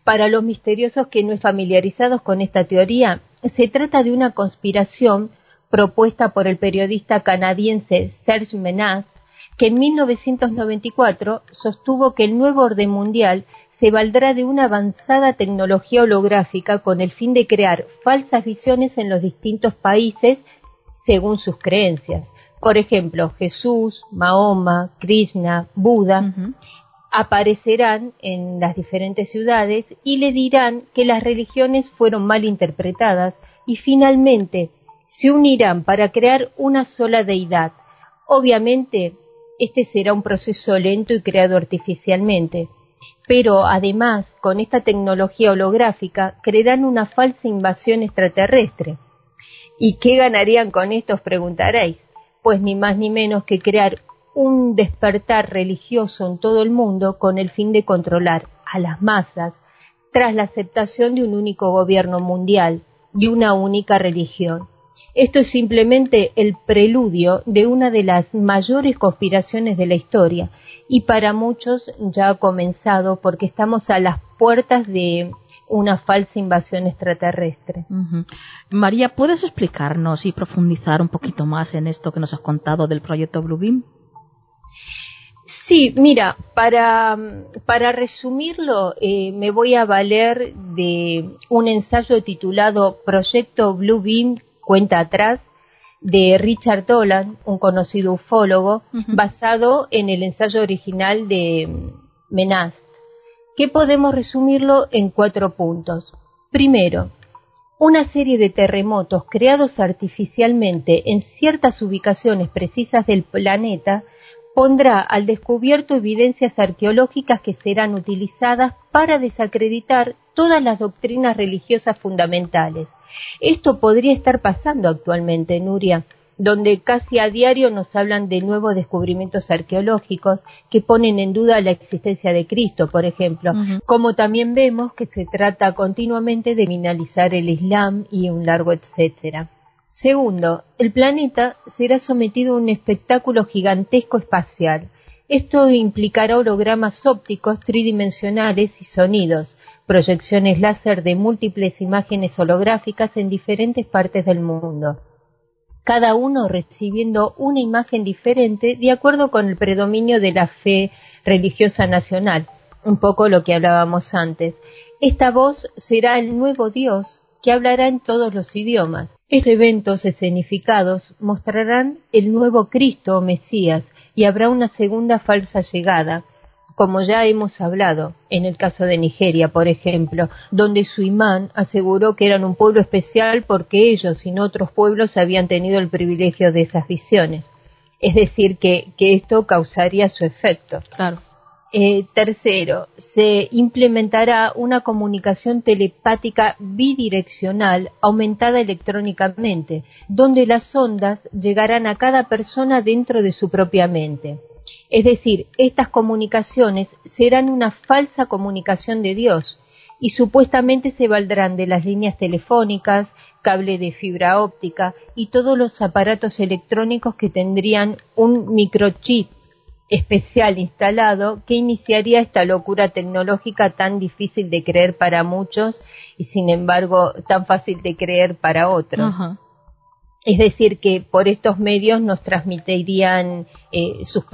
Para los misteriosos que no están familiarizados con esta teoría, se trata de una conspiración propuesta por el periodista canadiense Serge Menas, que en 1994 sostuvo que el nuevo orden mundial se valdrá de una avanzada tecnología holográfica con el fin de crear falsas visiones en los distintos países según sus creencias. Por ejemplo, Jesús, Mahoma, Krishna, Buda aparecerán en las diferentes ciudades y le dirán que las religiones fueron mal interpretadas y finalmente se unirán para crear una sola deidad. Obviamente, este será un proceso lento y creado artificialmente, pero además, con esta tecnología holográfica, crearán una falsa invasión extraterrestre. ¿Y qué ganarían con esto, os preguntaréis? Pues ni más ni menos que crear un despertar religioso en todo el mundo con el fin de controlar a las masas tras la aceptación de un único gobierno mundial y una única religión. Esto es simplemente el preludio de una de las mayores conspiraciones de la historia y para muchos ya ha comenzado porque estamos a las puertas de una falsa invasión extraterrestre. María, ¿puedes explicarnos y profundizar un poquito más en esto que nos has contado del proyecto Bluebeam? Sí, mira, para resumirlo, me voy a valer de un ensayo titulado Proyecto Bluebeam, cuenta atrás, de Richard Dolan, un conocido ufólogo, basado en el ensayo original de Menas, que podemos resumirlo en 4 puntos. Primero, una serie de terremotos creados artificialmente en ciertas ubicaciones precisas del planeta pondrá al descubierto evidencias arqueológicas que serán utilizadas para desacreditar todas las doctrinas religiosas fundamentales. Esto podría estar pasando actualmente, Nuria, donde casi a diario nos hablan de nuevos descubrimientos arqueológicos que ponen en duda la existencia de Cristo, por ejemplo, como también vemos que se trata continuamente de criminalizar el Islam y un largo etcétera. Segundo, el planeta será sometido a un espectáculo gigantesco espacial. Esto implicará hologramas ópticos tridimensionales y sonidos, proyecciones láser de múltiples imágenes holográficas en diferentes partes del mundo, cada uno recibiendo una imagen diferente de acuerdo con el predominio de la fe religiosa nacional, un poco lo que hablábamos antes. Esta voz será el nuevo Dios que hablará en todos los idiomas. Estos eventos escenificados mostrarán el nuevo Cristo o Mesías y habrá una segunda falsa llegada, como ya hemos hablado, en el caso de Nigeria, por ejemplo, donde su imán aseguró que eran un pueblo especial porque ellos y no otros pueblos habían tenido el privilegio de esas visiones. Es decir, que esto causaría su efecto. Claro. Tercero, se implementará una comunicación telepática bidireccional aumentada electrónicamente, donde las ondas llegarán a cada persona dentro de su propia mente. Es decir, estas comunicaciones serán una falsa comunicación de Dios y supuestamente se valdrán de las líneas telefónicas, cable de fibra óptica y todos los aparatos electrónicos que tendrían un microchip especial instalado que iniciaría esta locura tecnológica tan difícil de creer para muchos y sin embargo tan fácil de creer para otros. Es decir, que por estos medios nos transmitirían sus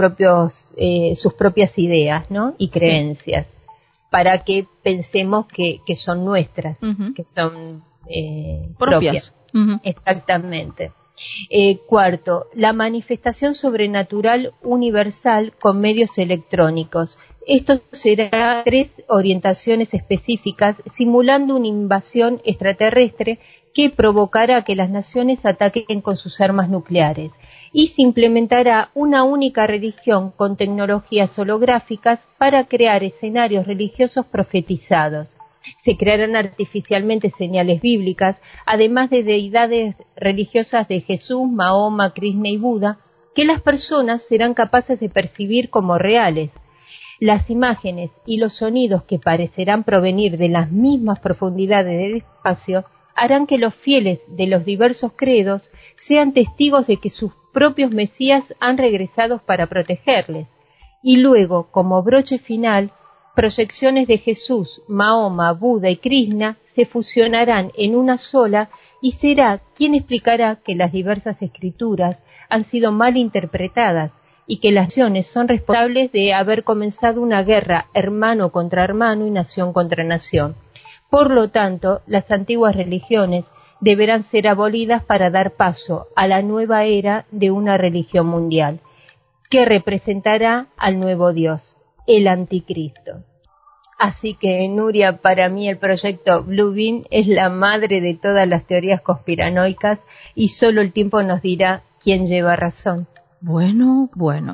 propias ideas, ¿no? Y creencias, para que pensemos que son nuestras, que son propias. Exactamente. Cuarto, la manifestación sobrenatural universal con medios electrónicos. Esto será 3 orientaciones específicas simulando una invasión extraterrestre que provocará que las naciones ataquen con sus armas nucleares y se implementará una única religión con tecnologías holográficas para crear escenarios religiosos profetizados. Se crearán artificialmente señales bíblicas, además de deidades religiosas de Jesús, Mahoma, Krishna y Buda, que las personas serán capaces de percibir como reales. Las imágenes y los sonidos que parecerán provenir de las mismas profundidades del espacio harán que los fieles de los diversos credos sean testigos de que sus propios mesías han regresado para protegerles. Y luego, como broche final, proyecciones de Jesús, Mahoma, Buda y Krishna se fusionarán en una sola y será quien explicará que las diversas escrituras han sido mal interpretadas y que las naciones son responsables de haber comenzado una guerra hermano contra hermano y nación contra nación. Por lo tanto, las antiguas religiones deberán ser abolidas para dar paso a la nueva era de una religión mundial, que representará al nuevo Dios, el Anticristo. Así que, Nuria, para mí el proyecto Blue Beam es la madre de todas las teorías conspiranoicas y solo el tiempo nos dirá quién lleva razón. Bueno.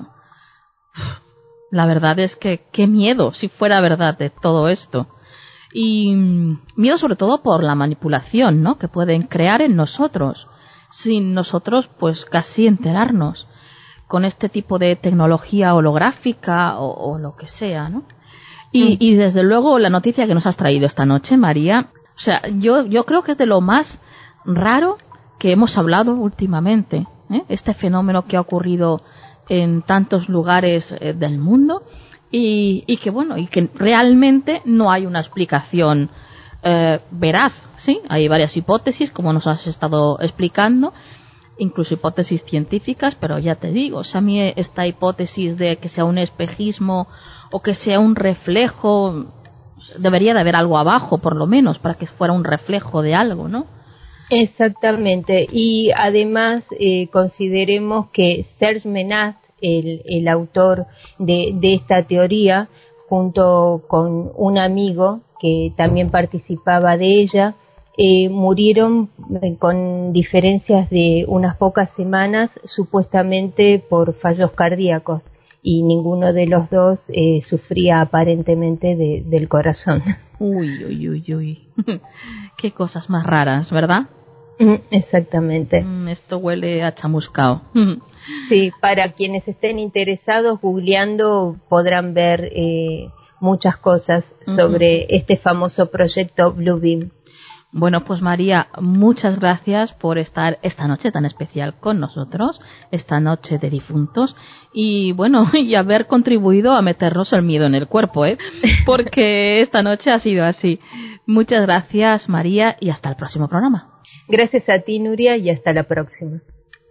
La verdad es que qué miedo si fuera verdad de todo esto. Y miedo sobre todo por la manipulación, ¿no?, que pueden crear en nosotros, sin nosotros pues casi enterarnos, con este tipo de tecnología holográfica o lo que sea, ¿no? Y desde luego la noticia que nos has traído esta noche, María, o sea, yo creo que es de lo más raro que hemos hablado últimamente, ¿eh? Este fenómeno que ha ocurrido en tantos lugares del mundo y que realmente no hay una explicación veraz, ¿sí? Hay varias hipótesis, como nos has estado explicando, incluso hipótesis científicas, pero ya te digo, o sea, a mí esta hipótesis de que sea un espejismo o que sea un reflejo, debería de haber algo abajo, por lo menos, para que fuera un reflejo de algo, ¿no? Exactamente, y además consideremos que Serge Menat, el autor de esta teoría, junto con un amigo que también participaba de ella, murieron con diferencias de unas pocas semanas, supuestamente por fallos cardíacos, y ninguno de los dos sufría aparentemente del corazón. Uy. Qué cosas más raras, ¿verdad? Exactamente. Esto huele a chamuscao. Sí, para quienes estén interesados, googleando podrán ver muchas cosas sobre este famoso proyecto Blue Beam. Bueno, pues María, muchas gracias por estar esta noche tan especial con nosotros, esta noche de difuntos, y bueno, y haber contribuido a meternos el miedo en el cuerpo, porque esta noche ha sido así. Muchas gracias, María, y hasta el próximo programa. Gracias a ti, Nuria, y hasta la próxima.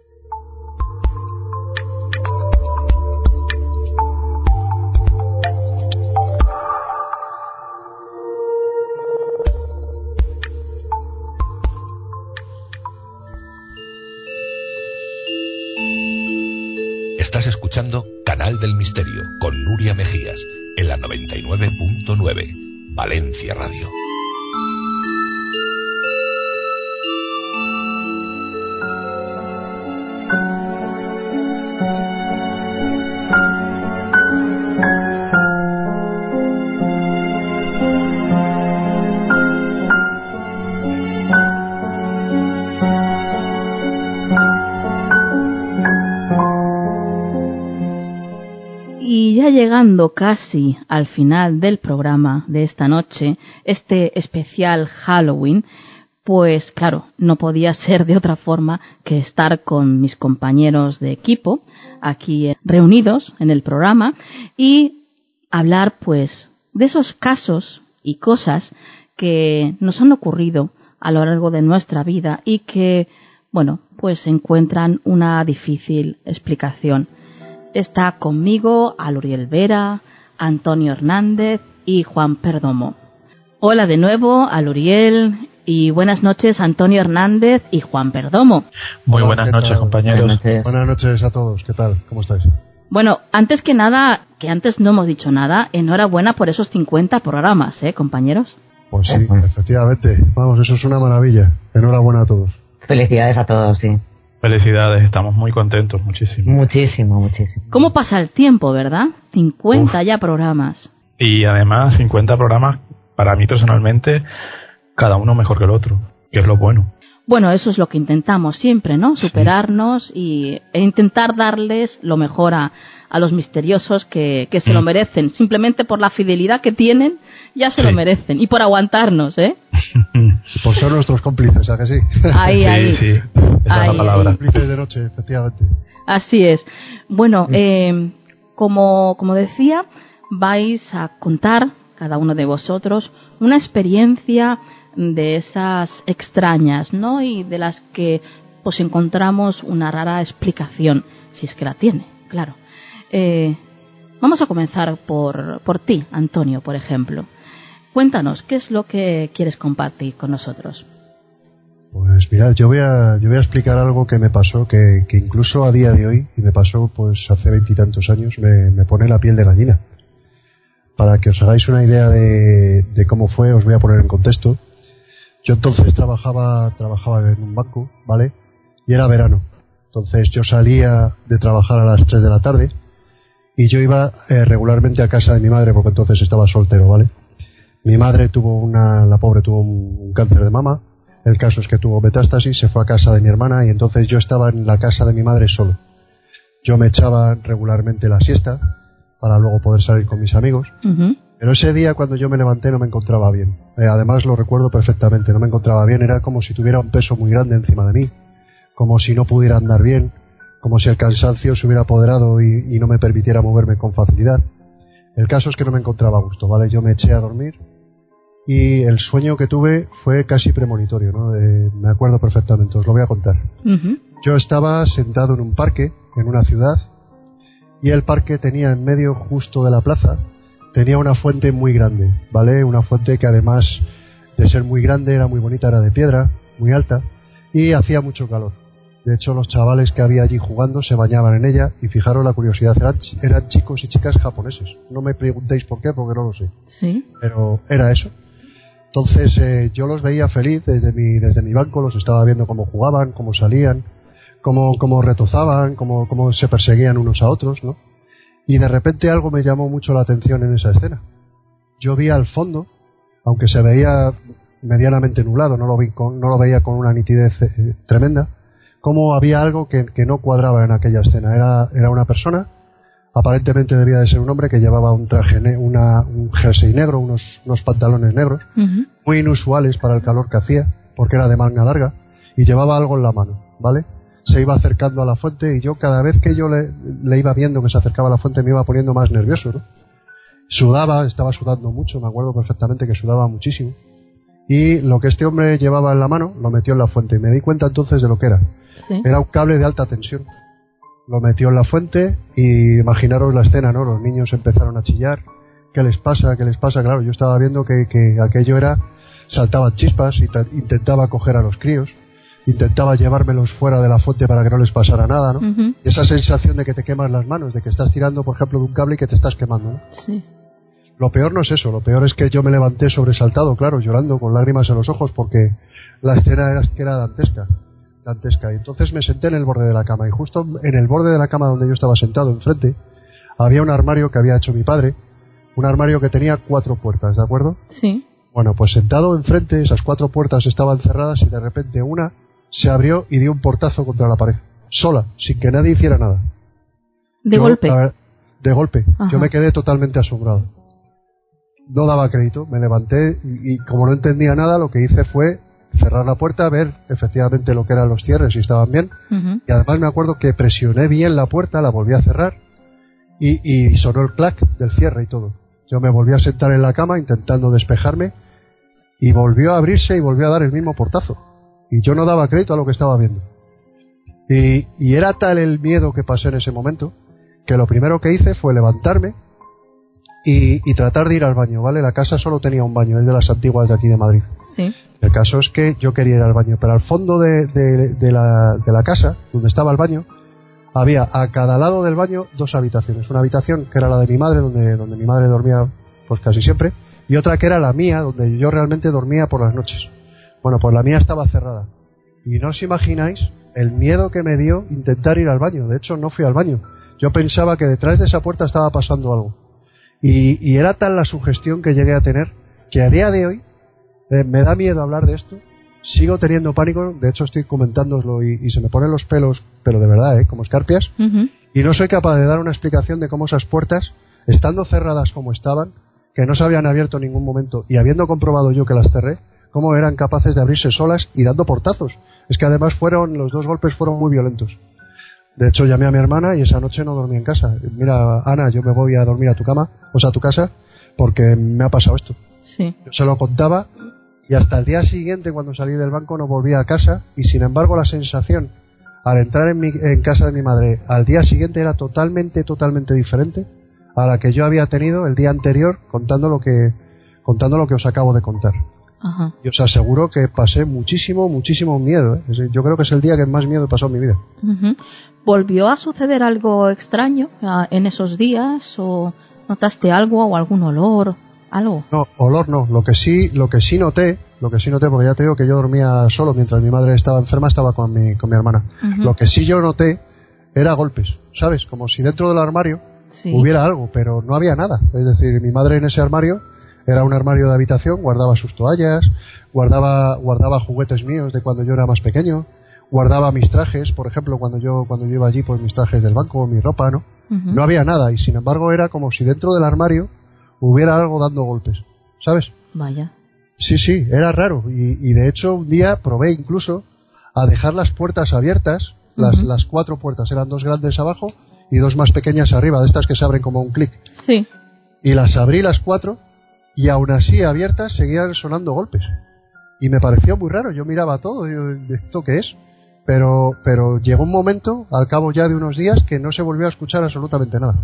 Estás escuchando Canal del Misterio con Nuria Mejías en la 99.9 Valencia Radio. Llegando casi al final del programa de esta noche, este especial Halloween, pues claro, no podía ser de otra forma que estar con mis compañeros de equipo aquí reunidos en el programa y hablar pues de esos casos y cosas que nos han ocurrido a lo largo de nuestra vida y que, bueno, pues encuentran una difícil explicación. Está conmigo Aluriel Vera, Antonio Hernández y Juan Perdomo. Hola de nuevo, Aluriel, y buenas noches, Antonio Hernández y Juan Perdomo. Muy buenas noches, compañeros. Buenas noches a todos, ¿qué tal? ¿Cómo estáis? Bueno, antes que nada, que antes no hemos dicho nada, enhorabuena por esos 50 programas, compañeros. Pues sí, efectivamente. Vamos, eso es una maravilla. Enhorabuena a todos. Felicidades a todos, sí. Felicidades, estamos muy contentos, muchísimo. Muchísimo. ¿Cómo pasa el tiempo, verdad? 50 ya programas. Y además 50 programas, para mí personalmente, cada uno mejor que el otro, que es lo bueno. Bueno, eso es lo que intentamos siempre, ¿no? Superarnos e intentar darles lo mejor a los misteriosos que se lo merecen. Simplemente por la fidelidad que tienen, ya se lo merecen. Y por aguantarnos, Por ser nuestros cómplices, ¿a que sí? Ahí. Sí, esa es la palabra. Cómplices de noche, efectivamente. Así es. Bueno, como decía, vais a contar cada uno de vosotros, una experiencia de esas extrañas, ¿no? Y de las que pues encontramos una rara explicación, si es que la tiene, claro. Vamos a comenzar por ti, Antonio, por ejemplo. Cuéntanos, ¿qué es lo que quieres compartir con nosotros? Pues mirad, yo voy a explicar algo que me pasó, que incluso a día de hoy, y me pasó pues hace 20 y tantos años, me pone la piel de gallina. Para que os hagáis una idea de cómo fue, os voy a poner en contexto. Yo entonces trabajaba en un banco, ¿vale? Y era verano. Entonces yo salía de trabajar a las 3 de la tarde y yo iba regularmente a casa de mi madre, porque entonces estaba soltero, ¿vale? Mi madre la pobre tuvo un cáncer de mama. El caso es que tuvo metástasis, se fue a casa de mi hermana y entonces yo estaba en la casa de mi madre solo. Yo me echaba regularmente la siesta para luego poder salir con mis amigos. Pero ese día cuando yo me levanté no me encontraba bien. Además lo recuerdo perfectamente, no me encontraba bien, era como si tuviera un peso muy grande encima de mí, como si no pudiera andar bien, como si el cansancio se hubiera apoderado y no me permitiera moverme con facilidad. El caso es que no me encontraba a gusto, ¿vale? Yo me eché a dormir y el sueño que tuve fue casi premonitorio, ¿no? Me acuerdo perfectamente, os lo voy a contar. Yo estaba sentado en un parque, en una ciudad, y el parque tenía en medio justo de la plaza, tenía una fuente muy grande, ¿vale? Una fuente que además de ser muy grande era muy bonita, era de piedra, muy alta, y hacía mucho calor. De hecho, los chavales que había allí jugando se bañaban en ella, y fijaros la curiosidad, eran chicos y chicas japoneses. No me preguntéis por qué, porque no lo sé. ¿Sí? Pero era eso. Entonces yo los veía feliz desde mi banco, los estaba viendo cómo jugaban, cómo salían, cómo retozaban, cómo se perseguían unos a otros, ¿no? Y de repente algo me llamó mucho la atención en esa escena. Yo vi al fondo, aunque se veía medianamente nublado, no lo veía con una nitidez tremenda, como había algo que no cuadraba en aquella escena. Era una persona, aparentemente debía de ser un hombre que llevaba un traje, un jersey negro, unos pantalones negros, muy inusuales para el calor que hacía, porque era de manga larga, y llevaba algo en la mano, ¿vale? Se iba acercando a la fuente y yo cada vez que yo le iba viendo que se acercaba a la fuente me iba poniendo más nervioso, ¿no? Estaba sudando mucho, me acuerdo perfectamente que sudaba muchísimo, y lo que este hombre llevaba en la mano lo metió en la fuente y me di cuenta entonces de lo que era. ¿Sí? Era un cable de alta tensión. Lo metió en la fuente y imaginaros la escena, ¿no? Los niños empezaron a chillar. ¿Qué les pasa? ¿Qué les pasa? Claro, yo estaba viendo que aquello saltaban chispas, intentaba coger a los críos, intentaba llevármelos fuera de la fuente para que no les pasara nada, ¿no? Y esa sensación de que te quemas las manos, de que estás tirando, por ejemplo, de un cable y que te estás quemando, ¿no? Sí. Lo peor no es eso, lo peor es que yo me levanté sobresaltado, claro, llorando, con lágrimas en los ojos, porque la escena era dantesca. Y entonces me senté en el borde de la cama, y justo en el borde de la cama donde yo estaba sentado, enfrente, había un armario que había hecho mi padre, un armario que tenía 4 puertas, ¿de acuerdo? Sí. Bueno, pues sentado enfrente, esas 4 puertas estaban cerradas y de repente una se abrió y dio un portazo contra la pared, sola, sin que nadie hiciera nada. ¿De golpe? De golpe. Ajá. Yo me quedé totalmente asombrado. No daba crédito, me levanté y como no entendía nada, lo que hice fue cerrar la puerta, ver efectivamente lo que eran los cierres y estaban bien. Y además me acuerdo que presioné bien la puerta, la volví a cerrar y sonó el clac del cierre y todo. Yo me volví a sentar en la cama intentando despejarme y volvió a abrirse y volvió a dar el mismo portazo. Y yo no daba crédito a lo que estaba viendo. Y era tal el miedo que pasé en ese momento que lo primero que hice fue levantarme y tratar de ir al baño, ¿vale? La casa solo tenía un baño, es de las antiguas de aquí de Madrid. Sí. El caso es que yo quería ir al baño, pero al fondo de la casa, donde estaba el baño, había a cada lado del baño 2 habitaciones. Una habitación que era la de mi madre, donde mi madre dormía pues casi siempre, y otra que era la mía, donde yo realmente dormía por las noches. Bueno, pues la mía estaba cerrada. Y no os imagináis el miedo que me dio intentar ir al baño. De hecho, no fui al baño. Yo pensaba que detrás de esa puerta estaba pasando algo. Y era tal la sugestión que llegué a tener que a día de hoy me da miedo hablar de esto. Sigo teniendo pánico. De hecho, estoy comentándoslo y se me ponen los pelos, pero de verdad, como escarpias. Y no soy capaz de dar una explicación de cómo esas puertas, estando cerradas como estaban, que no se habían abierto en ningún momento, y habiendo comprobado yo que las cerré, cómo eran capaces de abrirse solas y dando portazos. Es que además los 2 golpes fueron muy violentos. De hecho, llamé a mi hermana y esa noche no dormí en casa. Mira, Ana, yo me voy a dormir a tu cama, o sea, a tu casa, porque me ha pasado esto. Sí. Yo se lo contaba y hasta el día siguiente, cuando salí del banco, no volví a casa, y sin embargo la sensación al entrar en casa de mi madre al día siguiente era totalmente diferente a la que yo había tenido el día anterior, contando lo que os acabo de contar. Ajá. Y os aseguro que pasé muchísimo miedo, ¿eh? Yo creo que es el día que más miedo he pasado en mi vida. Uh-huh. ¿Volvió a suceder algo extraño en esos días? ¿O notaste algo o algún olor? ¿Algo? No, olor no. Lo que sí noté, porque ya te digo que yo dormía solo mientras mi madre estaba enferma, estaba con mi hermana. Uh-huh. Lo que sí yo noté era golpes, ¿sabes? Como si dentro del armario hubiera algo, pero no había nada. Es decir, mi madre en ese armario era un armario de habitación, guardaba sus toallas, guardaba juguetes míos de cuando yo era más pequeño, guardaba mis trajes, por ejemplo, cuando yo iba allí, pues mis trajes del banco, mi ropa, ¿no? Uh-huh. No había nada, y sin embargo era como si dentro del armario hubiera algo dando golpes, ¿sabes? Vaya. Sí, era raro, y de hecho un día probé incluso a dejar las puertas abiertas, las 4 puertas, eran 2 grandes abajo y 2 más pequeñas arriba, de estas que se abren como un clic. Sí. Y las abrí las 4, y aún así abiertas seguían sonando golpes. Y me pareció muy raro, yo miraba todo, digo, ¿esto qué es? Pero llegó un momento, al cabo ya de unos días, que no se volvió a escuchar absolutamente nada.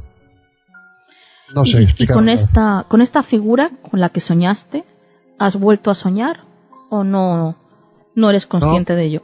No sé explicar. ¿Y con esta figura con la que soñaste, has vuelto a soñar o no eres consciente de ello?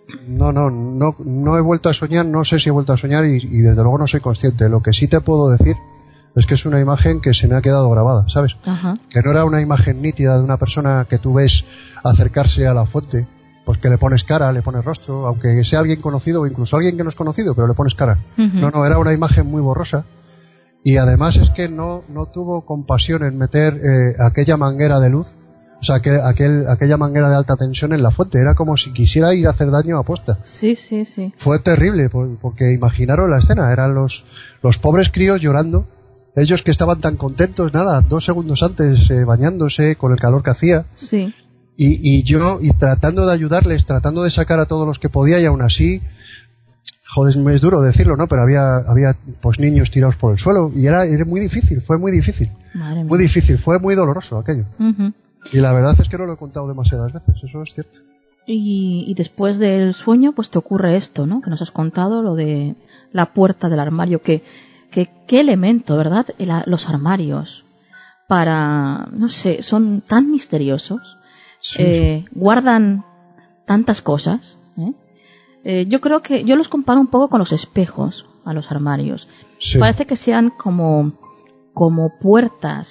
No he vuelto a soñar, no sé si he vuelto a soñar y desde luego no soy consciente. Lo que sí te puedo decir es que es una imagen que se me ha quedado grabada, ¿sabes? Ajá. Que no era una imagen nítida de una persona que tú ves acercarse a la fuente, pues que le pones cara, le pones rostro, aunque sea alguien conocido o incluso alguien que no es conocido, pero le pones cara. Uh-huh. No, era una imagen muy borrosa. Y además es que no tuvo compasión en meter aquella manguera de luz, o sea, aquella manguera de alta tensión en la fuente. Era como si quisiera ir a hacer daño a posta. Sí. Fue terrible, porque imaginaron la escena. Eran los pobres críos llorando. Ellos que estaban tan contentos, 2 segundos antes, bañándose con el calor que hacía. Sí. Y yo tratando de ayudarles, tratando de sacar a todos los que podía, y aún así... Joder, es duro decirlo, ¿no? Pero había pues niños tirados por el suelo y era muy difícil, fue muy difícil. Madre mía. Muy difícil, fue muy doloroso aquello. Uh-huh. Y la verdad es que no lo he contado demasiadas veces, eso es cierto. Y después del sueño, pues te ocurre esto, ¿no? Que nos has contado, lo de la puerta del armario, qué elemento, ¿verdad? Los armarios, no sé, son tan misteriosos, sí. Guardan tantas cosas, yo creo que yo los comparo un poco con los espejos a los armarios. Sí. Parece que sean como puertas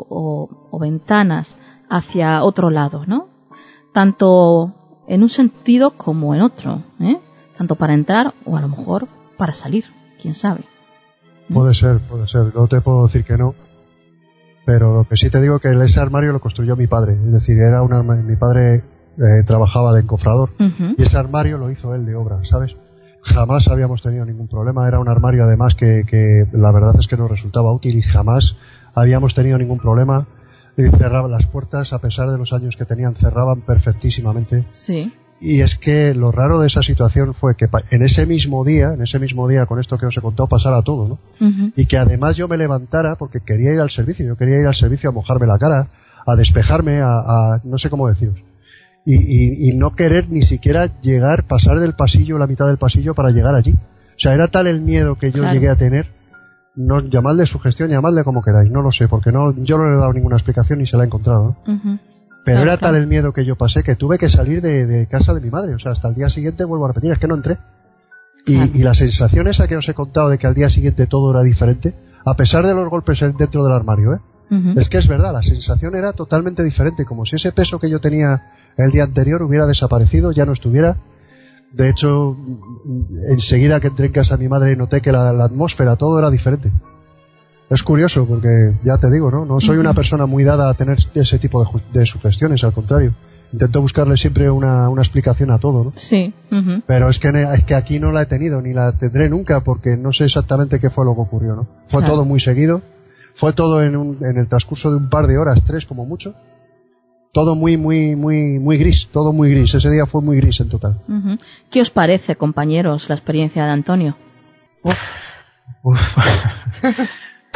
o ventanas hacia otro lado, ¿no? Tanto en un sentido como en otro, tanto para entrar o a lo mejor para salir, quién sabe. Puede ser, no te puedo decir que no, pero lo que sí te digo es que ese armario lo construyó mi padre, es decir, mi padre trabajaba de encofrador, uh-huh. Y ese armario lo hizo él de obra, ¿sabes? Jamás habíamos tenido ningún problema, era un armario además que la verdad es que nos resultaba útil y jamás habíamos tenido ningún problema. Y cerraban las puertas, a pesar de los años que tenían, cerraban perfectísimamente. Sí. Y es que lo raro de esa situación fue que en ese mismo día, con esto que os he contado, pasara todo, ¿no? Uh-huh. Y que además yo me levantara porque quería ir al servicio, a mojarme la cara, a despejarme, a no sé cómo deciros. Y no querer ni siquiera pasar del pasillo, la mitad del pasillo para llegar allí. O sea, era tal el miedo que yo llegué a tener, no, llamadle sugestión, llamadle como queráis, no lo sé, porque yo no le he dado ninguna explicación ni se la he encontrado. Uh-huh. Pero era tal el miedo que yo pasé que tuve que salir de casa de mi madre. O sea, hasta el día siguiente, vuelvo a repetir, es que no entré. Y la sensación esa que os he contado de que al día siguiente todo era diferente, a pesar de los golpes dentro del armario, uh-huh. Es que es verdad, la sensación era totalmente diferente, como si ese peso que yo tenía el día anterior hubiera desaparecido, ya no estuviera. De hecho, enseguida que entré en casa de mi madre noté que la atmósfera, todo era diferente. Es curioso porque, ya te digo, no soy una persona muy dada a tener ese tipo de sugestiones, al contrario. Intento buscarle siempre una explicación a todo, ¿no? Sí. Uh-huh. Pero es que aquí no la he tenido, ni la tendré nunca, porque no sé exactamente qué fue lo que ocurrió, ¿no? Fue todo muy seguido, fue todo en el transcurso de un par de horas, 3 como mucho. Todo muy gris, todo muy gris. Ese día fue muy gris en total. Uh-huh. ¿Qué os parece, compañeros, la experiencia de Antonio? Uf.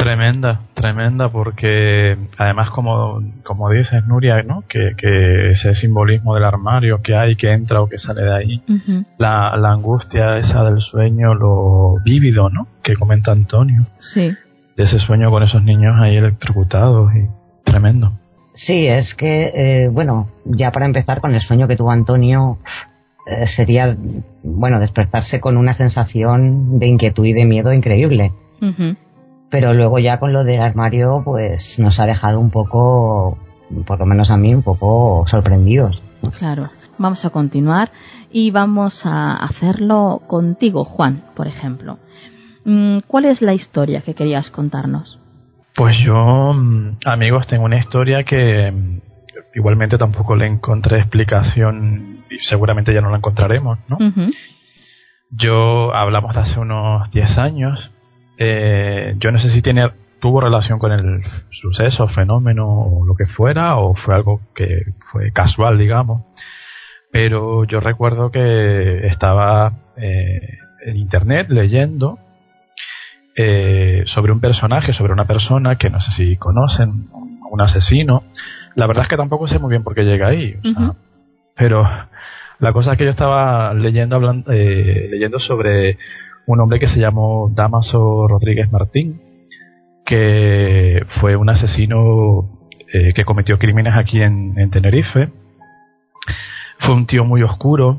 Tremenda, porque además como dices, Nuria, ¿no? Que ese simbolismo del armario que hay, que entra o que sale de ahí, Uh-huh. la angustia esa del sueño, lo vívido, ¿no? Que comenta Antonio, Sí. de ese sueño con esos niños ahí electrocutados, y tremendo. Sí, es que, bueno, ya para empezar con el sueño que tuvo Antonio, sería, bueno, despertarse con una sensación de inquietud y de miedo increíble. Uh-huh. Pero luego ya con lo del armario, pues nos ha dejado un poco, por lo menos a mí, un poco sorprendidos. Claro. Vamos a continuar y vamos a hacerlo contigo, Juan, por ejemplo. ¿Cuál es la historia que querías contarnos? Pues yo, amigos, tengo una historia que igualmente tampoco le encontré explicación y seguramente ya no la encontraremos, ¿no? Uh-huh. Hablamos de hace unos 10 años. Yo no sé si tuvo relación con el suceso, fenómeno o lo que fuera, o fue algo que fue casual, digamos. Pero yo recuerdo que estaba en internet leyendo sobre un personaje, sobre una persona que no sé si conocen, un asesino. La verdad es que tampoco sé muy bien por qué llega ahí. O sea, pero la cosa es que yo estaba leyendo sobre un hombre que se llamó Dámaso Rodríguez Martín, que fue un asesino que cometió crímenes aquí en Tenerife. Fue un tío muy oscuro,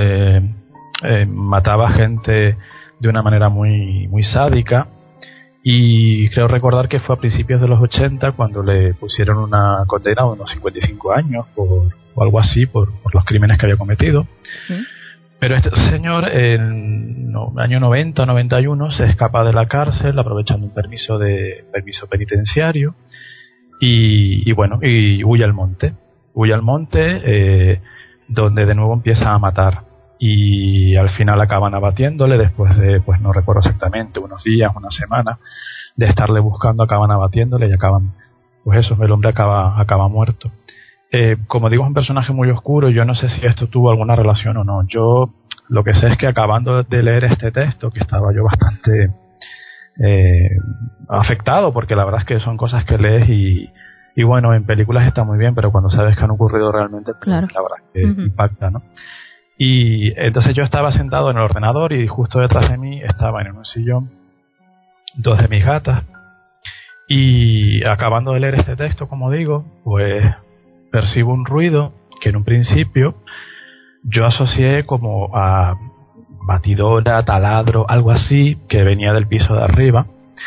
mataba gente de una manera muy, muy sádica, y creo recordar que fue a principios de los 80 cuando le pusieron una condena de unos 55 años o algo así por los crímenes que había cometido. Sí. Pero este señor en el año 90 o 91 se escapa de la cárcel aprovechando un permiso penitenciario y huye al monte. Donde de nuevo empieza a matar y al final acaban abatiéndole después de, pues no recuerdo exactamente, unos días, una semana de estarle buscando, acaban abatiéndole y acaban, pues eso, el hombre acaba muerto. Como digo, es un personaje muy oscuro. Yo no sé si esto tuvo alguna relación o no. Yo lo que sé es que acabando de leer este texto, que estaba yo bastante afectado, porque la verdad es que son cosas que lees y bueno, en películas está muy bien, pero cuando sabes que han ocurrido realmente, pues, claro, la verdad es que impacta, ¿no? Y entonces yo estaba sentado en el ordenador y justo detrás de mí estaban en un sillón dos de mis gatas, y acabando de leer este texto, como digo, pues percibo un ruido que en un principio yo asocié como a batidora, taladro, algo así, que venía del piso de arriba,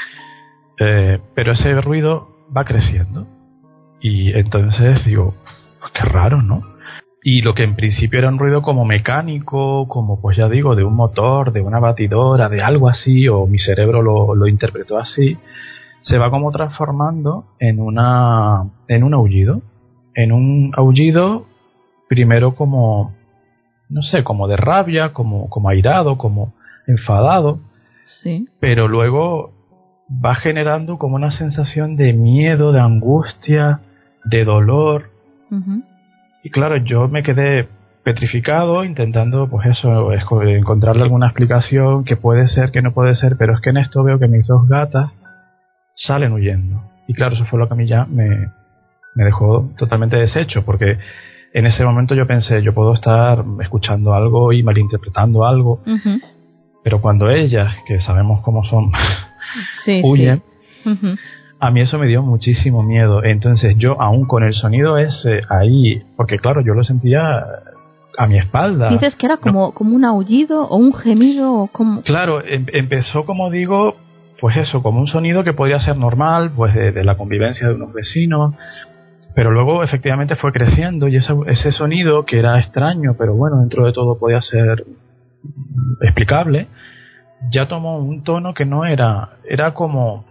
pero ese ruido va creciendo y entonces digo, pues qué raro, ¿no? Y lo que en principio era un ruido como mecánico, como pues ya digo, de un motor, de una batidora, de algo así, o mi cerebro lo interpretó así, se va como transformando en un aullido. En un aullido primero como, no sé, como de rabia, como airado, como enfadado, sí, pero luego va generando como una sensación de miedo, de angustia, de dolor. Uh-huh. Y claro, yo me quedé petrificado intentando, pues eso, encontrarle alguna explicación, que puede ser, que no puede ser, pero es que en esto veo que mis dos gatas salen huyendo. Y claro, eso fue lo que a mí ya me dejó totalmente deshecho, porque en ese momento yo pensé, yo puedo estar escuchando algo y malinterpretando algo, uh-huh, pero cuando ellas, que sabemos cómo son, sí, huyen, sí. Uh-huh. A mí eso me dio muchísimo miedo. Entonces yo, aún con el sonido ese ahí, porque claro, yo lo sentía a mi espalda. Dices que era como un aullido o un gemido o como... Claro, empezó, como digo, pues eso, como un sonido que podía ser normal, pues de la convivencia de unos vecinos, pero luego efectivamente fue creciendo y ese sonido, que era extraño, pero bueno, dentro de todo podía ser explicable, ya tomó un tono que no era como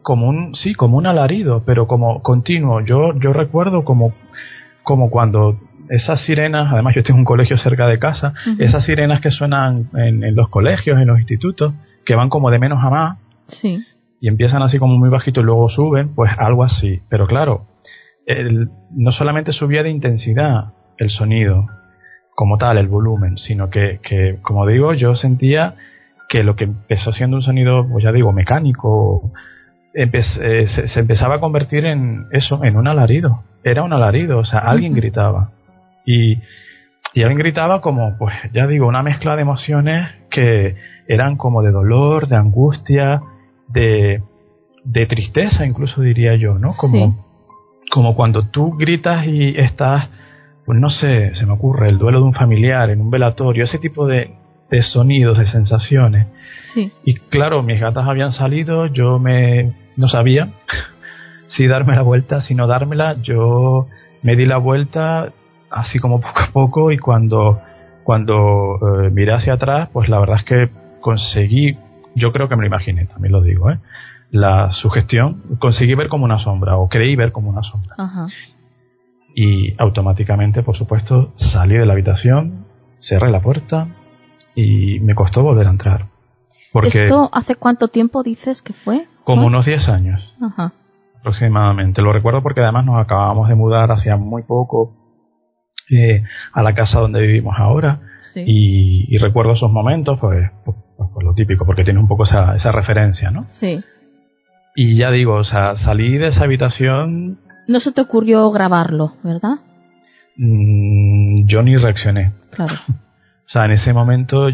un alarido, pero como continuo. Yo recuerdo como cuando esas sirenas, además yo tengo un colegio cerca de casa, uh-huh, esas sirenas que suenan en los colegios, en los institutos, que van como de menos a más, sí, y empiezan así como muy bajito y luego suben, pues algo así. Pero claro, no solamente subía de intensidad el sonido como tal, el volumen, sino que como digo, yo sentía que lo que empezó siendo un sonido, pues ya digo, mecánico, se empezaba a convertir en eso, en un alarido. Era un alarido, o sea, alguien gritaba. Y alguien gritaba como, pues ya digo, una mezcla de emociones que eran como de dolor, de angustia, de tristeza, incluso diría yo, ¿no? Como cuando tú gritas y estás, pues no sé, se me ocurre, el duelo de un familiar en un velatorio, ese tipo de sonidos, de sensaciones. Sí. Y claro, mis gatas habían salido, yo no sabía si darme la vuelta, si no dármela. Yo me di la vuelta así como poco a poco, y cuando miré hacia atrás, pues la verdad es que conseguí, yo creo que me lo imaginé, también lo digo, la sugestión, conseguí ver como una sombra, o creí ver como una sombra. Ajá. Y automáticamente, por supuesto, salí de la habitación, cerré la puerta y me costó volver a entrar. Porque ¿Esto hace cuánto tiempo dices que fue? Como unos 10 años. Ajá. Aproximadamente. Lo recuerdo porque además nos acabábamos de mudar hacía muy poco a la casa donde vivimos ahora. Sí. Y recuerdo esos momentos, pues lo típico, porque tienes un poco esa referencia, ¿no? Sí. Y ya digo, o sea, salí de esa habitación. No se te ocurrió grabarlo, ¿verdad? Yo ni reaccioné. Claro. O sea, en ese momento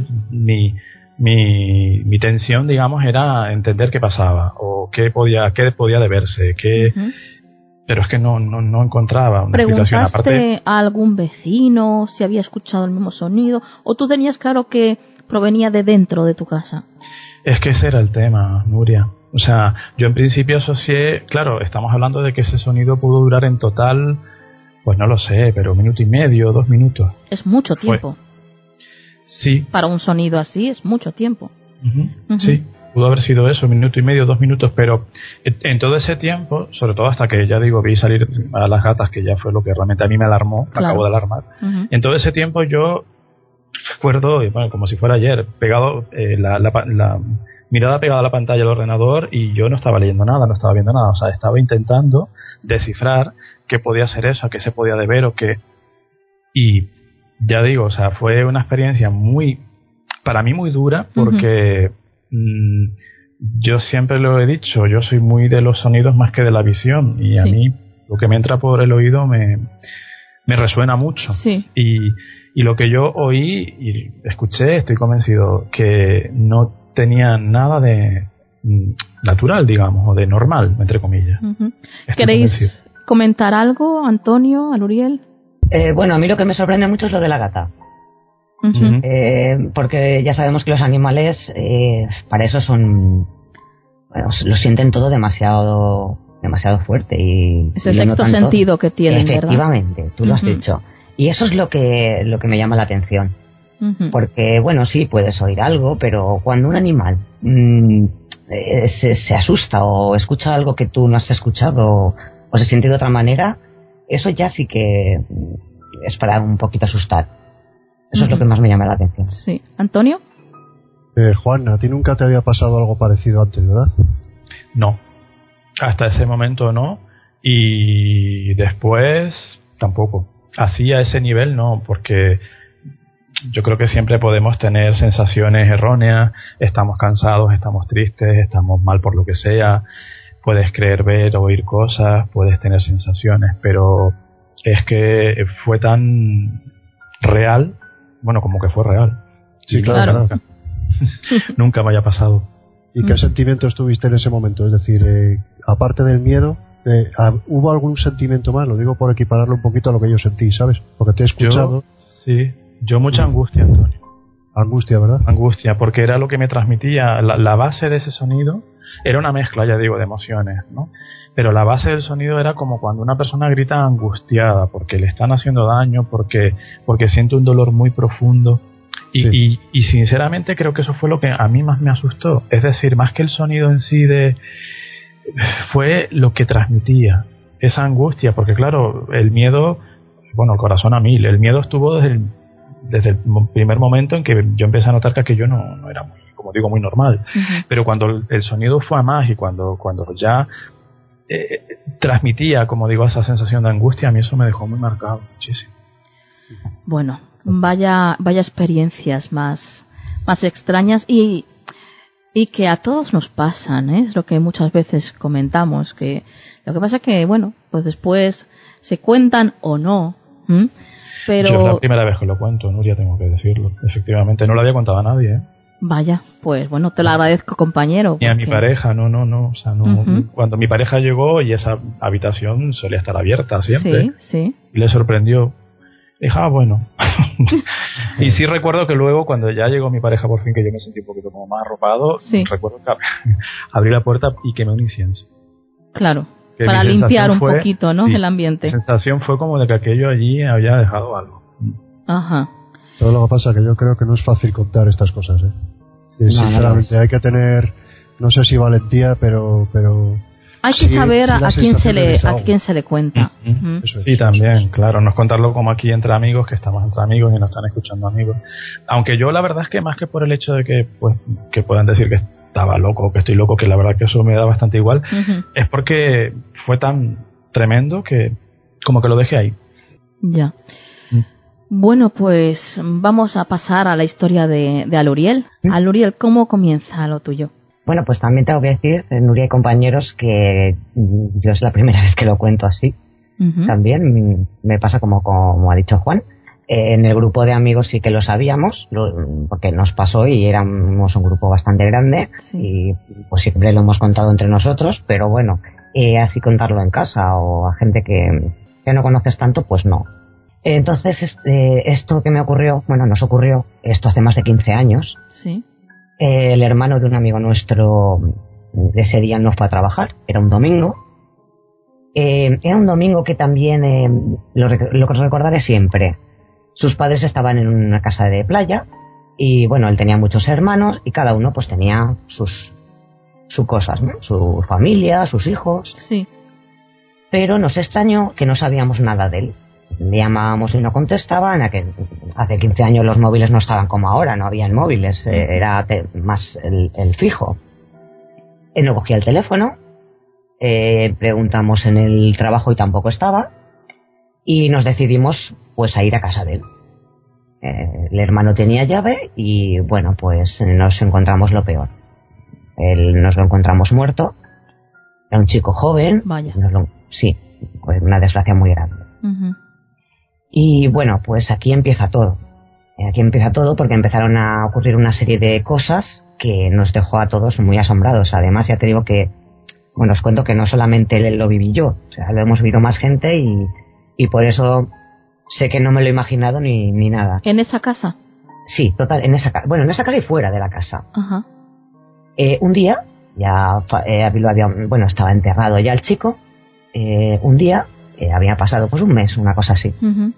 mi tensión, digamos, era entender qué pasaba o qué podía deberse, pero es que no encontraba una explicación. ¿Preguntaste a algún vecino si había escuchado el mismo sonido, o tú tenías claro que provenía de dentro de tu casa? Es que ese era el tema, Nuria. O sea, yo en principio asocié, claro, estamos hablando de que ese sonido pudo durar en total, pues no lo sé, pero 1 minuto y medio, 2 minutos. Es mucho tiempo. Sí. Para un sonido así es mucho tiempo. Sí, pudo haber sido eso, 1 minuto y medio, 2 minutos, pero en todo ese tiempo, sobre todo hasta que ya digo, vi salir a las gatas, que ya fue lo que realmente a mí me alarmó, me acabo de alarmar. En todo ese tiempo yo recuerdo, bueno, como si fuera ayer, pegado, la mirada pegada a la pantalla del ordenador, y yo no estaba leyendo nada, no estaba viendo nada, o sea, estaba intentando descifrar qué podía ser eso, a qué se podía deber o qué. Y ya digo, o sea, fue una experiencia para mí muy dura, porque yo siempre lo he dicho, yo soy muy de los sonidos más que de la visión, y a mí lo que me entra por el oído me resuena mucho. Sí. Y lo que yo oí y escuché, estoy convencido que no tenía nada de natural, digamos, o de normal, entre comillas. ¿Queréis comentar algo, Antonio, Aluriel? Bueno, a mí lo que me sorprende mucho es lo de la gata. Porque ya sabemos que los animales para eso son, bueno, lo sienten todo demasiado fuerte, y ese sexto sentido que tienen, efectivamente, ¿verdad? Tú lo has dicho, y eso es lo que me llama la atención, porque bueno, sí, puedes oír algo, pero cuando un animal se asusta o escucha algo que tú no has escuchado o se siente de otra manera, eso ya sí que es para un poquito asustar. Eso es lo que más me llama la atención. Sí. ¿Antonio? Juan, a ti nunca te había pasado algo parecido antes, ¿verdad? No. Hasta ese momento no. Y después tampoco. Así a ese nivel no, porque yo creo que siempre podemos tener sensaciones erróneas. Estamos cansados, estamos tristes, estamos mal por lo que sea. Puedes creer ver o oír cosas, puedes tener sensaciones, pero es que fue tan real, bueno, como que fue real. Sí, claro. Nunca me haya pasado. ¿Y qué sentimientos tuviste en ese momento? Es decir, aparte del miedo, ¿hubo algún sentimiento más? Lo digo por equipararlo un poquito a lo que yo sentí, ¿sabes? Porque te he escuchado. Yo mucha angustia, Antonio. Angustia, ¿verdad? Angustia, porque era lo que me transmitía. La base de ese sonido era una mezcla, ya digo, de emociones, ¿no? Pero la base del sonido era como cuando una persona grita angustiada, porque le están haciendo daño, porque siente un dolor muy profundo. Y sinceramente creo que eso fue lo que a mí más me asustó. Es decir, más que el sonido en sí fue lo que transmitía esa angustia, porque claro, el miedo, bueno, el corazón a mil. El miedo estuvo desde el primer momento en que yo empecé a notar que aquello no era muy, como digo, muy normal. Pero cuando el sonido fue a más, y cuando ya transmitía, como digo, esa sensación de angustia, a mí eso me dejó muy marcado muchísimo. Bueno, vaya experiencias más extrañas. Y Y que a todos nos pasan, ¿eh? Es lo que muchas veces comentamos, que lo que pasa es que, bueno, pues después se cuentan o no, pero... Yo es la primera vez que lo cuento, Nuria, tengo que decirlo. Efectivamente, no lo había contado a nadie, ¿eh? Vaya, pues bueno, te lo agradezco, compañero. Ni a mi pareja, no. O sea, no. Cuando mi pareja llegó y esa habitación solía estar abierta siempre. Sí. Y le sorprendió. Dije, bueno. Y sí recuerdo que luego, cuando ya llegó mi pareja por fin, que yo me sentí un poquito como más arropado, recuerdo que abrí la puerta y quemé un incienso. Claro, que para limpiar un poquito, ¿no? El ambiente. La sensación fue como de que aquello allí había dejado algo. Ajá. Pero lo que pasa es que yo creo que no es fácil contar estas cosas, ¿eh? Sinceramente, hay que tener, no sé si valentía, pero hay que saber a quién se le cuenta. Sí, también, claro, no es contarlo como aquí entre amigos, que estamos entre amigos y nos están escuchando amigos. Aunque yo la verdad es que más que por el hecho de que pues que puedan decir que estaba loco o que estoy loco, que la verdad que eso me da bastante igual, es porque fue tan tremendo que como que lo dejé ahí. Ya. Bueno, pues vamos a pasar a la historia de Aluriel. Aluriel, ¿cómo comienza lo tuyo? Bueno, pues también tengo que decir, Nuria y compañeros, que yo es la primera vez que lo cuento así. También me pasa como ha dicho Juan. En el grupo de amigos sí que lo sabíamos, porque nos pasó y éramos un grupo bastante grande y pues siempre lo hemos contado entre nosotros, pero bueno, así contarlo en casa o a gente que no conoces tanto, pues no. Entonces, esto que me ocurrió, bueno, nos ocurrió, esto hace más de 15 años. Sí. El hermano de un amigo nuestro ese día no fue a trabajar, era un domingo. Era un domingo que también, lo recordaré siempre, sus padres estaban en una casa de playa y bueno, él tenía muchos hermanos y cada uno pues tenía sus cosas, ¿no? Su familia, sus hijos. Sí. Pero nos extrañó que no sabíamos nada de él. Le llamábamos y no contestaban. Hace 15 años los móviles no estaban como ahora, no habían móviles, era más el fijo. Él no cogía el teléfono, preguntamos en el trabajo y tampoco estaba, y nos decidimos pues a ir a casa de él. El hermano tenía llave y bueno, pues nos encontramos lo peor. Nos lo encontramos muerto, era un chico joven. Vaya. Sí, pues una desgracia muy grande. Y bueno, pues aquí empieza todo. Aquí empieza todo porque empezaron a ocurrir una serie de cosas que nos dejó a todos muy asombrados. Además, ya te digo que, bueno, os cuento que no solamente él lo viví yo, o sea, lo hemos vivido más gente y por eso sé que no me lo he imaginado ni nada. ¿En esa casa? Sí, total, en esa casa. Bueno, en esa casa y fuera de la casa. Ajá. Un día, ya estaba enterrado ya el chico. Un día, había pasado pues un mes, una cosa así.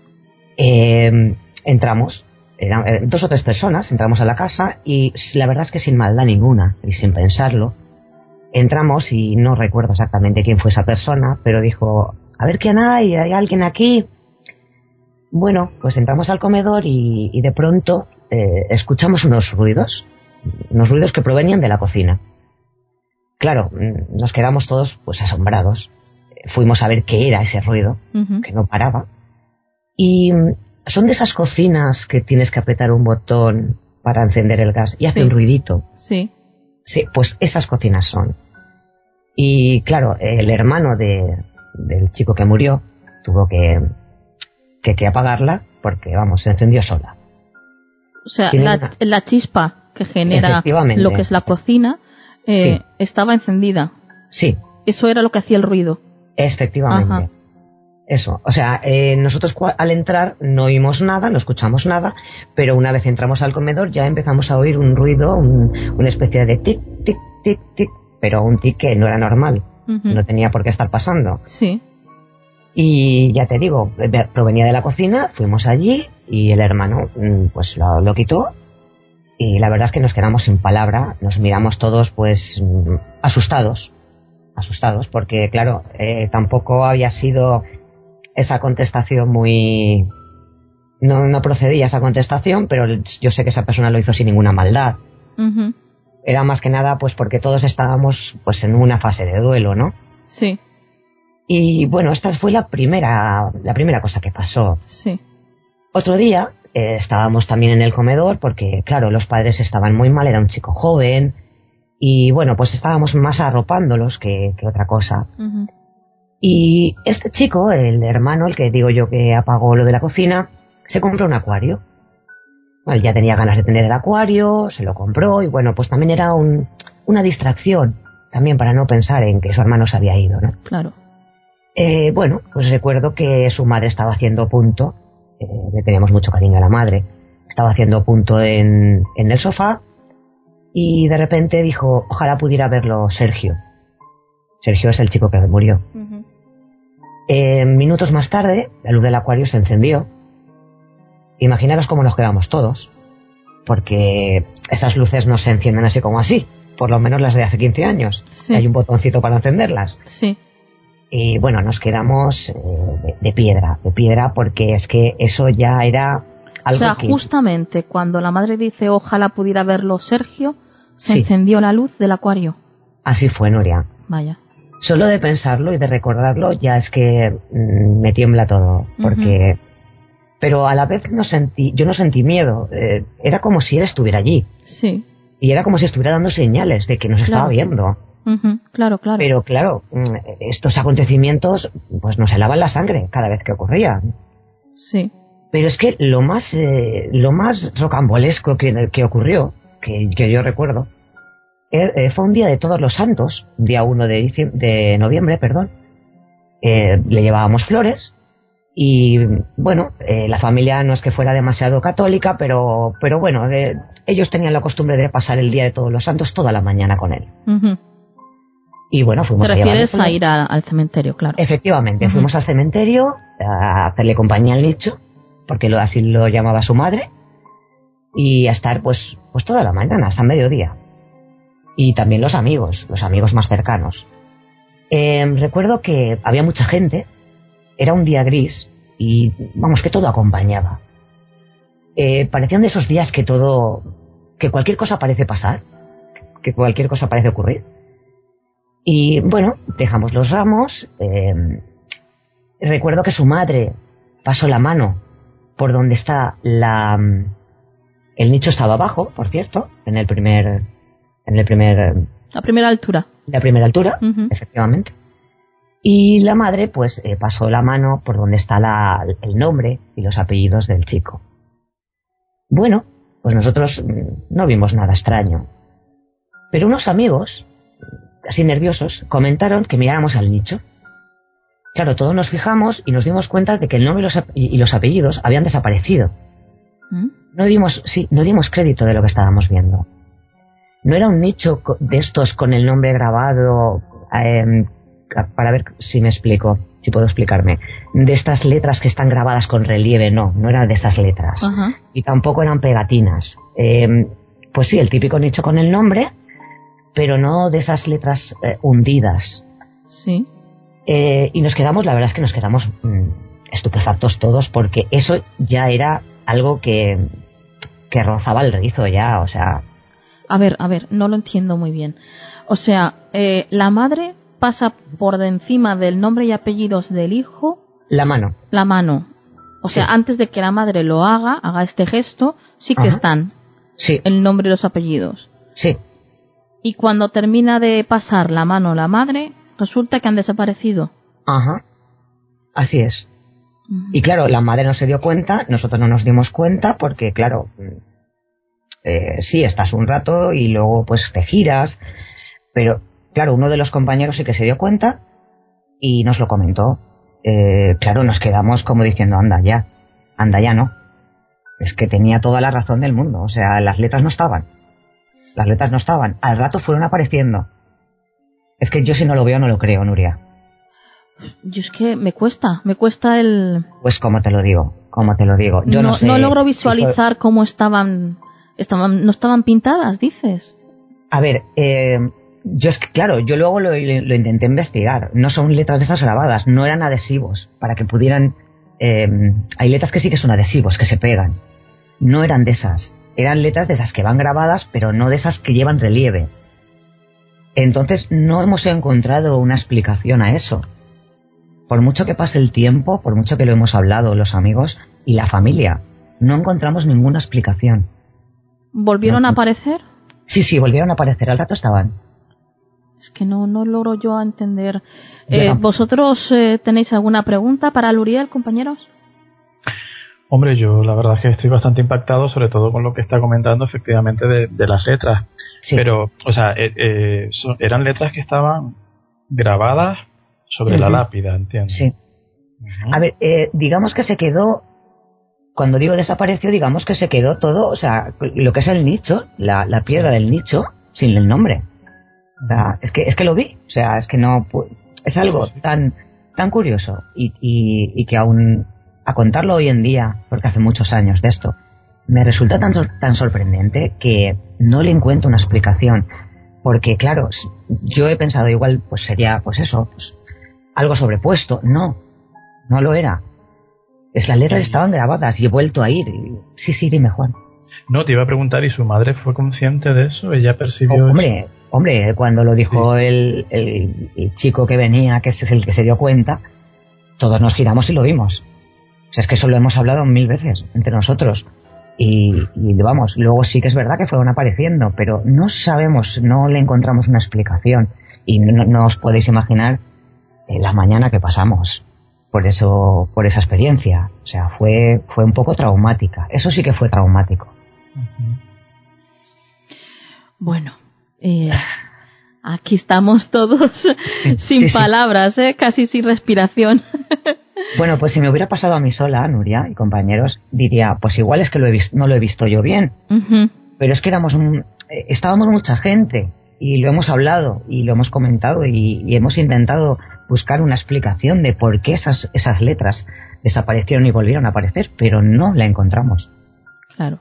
Entramos, eran 2 o 3 personas, entramos a la casa y la verdad es que sin maldad ninguna y sin pensarlo, entramos y no recuerdo exactamente quién fue esa persona, pero dijo, a ver quién hay alguien aquí. Bueno, pues entramos al comedor y de pronto escuchamos unos ruidos que provenían de la cocina. Claro, nos quedamos todos pues asombrados. Fuimos a ver qué era ese ruido, que no paraba. Y son de esas cocinas que tienes que apretar un botón para encender el gas y hace un ruidito. Sí. Sí, pues esas cocinas son. Y claro, el hermano del chico que murió tuvo que apagarla porque, vamos, se encendió sola. O sea, la chispa que genera lo que es la cocina estaba encendida. Sí. Eso era lo que hacía el ruido. Efectivamente. Ajá. Eso, o sea, nosotros al entrar no oímos nada, no escuchamos nada, pero una vez entramos al comedor ya empezamos a oír un ruido, una especie de tic, tic, tic, tic, pero un tic que no era normal, no tenía por qué estar pasando. Sí. Y ya te digo, provenía de la cocina, fuimos allí y el hermano pues lo quitó y la verdad es que nos quedamos sin palabra, nos miramos todos pues asustados porque claro, tampoco había sido esa contestación muy... No procedía esa contestación, pero yo sé que esa persona lo hizo sin ninguna maldad. Era más que nada pues porque todos estábamos pues en una fase de duelo, ¿no? Sí. Y bueno, esta fue la primera cosa que pasó. Sí. Otro día estábamos también en el comedor porque claro, los padres estaban muy mal, era un chico joven Y bueno, pues estábamos más arropándolos que otra cosa. Ujú. Y este chico, el hermano, el que digo yo que apagó lo de la cocina, se compró un acuario. Bueno, ya tenía ganas de tener el acuario, se lo compró y bueno, pues también era una distracción, también para no pensar en que su hermano se había ido, ¿no? Claro. Bueno, pues recuerdo que su madre estaba haciendo punto, le teníamos mucho cariño a la madre, estaba haciendo punto en el sofá y de repente dijo, ojalá pudiera verlo Sergio. Sergio es el chico que murió. Ujú. Minutos más tarde, la luz del acuario se encendió. Imaginaros cómo nos quedamos todos, porque esas luces no se encienden así como así, por lo menos las de hace 15 años. Sí. Hay un botoncito para encenderlas. Sí. Y bueno, nos quedamos de piedra porque es que eso ya era algo O sea, que... justamente cuando la madre dice ojalá pudiera verlo Sergio, se Sí. encendió la luz del acuario. Así fue, Nuria. Vaya. Solo de pensarlo y de recordarlo ya es que me tiembla todo, porque... Pero a la vez yo no sentí miedo, era como si él estuviera allí. Sí. Y era como si estuviera dando señales de que nos estaba Claro. viendo. Ujú. Claro, claro. Pero claro, estos acontecimientos pues nos helaban la sangre cada vez que ocurrían. Sí. Pero es que lo más rocambolesco que ocurrió, que yo recuerdo, fue un día de Todos los Santos, día 1 de noviembre, perdón. Le llevábamos flores y, bueno, la familia no es que fuera demasiado católica, pero bueno, ellos tenían la costumbre de pasar el día de Todos los Santos toda la mañana con él. Ujú. Y bueno, fuimos ¿Te a llevarle refieres a flores. ir al cementerio, claro? Efectivamente, Ujú. fuimos al cementerio a hacerle compañía al nicho, porque así lo llamaba su madre, y a estar pues toda la mañana, hasta mediodía. Y también los amigos más cercanos. Recuerdo que había mucha gente, era un día gris, y vamos, que todo acompañaba. Parecían de esos días que cualquier cosa parece pasar, que cualquier cosa parece ocurrir. Y bueno, dejamos los ramos. Recuerdo que su madre pasó la mano por donde está el nicho estaba abajo, por cierto, en la primera altura. La primera altura, Ujú. efectivamente. Y la madre, pues, pasó la mano por donde está el nombre y los apellidos del chico. Bueno, pues nosotros no vimos nada extraño. Pero unos amigos, así nerviosos, comentaron que miráramos al nicho. Claro, todos nos fijamos y nos dimos cuenta de que el nombre y los apellidos habían desaparecido. ¿Mm? No dimos crédito de lo que estábamos viendo. No era un nicho de estos con el nombre grabado, para ver si me explico, si puedo explicarme. De estas letras que están grabadas con relieve, no eran de esas letras. Ajá. Y tampoco eran pegatinas. Pues sí, el típico nicho con el nombre, pero no de esas letras hundidas. Sí. Y la verdad es que nos quedamos estupefactos todos, porque eso ya era algo que rozaba el rizo ya, o sea... A ver, no lo entiendo muy bien. O sea, la madre pasa por de encima del nombre y apellidos del hijo... La mano. O sea, Sí. antes de que la madre lo haga este gesto, sí que Ajá. están Sí, el nombre y los apellidos. sí. Y cuando termina de pasar la mano la madre, resulta que han desaparecido. Ajá. Así es. Ujú. Y claro, la madre no se dio cuenta, nosotros no nos dimos cuenta porque, claro, sí, estás un rato y luego pues te giras, pero claro, uno de los compañeros sí que se dio cuenta y nos lo comentó. Claro, nos quedamos como diciendo, anda ya no. Es que tenía toda la razón del mundo, o sea, las letras no estaban. Al rato fueron apareciendo. Es que yo si no lo veo no lo creo, Nuria. Yo es que me cuesta el... Pues como te lo digo. Yo no sé no logro si visualizar cómo no estaban pintadas, dices. A ver, yo es que, claro, yo luego lo intenté investigar. No son letras de esas grabadas, no eran adhesivos para que pudieran... hay letras que sí que son adhesivos, que se pegan. No eran de esas. Eran letras de esas que van grabadas, pero no de esas que llevan relieve. Entonces no hemos encontrado una explicación a eso. Por mucho que pase el tiempo, por mucho que lo hemos hablado los amigos y la familia, no encontramos ninguna explicación. ¿Volvieron a aparecer? Sí, volvieron a aparecer, al rato estaban. Es que no logro yo entender. ¿Vosotros tenéis alguna pregunta para Luriel, compañeros? Hombre, yo la verdad es que estoy bastante impactado, sobre todo con lo que está comentando efectivamente de las letras. Sí. Pero, o sea, eran letras que estaban grabadas sobre la lápida, ¿entiendes? Sí. A ver, digamos que se quedó, cuando digo desapareció, digamos que se quedó todo, o sea, lo que es el nicho, la piedra del nicho, sin el nombre. O sea, es que lo vi, o sea, es que no, es algo tan curioso y que aún a contarlo hoy en día, porque hace muchos años de esto, me resulta tan sorprendente que no le encuentro una explicación, porque claro, yo he pensado igual pues sería pues eso, pues, algo sobrepuesto. No lo era. Las letras estaban grabadas y he vuelto a ir. Sí, dime, Juan. No, te iba a preguntar, ¿y su madre fue consciente de eso? ¿Ella percibió eso? Hombre, cuando lo dijo el chico que venía, que es el que se dio cuenta, todos nos giramos y lo vimos. O sea, es que eso lo hemos hablado 1000 veces entre nosotros. Y vamos, luego sí que es verdad que fueron apareciendo, pero no sabemos, no le encontramos una explicación. Y no os podéis imaginar la mañana que pasamos por esa experiencia. O sea, fue un poco traumática. Eso sí que fue traumático. Bueno, aquí estamos todos sin palabras, casi sin respiración. Bueno, pues si me hubiera pasado a mí sola, Nuria y compañeros, diría, pues igual es que no lo he visto yo bien. Pero es que estábamos mucha gente y lo hemos hablado y lo hemos comentado y hemos intentado buscar una explicación de por qué esas letras desaparecieron y volvieron a aparecer, pero no la encontramos. Claro.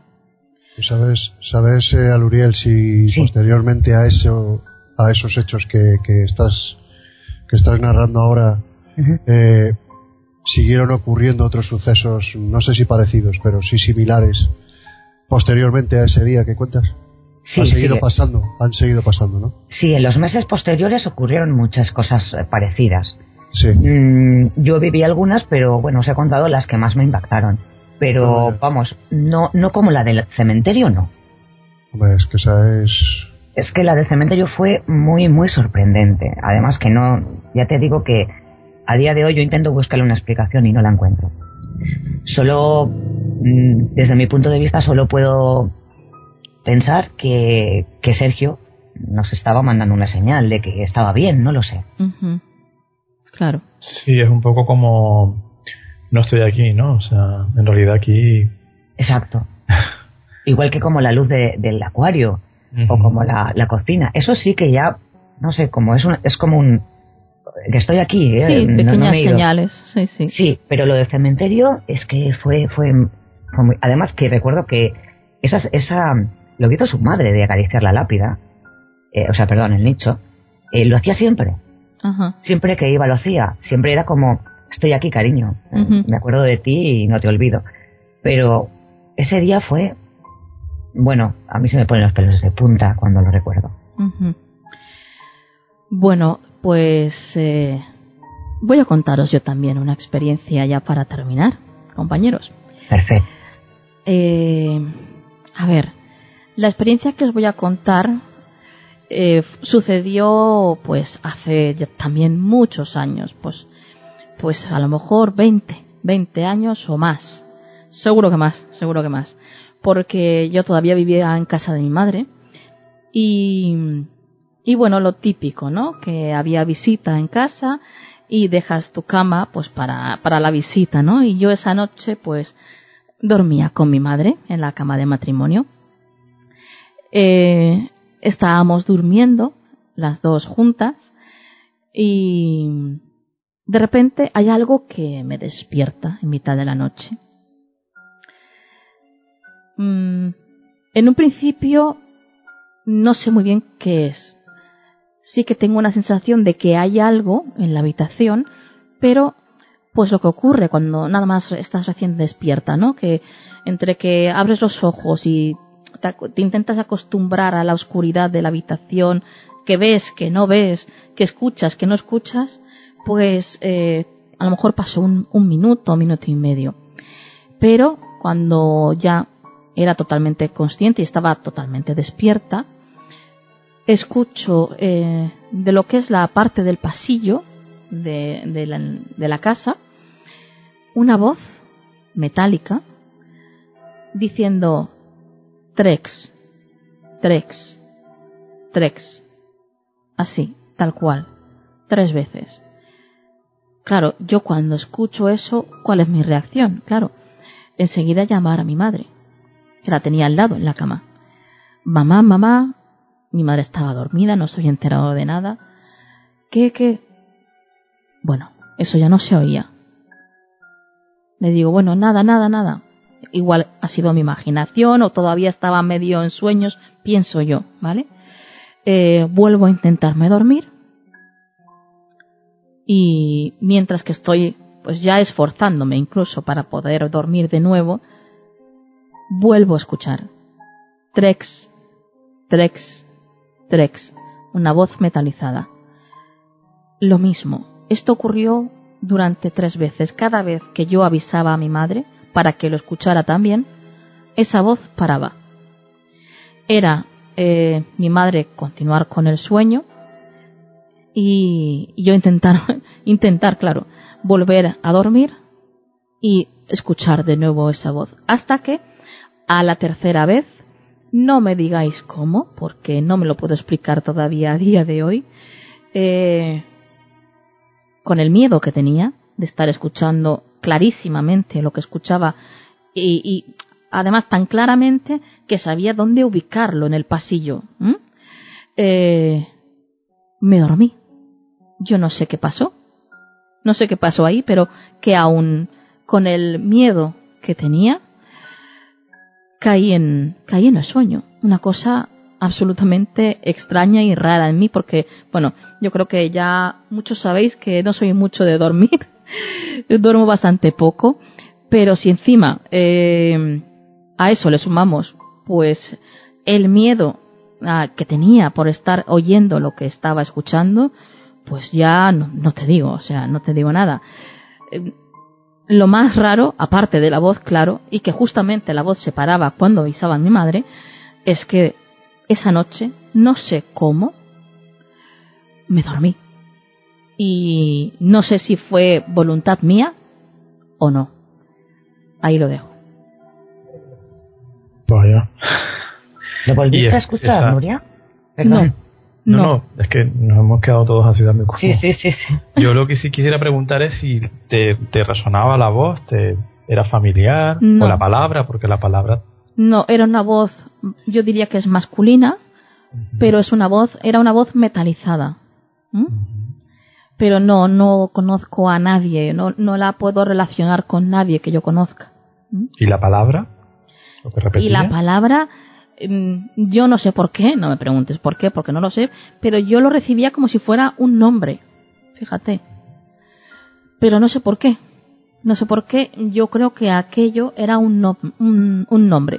¿Sabes, Aluriel, si posteriormente a esos hechos que estás narrando ahora, siguieron ocurriendo otros sucesos, no sé si parecidos, pero sí similares, posteriormente a ese día que cuentas? Sí, han seguido pasando, ¿no? Sí, en los meses posteriores ocurrieron muchas cosas parecidas. Sí. Yo viví algunas, pero bueno, os he contado las que más me impactaron. Pero vamos, no como la del cementerio, no. Hombre, es que esa es... Es que la del cementerio fue muy, muy sorprendente. Además que no, ya te digo que a día de hoy yo intento buscarle una explicación y no la encuentro. Solo, desde mi punto de vista, solo puedo pensar que Sergio nos estaba mandando una señal de que estaba bien, no lo sé. Claro. Sí, es un poco como no estoy aquí, ¿no? O sea, en realidad aquí... Exacto. Igual que como la luz del acuario o como la cocina. Eso sí que ya, no sé, como es como un... que estoy aquí. Sí, pequeñas señales. Sí. Sí, pero lo del cementerio es que fue muy... Además que recuerdo que esa lo que hizo su madre de acariciar la lápida, el nicho, lo hacía siempre. Ajá. Siempre que iba lo hacía. Siempre era como, estoy aquí, cariño. Me acuerdo de ti y no te olvido. Pero ese día fue... Bueno, a mí se me ponen los pelos de punta cuando lo recuerdo. Bueno, pues voy a contaros yo también una experiencia ya para terminar, compañeros. Perfecto. A ver, la experiencia que os voy a contar sucedió pues hace ya también muchos años, pues a lo mejor 20 años o más. Seguro que más. Porque yo todavía vivía en casa de mi madre y bueno, lo típico, ¿no? Que había visita en casa y dejas tu cama pues para la visita, ¿no? Y yo esa noche pues dormía con mi madre en la cama de matrimonio. Estábamos durmiendo las dos juntas y de repente hay algo que me despierta en mitad de la noche. En un principio no sé muy bien qué es. Sí que tengo una sensación de que hay algo en la habitación, pero pues lo que ocurre cuando nada más estás recién despierta, ¿no? Que entre que abres los ojos y te intentas acostumbrar a la oscuridad de la habitación, que ves, que no ves, que escuchas, que no escuchas, pues a lo mejor pasó un minuto y medio. Pero cuando ya era totalmente consciente y estaba totalmente despierta, escucho de lo que es la parte del pasillo de la casa una voz metálica diciendo Trex, Trex, Trex, así, tal cual, 3 veces. Claro, yo cuando escucho eso, ¿cuál es mi reacción? Claro, enseguida llamar a mi madre, que la tenía al lado en la cama. Mamá, mamá, mi madre estaba dormida, no se había enterado de nada. ¿Qué? Bueno, eso ya no se oía. Le digo, bueno, nada. Igual ha sido mi imaginación o todavía estaba medio en sueños, pienso yo, ¿vale? Vuelvo a intentarme dormir y mientras que estoy pues ya esforzándome incluso para poder dormir de nuevo, vuelvo a escuchar Trex, Trex, Trex, una voz metalizada. Lo mismo, esto ocurrió durante 3 veces. Cada vez que yo avisaba a mi madre para que lo escuchara también, esa voz paraba. Era mi madre continuar con el sueño y yo intentar, claro, volver a dormir y escuchar de nuevo esa voz. Hasta que a la 3ª vez, no me digáis cómo, porque no me lo puedo explicar todavía a día de hoy, con el miedo que tenía de estar escuchando clarísimamente lo que escuchaba y además tan claramente que sabía dónde ubicarlo en el pasillo. Me dormí. Yo no sé qué pasó. No sé qué pasó ahí, pero que aún con el miedo que tenía, caí en el sueño. Una cosa absolutamente extraña y rara en mí, porque, bueno, yo creo que ya muchos sabéis que no soy mucho de dormir. Duermo bastante poco, pero si encima a eso le sumamos pues el miedo que tenía por estar oyendo lo que estaba escuchando, pues ya no te digo, o sea, no te digo nada. Lo más raro, aparte de la voz, claro, y que justamente la voz se paraba cuando avisaba a mi madre, es que esa noche, no sé cómo, me dormí. Y no sé si fue voluntad mía o no. Ahí lo dejo. Vaya. ¿Lo volviste a escuchar, Nuria? Perdón. No, es que nos hemos quedado todos así dando cuenta. Sí. Yo lo que sí quisiera preguntar es si te resonaba la voz, era familiar, o la palabra, porque la palabra... No, era una voz, yo diría que es masculina, pero era una voz metalizada. Pero no conozco a nadie, no la puedo relacionar con nadie que yo conozca. ¿Y la palabra? ¿Lo que repetía? Y la palabra, yo no sé por qué, no me preguntes por qué, porque no lo sé, pero yo lo recibía como si fuera un nombre, fíjate. Pero no sé por qué. No sé por qué, yo creo que aquello era un nombre.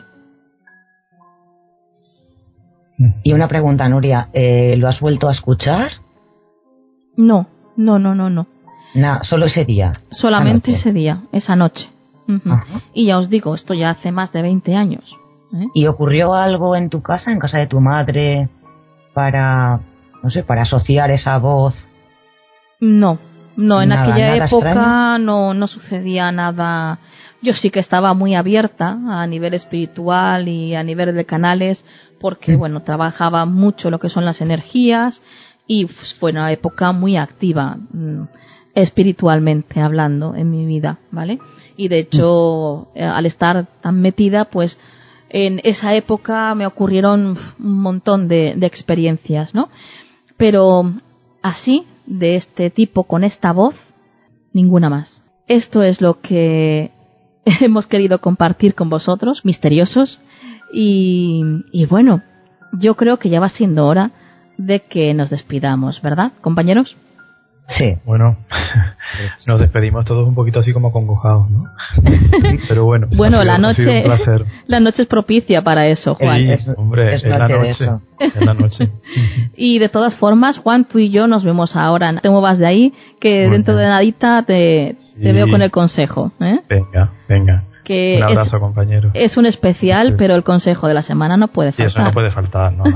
Y una pregunta, Nuria, ¿lo has vuelto a escuchar? No. Solo ese día. Solamente ese día, esa noche. Y ya os digo, esto ya hace más de 20 años. ¿Y ocurrió algo en tu casa, en casa de tu madre, para asociar esa voz? No, en aquella época extraño. no sucedía nada. Yo sí que estaba muy abierta a nivel espiritual y a nivel de canales, porque bueno, trabajaba mucho lo que son las energías y fue una época muy activa espiritualmente hablando en mi vida, ¿vale? Y de hecho, al estar tan metida, pues en esa época me ocurrieron un montón de experiencias, ¿no? Pero así, de este tipo, con esta voz, ninguna más. Esto es lo que hemos querido compartir con vosotros, misteriosos, y bueno, yo creo que ya va siendo hora de que nos despidamos, ¿verdad, compañeros? Sí. Bueno, nos despedimos todos un poquito así como acongojados, ¿no? Pero bueno, la noche es propicia para eso, Juan. Sí, es la noche. Y de todas formas, Juan, tú y yo nos vemos ahora. No te muevas de ahí, que dentro de nadita te veo con el consejo, ¿eh? Venga. Que un abrazo, compañero. Es un especial, pero el consejo de la semana no puede faltar. Sí, eso no puede faltar, no.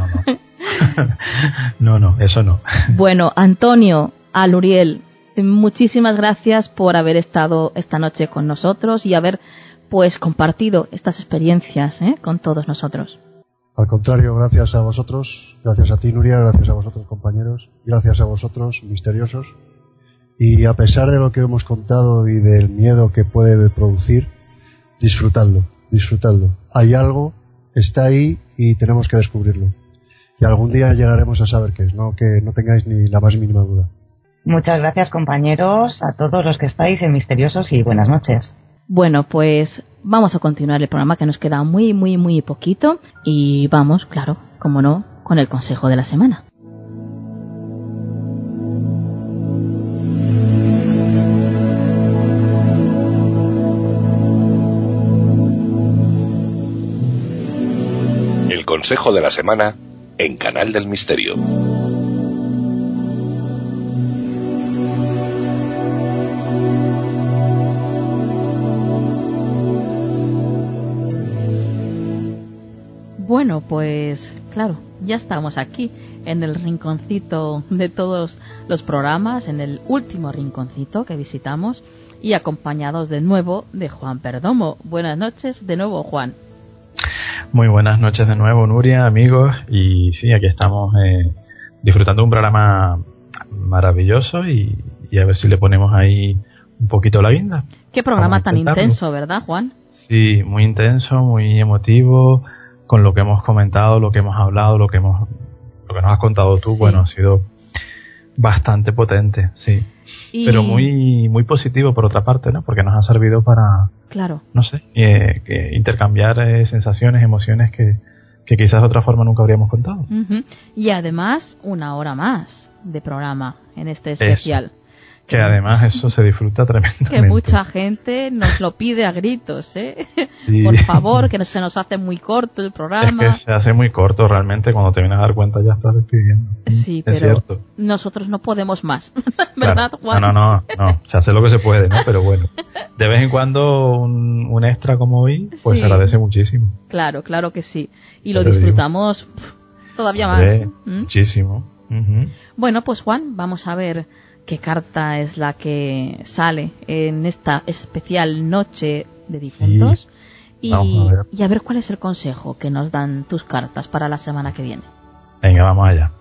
no, eso no. Bueno, Antonio, Aluriel, muchísimas gracias por haber estado esta noche con nosotros y haber pues compartido estas experiencias con todos nosotros. Al contrario, gracias a vosotros, gracias a ti, Nuria, gracias a vosotros, compañeros, gracias a vosotros, misteriosos. Y a pesar de lo que hemos contado y del miedo que puede producir, disfrutadlo. Hay algo, está ahí y tenemos que descubrirlo. Y algún día llegaremos a saber qué es, que no tengáis ni la más mínima duda. Muchas gracias, compañeros, a todos los que estáis en Misteriosos y buenas noches. Bueno, pues vamos a continuar el programa, que nos queda muy, muy, muy poquito. Y vamos, claro, como no, con el consejo de la semana. El consejo de la semana en Canal del Misterio. Bueno, pues claro, ya estamos aquí en el rinconcito de todos los programas, en el último rinconcito que visitamos y acompañados de nuevo de Juan Perdomo. Buenas noches de nuevo, Juan. Muy buenas noches de nuevo, Nuria, amigos, y sí, aquí estamos disfrutando de un programa maravilloso y a ver si le ponemos ahí un poquito la guinda. Qué programa tan intenso, ¿verdad, Juan? Sí, muy intenso, muy emotivo, con lo que hemos comentado, lo que hemos hablado, lo que nos has contado tú, sí. Bueno, ha sido bastante potente, sí. Pero muy muy positivo por otra parte, ¿no? Porque nos ha servido para, claro, no sé, que intercambiar sensaciones, emociones que quizás de otra forma nunca habríamos contado. Uh-huh. Y además 1 hora más de programa en este especial. Eso. Que además eso se disfruta tremendamente. Que mucha gente nos lo pide a gritos, ¿eh? Sí. Por favor, que se nos hace muy corto el programa. Es que se hace muy corto realmente, cuando te vienes a dar cuenta ya estás despidiendo. Sí, es pero cierto. Nosotros no podemos más, ¿verdad, claro. Juan? No, se hace lo que se puede, ¿no? Pero bueno, de vez en cuando un extra como hoy, pues sí. Se agradece muchísimo. Claro que sí. Y lo disfrutamos todavía más. Muchísimo. Uh-huh. Bueno, pues Juan, vamos a ver qué carta es la que sale en esta especial noche de difuntos, sí, y a ver cuál es el consejo que nos dan tus cartas para la semana que viene. Venga, vamos allá.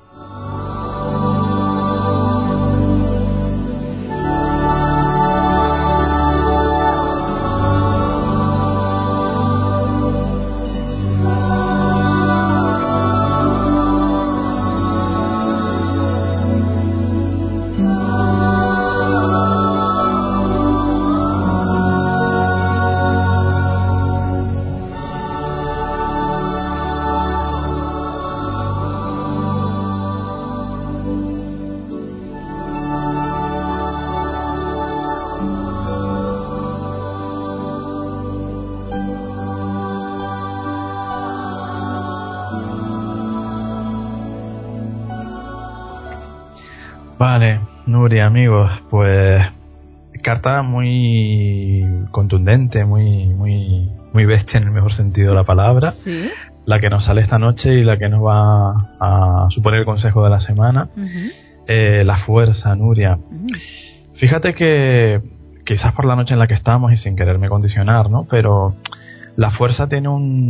Vale, Nuria, amigos, pues carta muy contundente, muy bestia en el mejor sentido de la palabra. ¿Sí? La que nos sale esta noche y la que nos va a suponer el consejo de la semana. Uh-huh. La fuerza, Nuria. Uh-huh. Fíjate que quizás por la noche en la que estamos y sin quererme condicionar, ¿no? Pero la fuerza tiene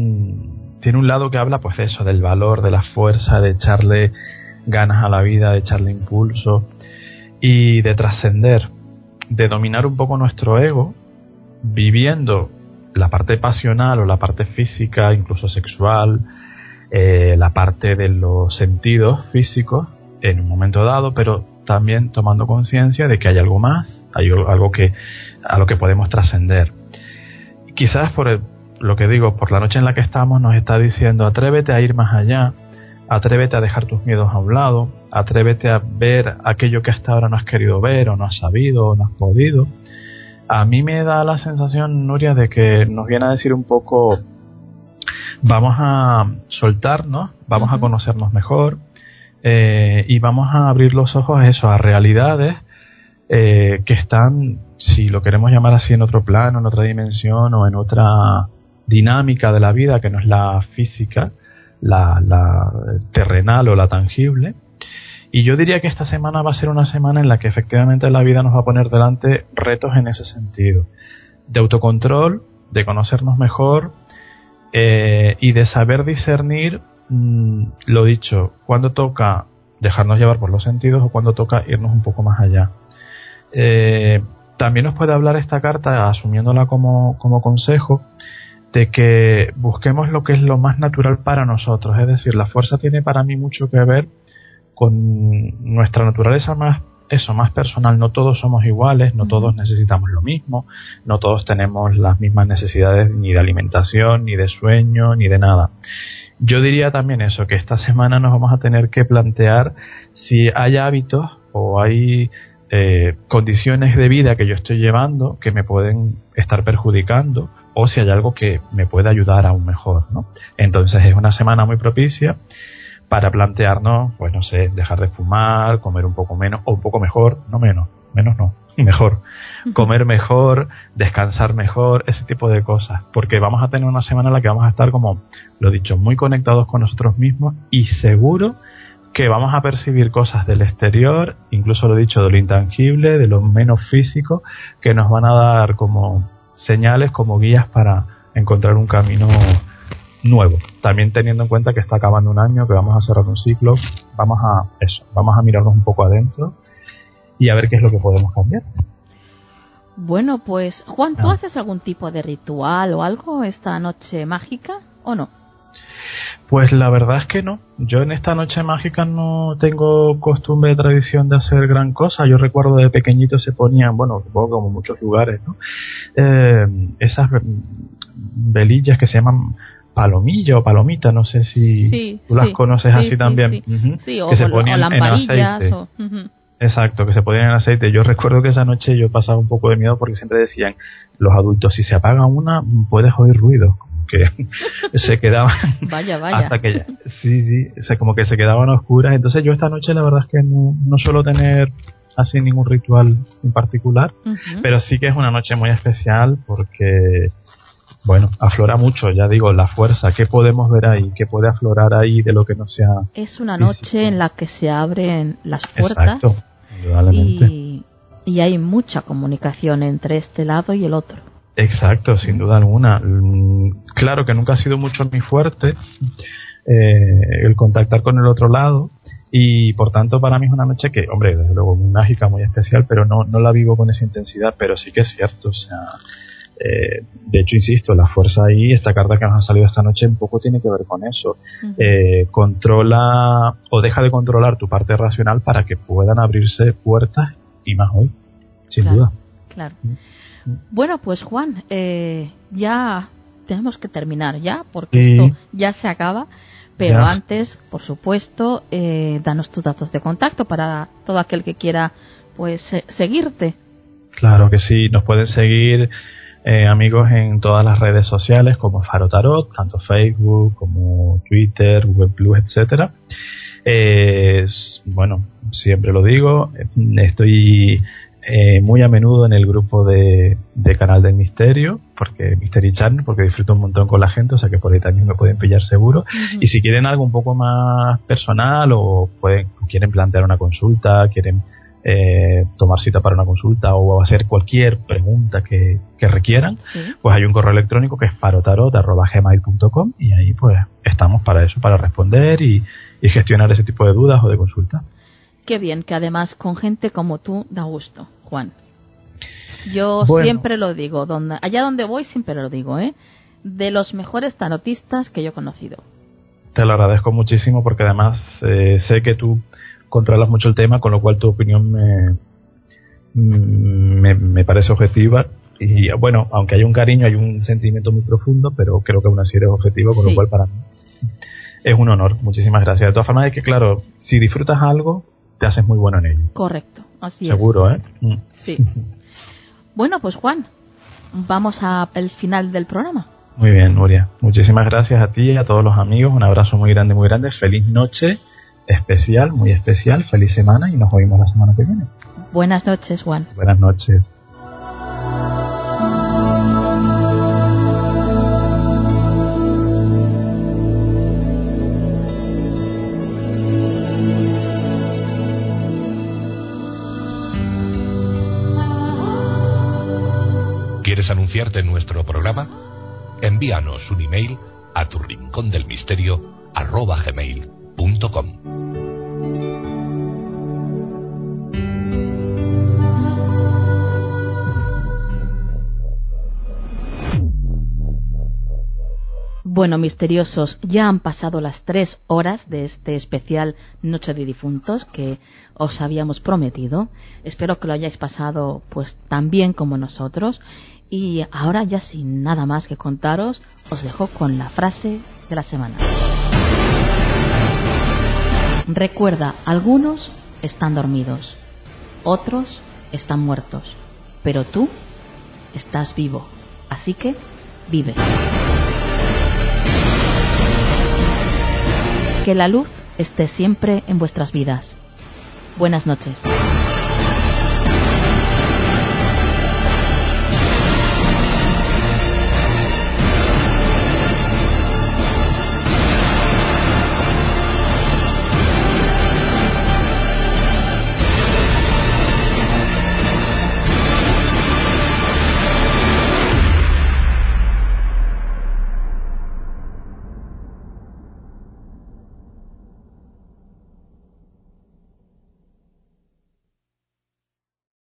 un lado que habla, pues eso, del valor, de la fuerza, de echarle ganas a la vida, de echarle impulso y de trascender, de dominar un poco nuestro ego, viviendo la parte pasional o la parte física, incluso sexual, la parte de los sentidos físicos en un momento dado, pero también tomando conciencia de que hay algo más, hay algo a lo que podemos trascender. Quizás lo que digo, por la noche en la que estamos nos está diciendo: atrévete a ir más allá, atrévete a dejar tus miedos a un lado, atrévete a ver aquello que hasta ahora no has querido ver, o no has sabido, o no has podido. A mí me da la sensación, Nuria, de que nos viene a decir un poco: vamos a soltarnos, vamos a conocernos mejor, y vamos a abrir los ojos a realidades que están si lo queremos llamar así, en otro plano, en otra dimensión o en otra dinámica de la vida que no es la física, la terrenal o la tangible. Y yo diría que esta semana va a ser una semana en la que efectivamente la vida nos va a poner delante retos en ese sentido, de autocontrol, de conocernos mejor y de saber discernir, lo dicho, cuando toca dejarnos llevar por los sentidos o cuando toca irnos un poco más allá. También nos puede hablar esta carta, asumiéndola como consejo, de que busquemos lo que es lo más natural para nosotros. Es decir, la fuerza tiene para mí mucho que ver con nuestra naturaleza más personal. No todos somos iguales, no todos necesitamos lo mismo, no todos tenemos las mismas necesidades ni de alimentación, ni de sueño, ni de nada. Yo diría también eso, que esta semana nos vamos a tener que plantear si hay hábitos o hay condiciones de vida que yo estoy llevando que me pueden estar perjudicando, o si hay algo que me puede ayudar aún mejor, ¿no? Entonces es una semana muy propicia para plantearnos, pues no sé, dejar de fumar, comer un poco menos, o un poco mejor, no menos no, mejor, comer mejor, descansar mejor, ese tipo de cosas, porque vamos a tener una semana en la que vamos a estar, como lo he dicho, muy conectados con nosotros mismos, y seguro que vamos a percibir cosas del exterior, incluso lo he dicho, de lo intangible, de lo menos físico, que nos van a dar como señales, como guías para encontrar un camino nuevo. También teniendo en cuenta que está acabando un año, que vamos a cerrar un ciclo, vamos a mirarnos un poco adentro y a ver qué es lo que podemos cambiar. Bueno, pues Juan, ¿tú haces algún tipo de ritual o algo esta noche mágica o no? Pues la verdad es que no. Yo en esta noche mágica no tengo costumbre, tradición de hacer gran cosa. Yo recuerdo de pequeñito se ponían, bueno, supongo como en muchos lugares, ¿no? Esas velillas que se llaman palomilla o palomita, no sé si tú las conoces así también. Sí, que se ponían o lamparillas. en aceite. Exacto, que se ponían en aceite. Yo recuerdo que esa noche yo pasaba un poco de miedo porque siempre decían los adultos, si se apaga una puedes oír ruido, que se quedaban vaya hasta que como que se quedaban oscuras. Entonces yo esta noche la verdad es que no suelo tener así ningún ritual en particular, pero sí que es una noche muy especial porque, bueno, aflora mucho, ya digo, la fuerza. ¿Qué podemos ver ahí? ¿Qué puede aflorar ahí de lo que no sea? Es una noche físico, en la que se abren las puertas. Exacto, indudablemente. Y hay mucha comunicación entre este lado y el otro. Exacto, sin duda alguna. Claro que nunca ha sido mucho mi fuerte el contactar con el otro lado, y por tanto para mí es una noche que, hombre, desde luego muy mágica, muy especial, pero no la vivo con esa intensidad. Pero sí que es cierto, o sea, de hecho, insisto, la fuerza ahí, esta carta que nos ha salido esta noche un poco tiene que ver con eso. Controla o deja de controlar tu parte racional para que puedan abrirse puertas, y más hoy, sin duda. Claro. Bueno, pues Juan, ya tenemos que terminar ya, porque esto ya se acaba, pero antes, por supuesto, danos tus datos de contacto para todo aquel que quiera pues seguirte. Claro que sí, nos pueden seguir amigos en todas las redes sociales como Faro Tarot, tanto Facebook como Twitter, Google Plus, etcétera. Bueno, siempre lo digo, estoy muy a menudo en el grupo de Canal del Misterio, porque Mystery Channel, porque disfruto un montón con la gente, o sea que por ahí también me pueden pillar seguro. Y si quieren algo un poco más personal o quieren plantear una consulta, quieren tomar cita para una consulta o hacer cualquier pregunta que requieran, pues hay un correo electrónico que es farotarot@gmail.com, y ahí pues estamos para eso, para responder y gestionar ese tipo de dudas o de consultas. Qué bien, que además con gente como tú da gusto, Juan. Yo siempre lo digo, allá donde voy siempre lo digo, de los mejores tarotistas que yo he conocido. Te lo agradezco muchísimo, porque además sé que tú controlas mucho el tema, con lo cual tu opinión me parece objetiva. Y bueno, aunque hay un cariño, hay un sentimiento muy profundo, pero creo que aún así eres objetivo, con lo cual para mí es un honor. Muchísimas gracias. De todas formas, es que claro, si disfrutas algo, te haces muy bueno en ello. Correcto, así seguro, es. Seguro, ¿eh? Sí. Bueno, pues Juan, vamos al final del programa. Muy bien, Nuria. Muchísimas gracias a ti y a todos los amigos. Un abrazo muy grande, muy grande. Feliz noche especial, muy especial. Feliz semana, y nos oímos la semana que viene. Buenas noches, Juan. Buenas noches. ¿Quieres anunciarte en nuestro programa? Envíanos un email a turincondelmisterio@gmail.com. Bueno, misteriosos, ya han pasado las 3 horas de este especial Noche de Difuntos que os habíamos prometido. Espero que lo hayáis pasado pues tan bien como nosotros. Y ahora, ya sin nada más que contaros, os dejo con la frase de la semana. Recuerda, algunos están dormidos, otros están muertos, pero tú estás vivo, así que vive. Que la luz esté siempre en vuestras vidas. Buenas noches.